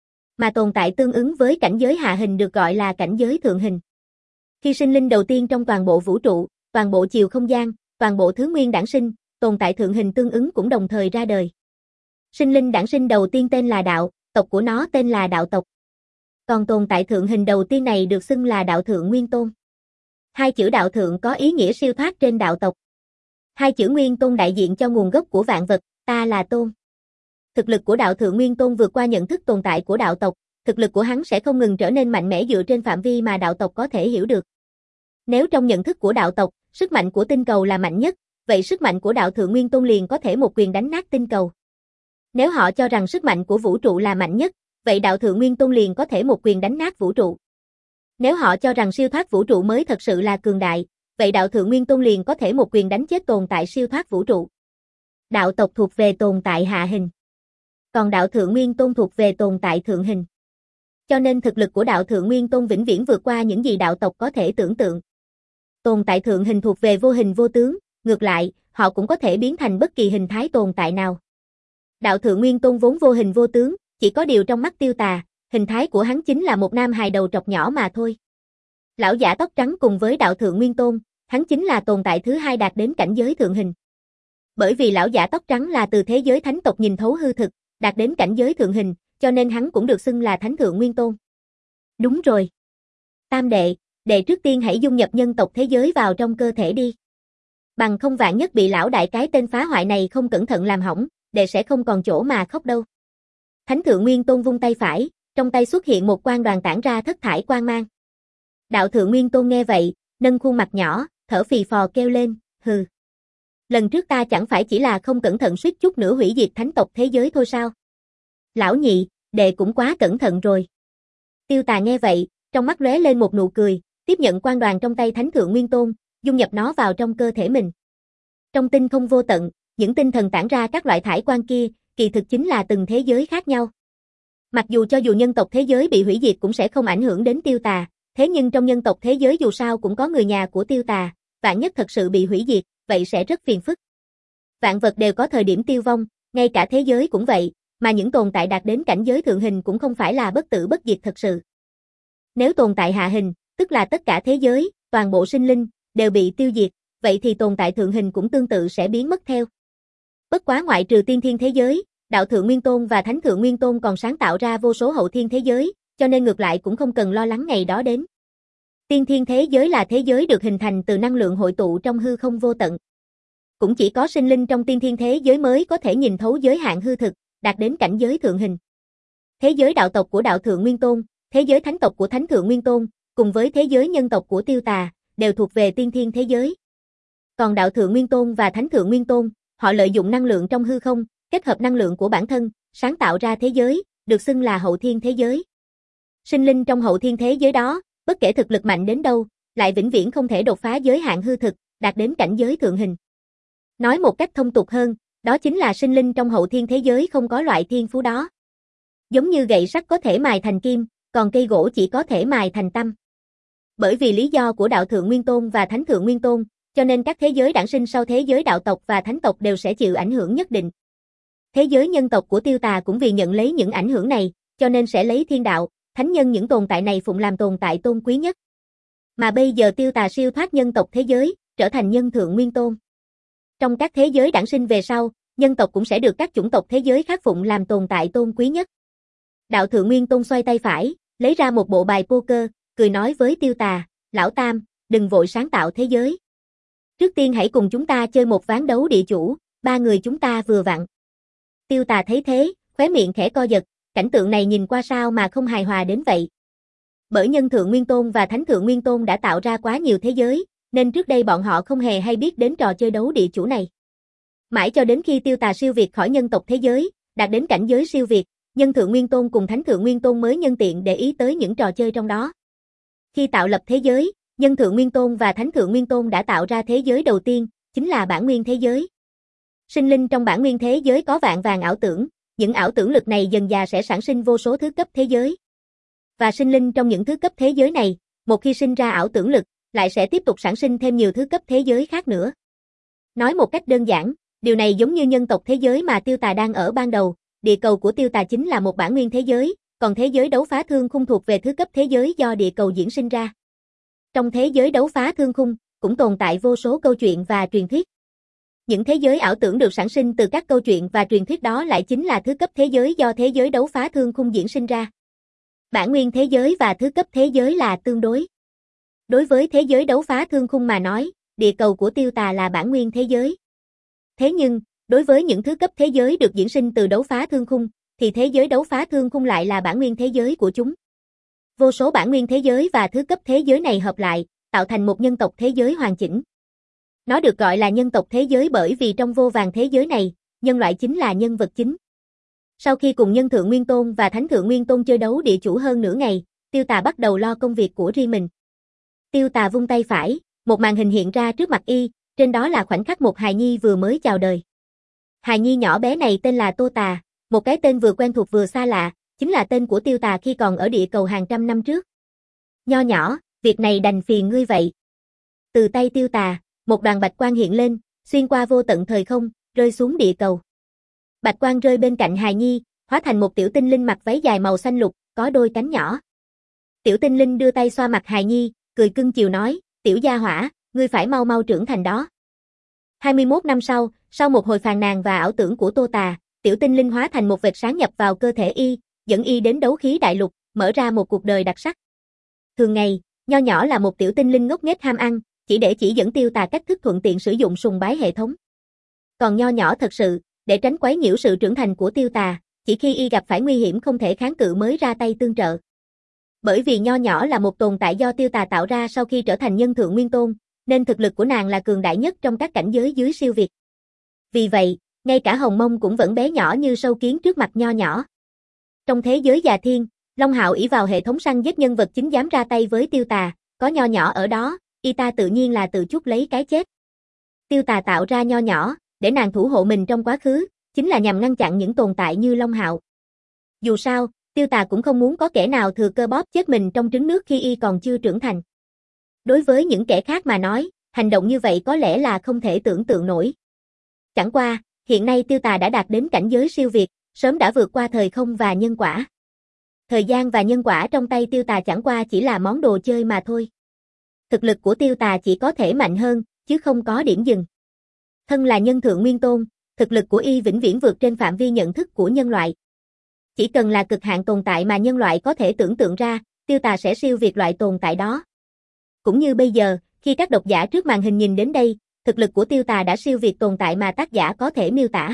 Mà tồn tại tương ứng với cảnh giới hạ hình được gọi là cảnh giới thượng hình. Khi sinh linh đầu tiên trong toàn bộ vũ trụ, toàn bộ chiều không gian, toàn bộ thứ nguyên đản sinh, tồn tại thượng hình tương ứng cũng đồng thời ra đời. Sinh linh đản sinh đầu tiên tên là đạo, tộc của nó tên là đạo tộc. Còn tồn tại thượng hình đầu tiên này được xưng là Đạo Thượng Nguyên Tôn. Hai chữ đạo thượng có ý nghĩa siêu thoát trên đạo tộc. Hai chữ Nguyên Tôn đại diện cho nguồn gốc của vạn vật, ta là tôn. Thực lực của đạo Thượng Nguyên Tôn vượt qua nhận thức tồn tại của đạo tộc, thực lực của hắn sẽ không ngừng trở nên mạnh mẽ dựa trên phạm vi mà đạo tộc có thể hiểu được. Nếu trong nhận thức của đạo tộc, sức mạnh của tinh cầu là mạnh nhất, vậy sức mạnh của đạo Thượng Nguyên Tôn liền có thể một quyền đánh nát tinh cầu. Nếu họ cho rằng sức mạnh của vũ trụ là mạnh nhất, vậy đạo Thượng Nguyên Tôn liền có thể một quyền đánh nát vũ trụ. Nếu họ cho rằng siêu thoát vũ trụ mới thật sự là cường đại, vậy đạo Thượng Nguyên Tôn liền có thể một quyền đánh chết tồn tại siêu thoát vũ trụ. Đạo tộc thuộc về tồn tại hạ hình, còn đạo Thượng Nguyên Tôn thuộc về tồn tại thượng hình. Cho nên thực lực của đạo Thượng Nguyên Tôn vĩnh viễn vượt qua những gì đạo tộc có thể tưởng tượng. Tồn tại thượng hình thuộc về vô hình vô tướng, ngược lại, họ cũng có thể biến thành bất kỳ hình thái tồn tại nào. Đạo Thượng Nguyên Tôn vốn vô hình vô tướng, chỉ có điều trong mắt Tiêu Tà, hình thái của hắn chính là một nam hài đầu trọc nhỏ mà thôi. Lão giả tóc trắng cùng với đạo Thượng Nguyên Tôn, hắn chính là tồn tại thứ hai đạt đến cảnh giới thượng hình. Bởi vì lão giả tóc trắng là từ thế giới thánh tộc nhìn thấu hư thực, đạt đến cảnh giới thượng hình, cho nên hắn cũng được xưng là Thánh Thượng Nguyên Tôn. Đúng rồi. Tam đệ, đệ trước tiên hãy dung nhập nhân tộc thế giới vào trong cơ thể đi. Bằng không vạn nhất bị lão đại cái tên phá hoại này không cẩn thận làm hỏng, đệ sẽ không còn chỗ mà khóc đâu. Thánh Thượng Nguyên Tôn vung tay phải, trong tay xuất hiện một quang đoàn tản ra thất thải quang mang. Đạo Thượng Nguyên Tôn nghe vậy, nâng khuôn mặt nhỏ, thở phì phò kêu lên, hừ. Lần trước ta chẳng phải chỉ là không cẩn thận suýt chút nữa hủy diệt thánh tộc thế giới thôi sao? Lão nhị, đệ cũng quá cẩn thận rồi. Tiêu Tà nghe vậy, trong mắt lóe lên một nụ cười, tiếp nhận quang đoàn trong tay Thánh Thượng Nguyên Tôn, dung nhập nó vào trong cơ thể mình. Trong tinh không vô tận, những tinh thần tản ra các loại thải quang kia, kỳ thực chính là từng thế giới khác nhau. Mặc dù cho dù nhân tộc thế giới bị hủy diệt cũng sẽ không ảnh hưởng đến Tiêu Tà, thế nhưng trong nhân tộc thế giới dù sao cũng có người nhà của Tiêu Tà, vạn nhất thật sự bị hủy diệt, vậy sẽ rất phiền phức. Vạn vật đều có thời điểm tiêu vong, ngay cả thế giới cũng vậy, mà những tồn tại đạt đến cảnh giới thượng hình cũng không phải là bất tử bất diệt thật sự. Nếu tồn tại hạ hình, tức là tất cả thế giới, toàn bộ sinh linh, đều bị tiêu diệt, vậy thì tồn tại thượng hình cũng tương tự sẽ biến mất theo. Bất quá ngoại trừ tiên thiên thế giới, đạo Thượng Nguyên Tôn và Thánh Thượng Nguyên Tôn còn sáng tạo ra vô số hậu thiên thế giới, cho nên ngược lại cũng không cần lo lắng ngày đó đến. Tiên thiên thế giới là thế giới được hình thành từ năng lượng hội tụ trong hư không vô tận. Cũng chỉ có sinh linh trong tiên thiên thế giới mới có thể nhìn thấu giới hạn hư thực, đạt đến cảnh giới thượng hình. Thế giới đạo tộc của đạo Thượng Nguyên Tôn, thế giới thánh tộc của Thánh Thượng Nguyên Tôn, cùng với thế giới nhân tộc của Tiêu Tà, đều thuộc về tiên thiên thế giới. Còn đạo Thượng Nguyên Tôn và Thánh Thượng Nguyên Tôn, họ lợi dụng năng lượng trong hư không, kết hợp năng lượng của bản thân, sáng tạo ra thế giới, được xưng là hậu thiên thế giới. Sinh linh trong hậu thiên thế giới đó, bất kể thực lực mạnh đến đâu, lại vĩnh viễn không thể đột phá giới hạn hư thực, đạt đến cảnh giới thượng hình. Nói một cách thông tục hơn, đó chính là sinh linh trong hậu thiên thế giới không có loại thiên phú đó. Giống như gậy sắt có thể mài thành kim, còn cây gỗ chỉ có thể mài thành tăm. Bởi vì lý do của đạo Thượng Nguyên Tôn và Thánh Thượng Nguyên Tôn, cho nên các thế giới đản sinh sau thế giới đạo tộc và thánh tộc đều sẽ chịu ảnh hưởng nhất định. Thế giới nhân tộc của Tiêu Tà cũng vì nhận lấy những ảnh hưởng này, cho nên sẽ lấy thiên đạo, thánh nhân những tồn tại này phụng làm tồn tại tôn quý nhất. Mà bây giờ Tiêu Tà siêu thoát nhân tộc thế giới, trở thành nhân Thượng Nguyên Tôn. Trong các thế giới đản sinh về sau, nhân tộc cũng sẽ được các chủng tộc thế giới khác phụng làm tồn tại tôn quý nhất. Đạo Thượng Nguyên Tôn xoay tay phải, lấy ra một bộ bài poker, cười nói với Tiêu Tà, lão Tam, đừng vội sáng tạo thế giới. Trước tiên hãy cùng chúng ta chơi một ván đấu địa chủ, ba người chúng ta vừa vặn. Tiêu Tà thấy thế, khóe miệng khẽ co giật, cảnh tượng này nhìn qua sao mà không hài hòa đến vậy. Bởi nhân Thượng Nguyên Tôn và Thánh Thượng Nguyên Tôn đã tạo ra quá nhiều thế giới, nên trước đây bọn họ không hề hay biết đến trò chơi đấu địa chủ này. Mãi cho đến khi Tiêu Tà siêu việt khỏi nhân tộc thế giới, đạt đến cảnh giới siêu việt, nhân Thượng Nguyên Tôn cùng Thánh Thượng Nguyên Tôn mới nhân tiện để ý tới những trò chơi trong đó. Khi tạo lập thế giới, nhân Thượng Nguyên Tôn và Thánh Thượng Nguyên Tôn đã tạo ra thế giới đầu tiên, chính là bản nguyên thế giới. Sinh linh trong bản nguyên thế giới có vạn vàng ảo tưởng, những ảo tưởng lực này dần dà sẽ sản sinh vô số thứ cấp thế giới. Và sinh linh trong những thứ cấp thế giới này, một khi sinh ra ảo tưởng lực, lại sẽ tiếp tục sản sinh thêm nhiều thứ cấp thế giới khác nữa. Nói một cách đơn giản, điều này giống như nhân tộc thế giới mà Tiêu Tà đang ở ban đầu, địa cầu của Tiêu Tà chính là một bản nguyên thế giới, còn thế giới đấu phá thương khung thuộc về thứ cấp thế giới do địa cầu diễn sinh ra. Trong thế giới đấu phá thương khung, cũng tồn tại vô số câu chuyện và truyền thuyết. Những thế giới ảo tưởng được sản sinh từ các câu chuyện và truyền thuyết đó lại chính là thứ cấp thế giới do thế giới đấu phá thương khung diễn sinh ra. Bản nguyên thế giới và thứ cấp thế giới là tương đối. Đối với thế giới đấu phá thương khung mà nói, địa cầu của Tiêu Tà là bản nguyên thế giới. Thế nhưng, Đối với những thứ cấp thế giới được diễn sinh từ đấu phá thương khung, thì thế giới đấu phá thương khung lại là bản nguyên thế giới của chúng. Vô số bản nguyên thế giới và thứ cấp thế giới này hợp lại, tạo thành một nhân tộc thế giới hoàn chỉnh. Nó được gọi là nhân tộc thế giới bởi vì trong vô vàn thế giới này, nhân loại chính là nhân vật chính. Sau khi cùng Nhân Thượng Nguyên Tôn và Thánh Thượng Nguyên Tôn chơi đấu địa chủ hơn nửa ngày, Tiêu Tà bắt đầu lo công việc của riêng mình. Tiêu Tà vung tay phải, một màn hình hiện ra trước mặt y, trên đó là khoảnh khắc một hài nhi vừa mới chào đời. Hài nhi nhỏ bé này tên là Tô Tà, một cái tên vừa quen thuộc vừa xa lạ, chính là tên của Tiêu Tà khi còn ở địa cầu hàng trăm năm trước. Nho nhỏ, việc này đành phiền ngươi vậy. Từ tay Tiêu Tà, một đoàn bạch quang hiện lên, xuyên qua vô tận thời không, rơi xuống địa cầu. Bạch quang rơi bên cạnh hài nhi, hóa thành một tiểu tinh linh mặc váy dài màu xanh lục, có đôi cánh nhỏ. Tiểu tinh linh đưa tay xoa mặt hài nhi, cười cưng chiều nói, tiểu gia hỏa, ngươi phải mau mau trưởng thành đó. hai mươi mốt năm sau, sau một hồi phàn nàn và ảo tưởng của Tô Tà, tiểu tinh linh hóa thành một vệt sáng nhập vào cơ thể y, dẫn y đến đấu khí đại lục, mở ra một cuộc đời đặc sắc. Thường ngày, nho nhỏ là một tiểu tinh linh ngốc nghếch ham ăn, chỉ để chỉ dẫn Tiêu Tà cách thức thuận tiện sử dụng sùng bái hệ thống. Còn nho nhỏ thật sự, để tránh quấy nhiễu sự trưởng thành của Tiêu Tà, chỉ khi y gặp phải nguy hiểm không thể kháng cự mới ra tay tương trợ. Bởi vì nho nhỏ là một tồn tại do Tiêu Tà tạo ra sau khi trở thành Nhân Thượng Nguyên Tôn, nên thực lực của nàng là cường đại nhất trong các cảnh giới dưới siêu việt. Vì vậy, ngay cả Hồng Mông cũng vẫn bé nhỏ như sâu kiến trước mặt nho nhỏ. Trong thế giới già thiên, Long Hạo ỷ vào hệ thống săn giết nhân vật chính dám ra tay với Tiêu Tà, có nho nhỏ ở đó, y ta tự nhiên là tự chuốc lấy cái chết. Tiêu Tà tạo ra nho nhỏ, để nàng thủ hộ mình trong quá khứ, chính là nhằm ngăn chặn những tồn tại như Long Hạo. Dù sao, Tiêu Tà cũng không muốn có kẻ nào thừa cơ bóp chết mình trong trứng nước khi y còn chưa trưởng thành. Đối với những kẻ khác mà nói, hành động như vậy có lẽ là không thể tưởng tượng nổi. Chẳng qua, hiện nay Tiêu Tà đã đạt đến cảnh giới siêu việt, sớm đã vượt qua thời không và nhân quả. Thời gian và nhân quả trong tay Tiêu Tà chẳng qua chỉ là món đồ chơi mà thôi. Thực lực của Tiêu Tà chỉ có thể mạnh hơn, chứ không có điểm dừng. Thân là Nhân Thượng Nguyên Tôn, thực lực của y vĩnh viễn vượt trên phạm vi nhận thức của nhân loại. Chỉ cần là cực hạn tồn tại mà nhân loại có thể tưởng tượng ra, Tiêu Tà sẽ siêu việt loại tồn tại đó. Cũng như bây giờ, khi các độc giả trước màn hình nhìn đến đây, thực lực của Tiêu Tà đã siêu việt tồn tại mà tác giả có thể miêu tả.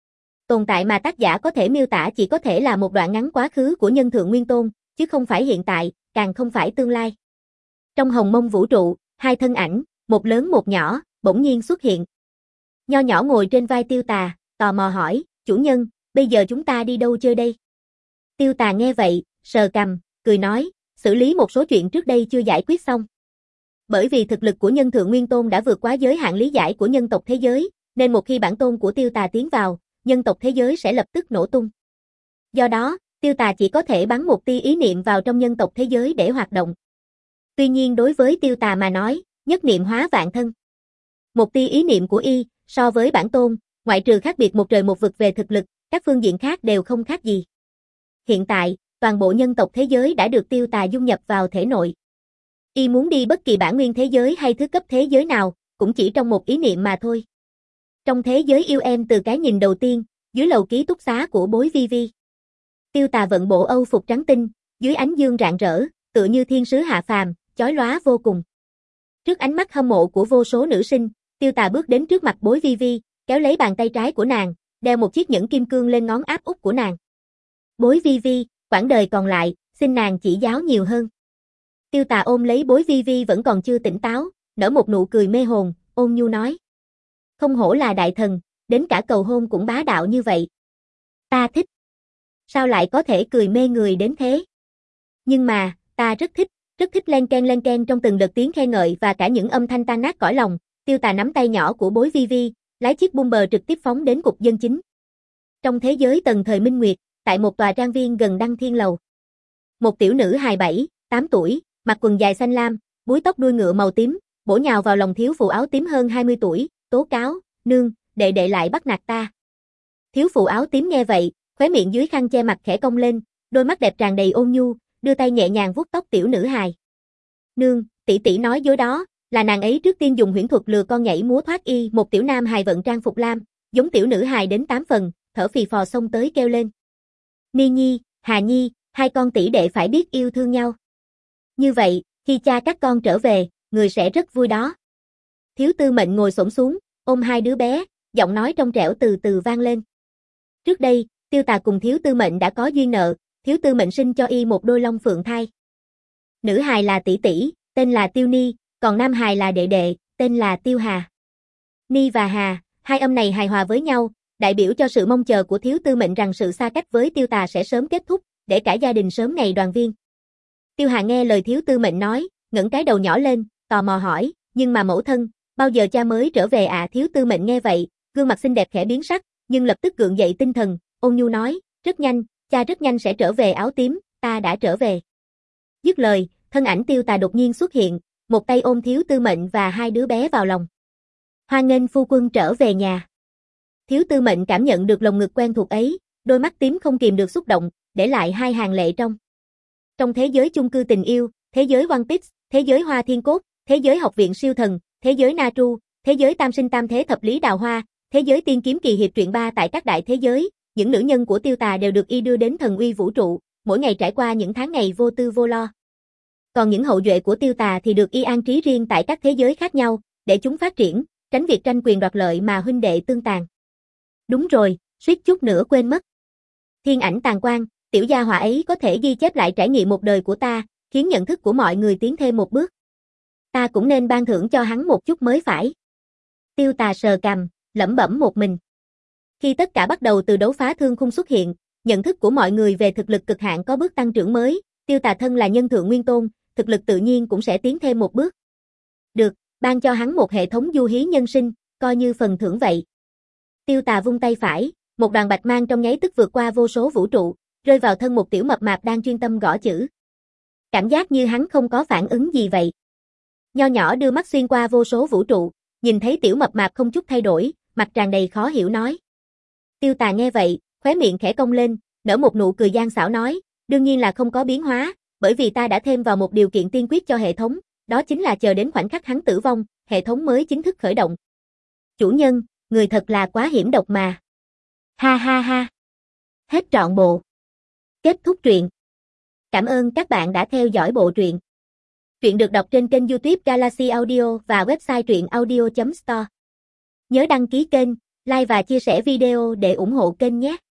Tồn tại mà tác giả có thể miêu tả chỉ có thể là một đoạn ngắn quá khứ của Nhân Thượng Nguyên Tôn, chứ không phải hiện tại, càng không phải tương lai. Trong Hồng Mông vũ trụ, hai thân ảnh, một lớn một nhỏ, bỗng nhiên xuất hiện. Nho nhỏ ngồi trên vai Tiêu Tà, tò mò hỏi, chủ nhân, bây giờ chúng ta đi đâu chơi đây? Tiêu Tà nghe vậy, sờ cằm, cười nói, xử lý một số chuyện trước đây chưa giải quyết xong. Bởi vì thực lực của Nhân Thượng Nguyên Tôn đã vượt quá giới hạn lý giải của nhân tộc thế giới, nên một khi bản tôn của Tiêu Tà tiến vào, nhân tộc thế giới sẽ lập tức nổ tung. Do đó, Tiêu Tà chỉ có thể bắn một tia ý niệm vào trong nhân tộc thế giới để hoạt động. Tuy nhiên đối với Tiêu Tà mà nói, nhất niệm hóa vạn thân. Một tia ý niệm của y, so với bản tôn, ngoại trừ khác biệt một trời một vực về thực lực, các phương diện khác đều không khác gì. Hiện tại, toàn bộ nhân tộc thế giới đã được Tiêu Tà dung nhập vào thể nội. Y muốn đi bất kỳ bản nguyên thế giới hay thứ cấp thế giới nào, cũng chỉ trong một ý niệm mà thôi. Trong thế giới yêu em từ cái nhìn đầu tiên, dưới lầu ký túc xá của bối Vi Vi. Tiêu Tà vận bộ Âu phục trắng tinh, dưới ánh dương rạng rỡ, tựa như thiên sứ hạ phàm, chói lóa vô cùng. Trước ánh mắt hâm mộ của vô số nữ sinh, Tiêu Tà bước đến trước mặt bối Vi Vi, kéo lấy bàn tay trái của nàng, đeo một chiếc nhẫn kim cương lên ngón áp út của nàng. Bối Vi Vi, quãng đời còn lại, xin nàng chỉ giáo nhiều hơn. Tiêu Tà ôm lấy bối Vi Vi vẫn còn chưa tỉnh táo, nở một nụ cười mê hồn, ôn nhu nói. Không hổ là đại thần, đến cả cầu hôn cũng bá đạo như vậy. Ta thích. Sao lại có thể cười mê người đến thế? Nhưng mà, ta rất thích, rất thích len ken len ken trong từng đợt tiếng khen ngợi và cả những âm thanh tan nát cõi lòng. Tiêu Tà nắm tay nhỏ của bối Vi Vi, lái chiếc Bumper trực tiếp phóng đến cục dân chính. Trong thế giới tầng thời Minh Nguyệt, tại một tòa trang viên gần Đăng Thiên Lầu. Một tiểu nữ hài bảy, tám tuổi, mặc quần dài xanh lam, búi tóc đuôi ngựa màu tím, bổ nhào vào lòng thiếu phụ áo tím hơn hai mươi tuổi, tố cáo, nương, đệ đệ lại bắt nạt ta. Thiếu phụ áo tím nghe vậy, khóe miệng dưới khăn che mặt khẽ cong lên, đôi mắt đẹp tràn đầy ôn nhu, đưa tay nhẹ nhàng vuốt tóc tiểu nữ hài. Nương, tỷ tỷ nói dối đó, là nàng ấy trước tiên dùng huyễn thuật lừa con nhảy múa thoát y. Một tiểu nam hài vận trang phục lam, giống tiểu nữ hài đến tám phần, thở phì phò xông tới kêu lên. Ni Nhi, Hà Nhi, hai con tỷ đệ phải biết yêu thương nhau. Như vậy, khi cha các con trở về, người sẽ rất vui đó. Thiếu Tư Mệnh ngồi xổm xuống, ôm hai đứa bé, giọng nói trong trẻo từ từ vang lên. Trước đây, Tiêu Tà cùng Thiếu Tư Mệnh đã có duyên nợ, Thiếu Tư Mệnh sinh cho y một đôi long phượng thai. Nữ hài là tỷ tỷ, tên là Tiêu Ni, còn nam hài là đệ đệ, tên là Tiêu Hà. Ni và Hà, hai âm này hài hòa với nhau, đại biểu cho sự mong chờ của Thiếu Tư Mệnh rằng sự xa cách với Tiêu Tà sẽ sớm kết thúc, để cả gia đình sớm ngày đoàn viên. Tiêu Hà nghe lời Thiếu Tư Mệnh nói, ngẩng cái đầu nhỏ lên, tò mò hỏi, nhưng mà mẫu thân, bao giờ cha mới trở về ạ? À? Thiếu Tư Mệnh nghe vậy, gương mặt xinh đẹp khẽ biến sắc, nhưng lập tức gượng dậy tinh thần, ôn nhu nói, rất nhanh, cha rất nhanh sẽ trở về. Áo tím, ta đã trở về. Dứt lời, thân ảnh Tiêu Tà đột nhiên xuất hiện, một tay ôm Thiếu Tư Mệnh và hai đứa bé vào lòng. Hoan nghênh phu quân trở về nhà. Thiếu Tư Mệnh cảm nhận được lồng ngực quen thuộc ấy, đôi mắt tím không kìm được xúc động, để lại hai hàng lệ trong. Trong thế giới chung cư tình yêu, thế giới One Piece, thế giới Hoa Thiên Cốt, thế giới học viện siêu thần, thế giới Naruto, thế giới tam sinh tam thế thập lý đào hoa, thế giới tiên kiếm kỳ hiệp truyện ba tại các đại thế giới, những nữ nhân của Tiêu Tà đều được y đưa đến thần uy vũ trụ, mỗi ngày trải qua những tháng ngày vô tư vô lo. Còn những hậu duệ của Tiêu Tà thì được y an trí riêng tại các thế giới khác nhau, để chúng phát triển, tránh việc tranh quyền đoạt lợi mà huynh đệ tương tàn. Đúng rồi, suýt chút nữa quên mất. Thiên ảnh tàn quang, tiểu gia hỏa ấy có thể ghi chép lại trải nghiệm một đời của ta, khiến nhận thức của mọi người tiến thêm một bước. Ta cũng nên ban thưởng cho hắn một chút mới phải. Tiêu Tà sờ cằm, lẩm bẩm một mình. Khi tất cả bắt đầu từ đấu phá thương khung xuất hiện, nhận thức của mọi người về thực lực cực hạn có bước tăng trưởng mới, Tiêu Tà thân là nhân thượng nguyên tôn, thực lực tự nhiên cũng sẽ tiến thêm một bước. Được, ban cho hắn một hệ thống du hí nhân sinh, coi như phần thưởng vậy. Tiêu Tà vung tay phải, một đoàn bạch mang trong nháy tức vượt qua vô số vũ trụ, rơi vào thân một tiểu mập mạp đang chuyên tâm gõ chữ. Cảm giác như hắn không có phản ứng gì vậy. Nho nhỏ đưa mắt xuyên qua vô số vũ trụ, nhìn thấy tiểu mập mạp không chút thay đổi, mặt tràn đầy khó hiểu nói. Tiêu Tà nghe vậy, khóe miệng khẽ cong lên, nở một nụ cười gian xảo nói, đương nhiên là không có biến hóa, bởi vì ta đã thêm vào một điều kiện tiên quyết cho hệ thống, đó chính là chờ đến khoảnh khắc hắn tử vong, hệ thống mới chính thức khởi động. Chủ nhân, người thật là quá hiểm độc mà. Ha ha ha. Hết trọn bộ. Kết thúc truyện. Cảm ơn các bạn đã theo dõi bộ truyện. Truyện được đọc trên kênh YouTube Galaxy Audio và website truyện audio chấm store. Nhớ đăng ký kênh, like và chia sẻ video để ủng hộ kênh nhé.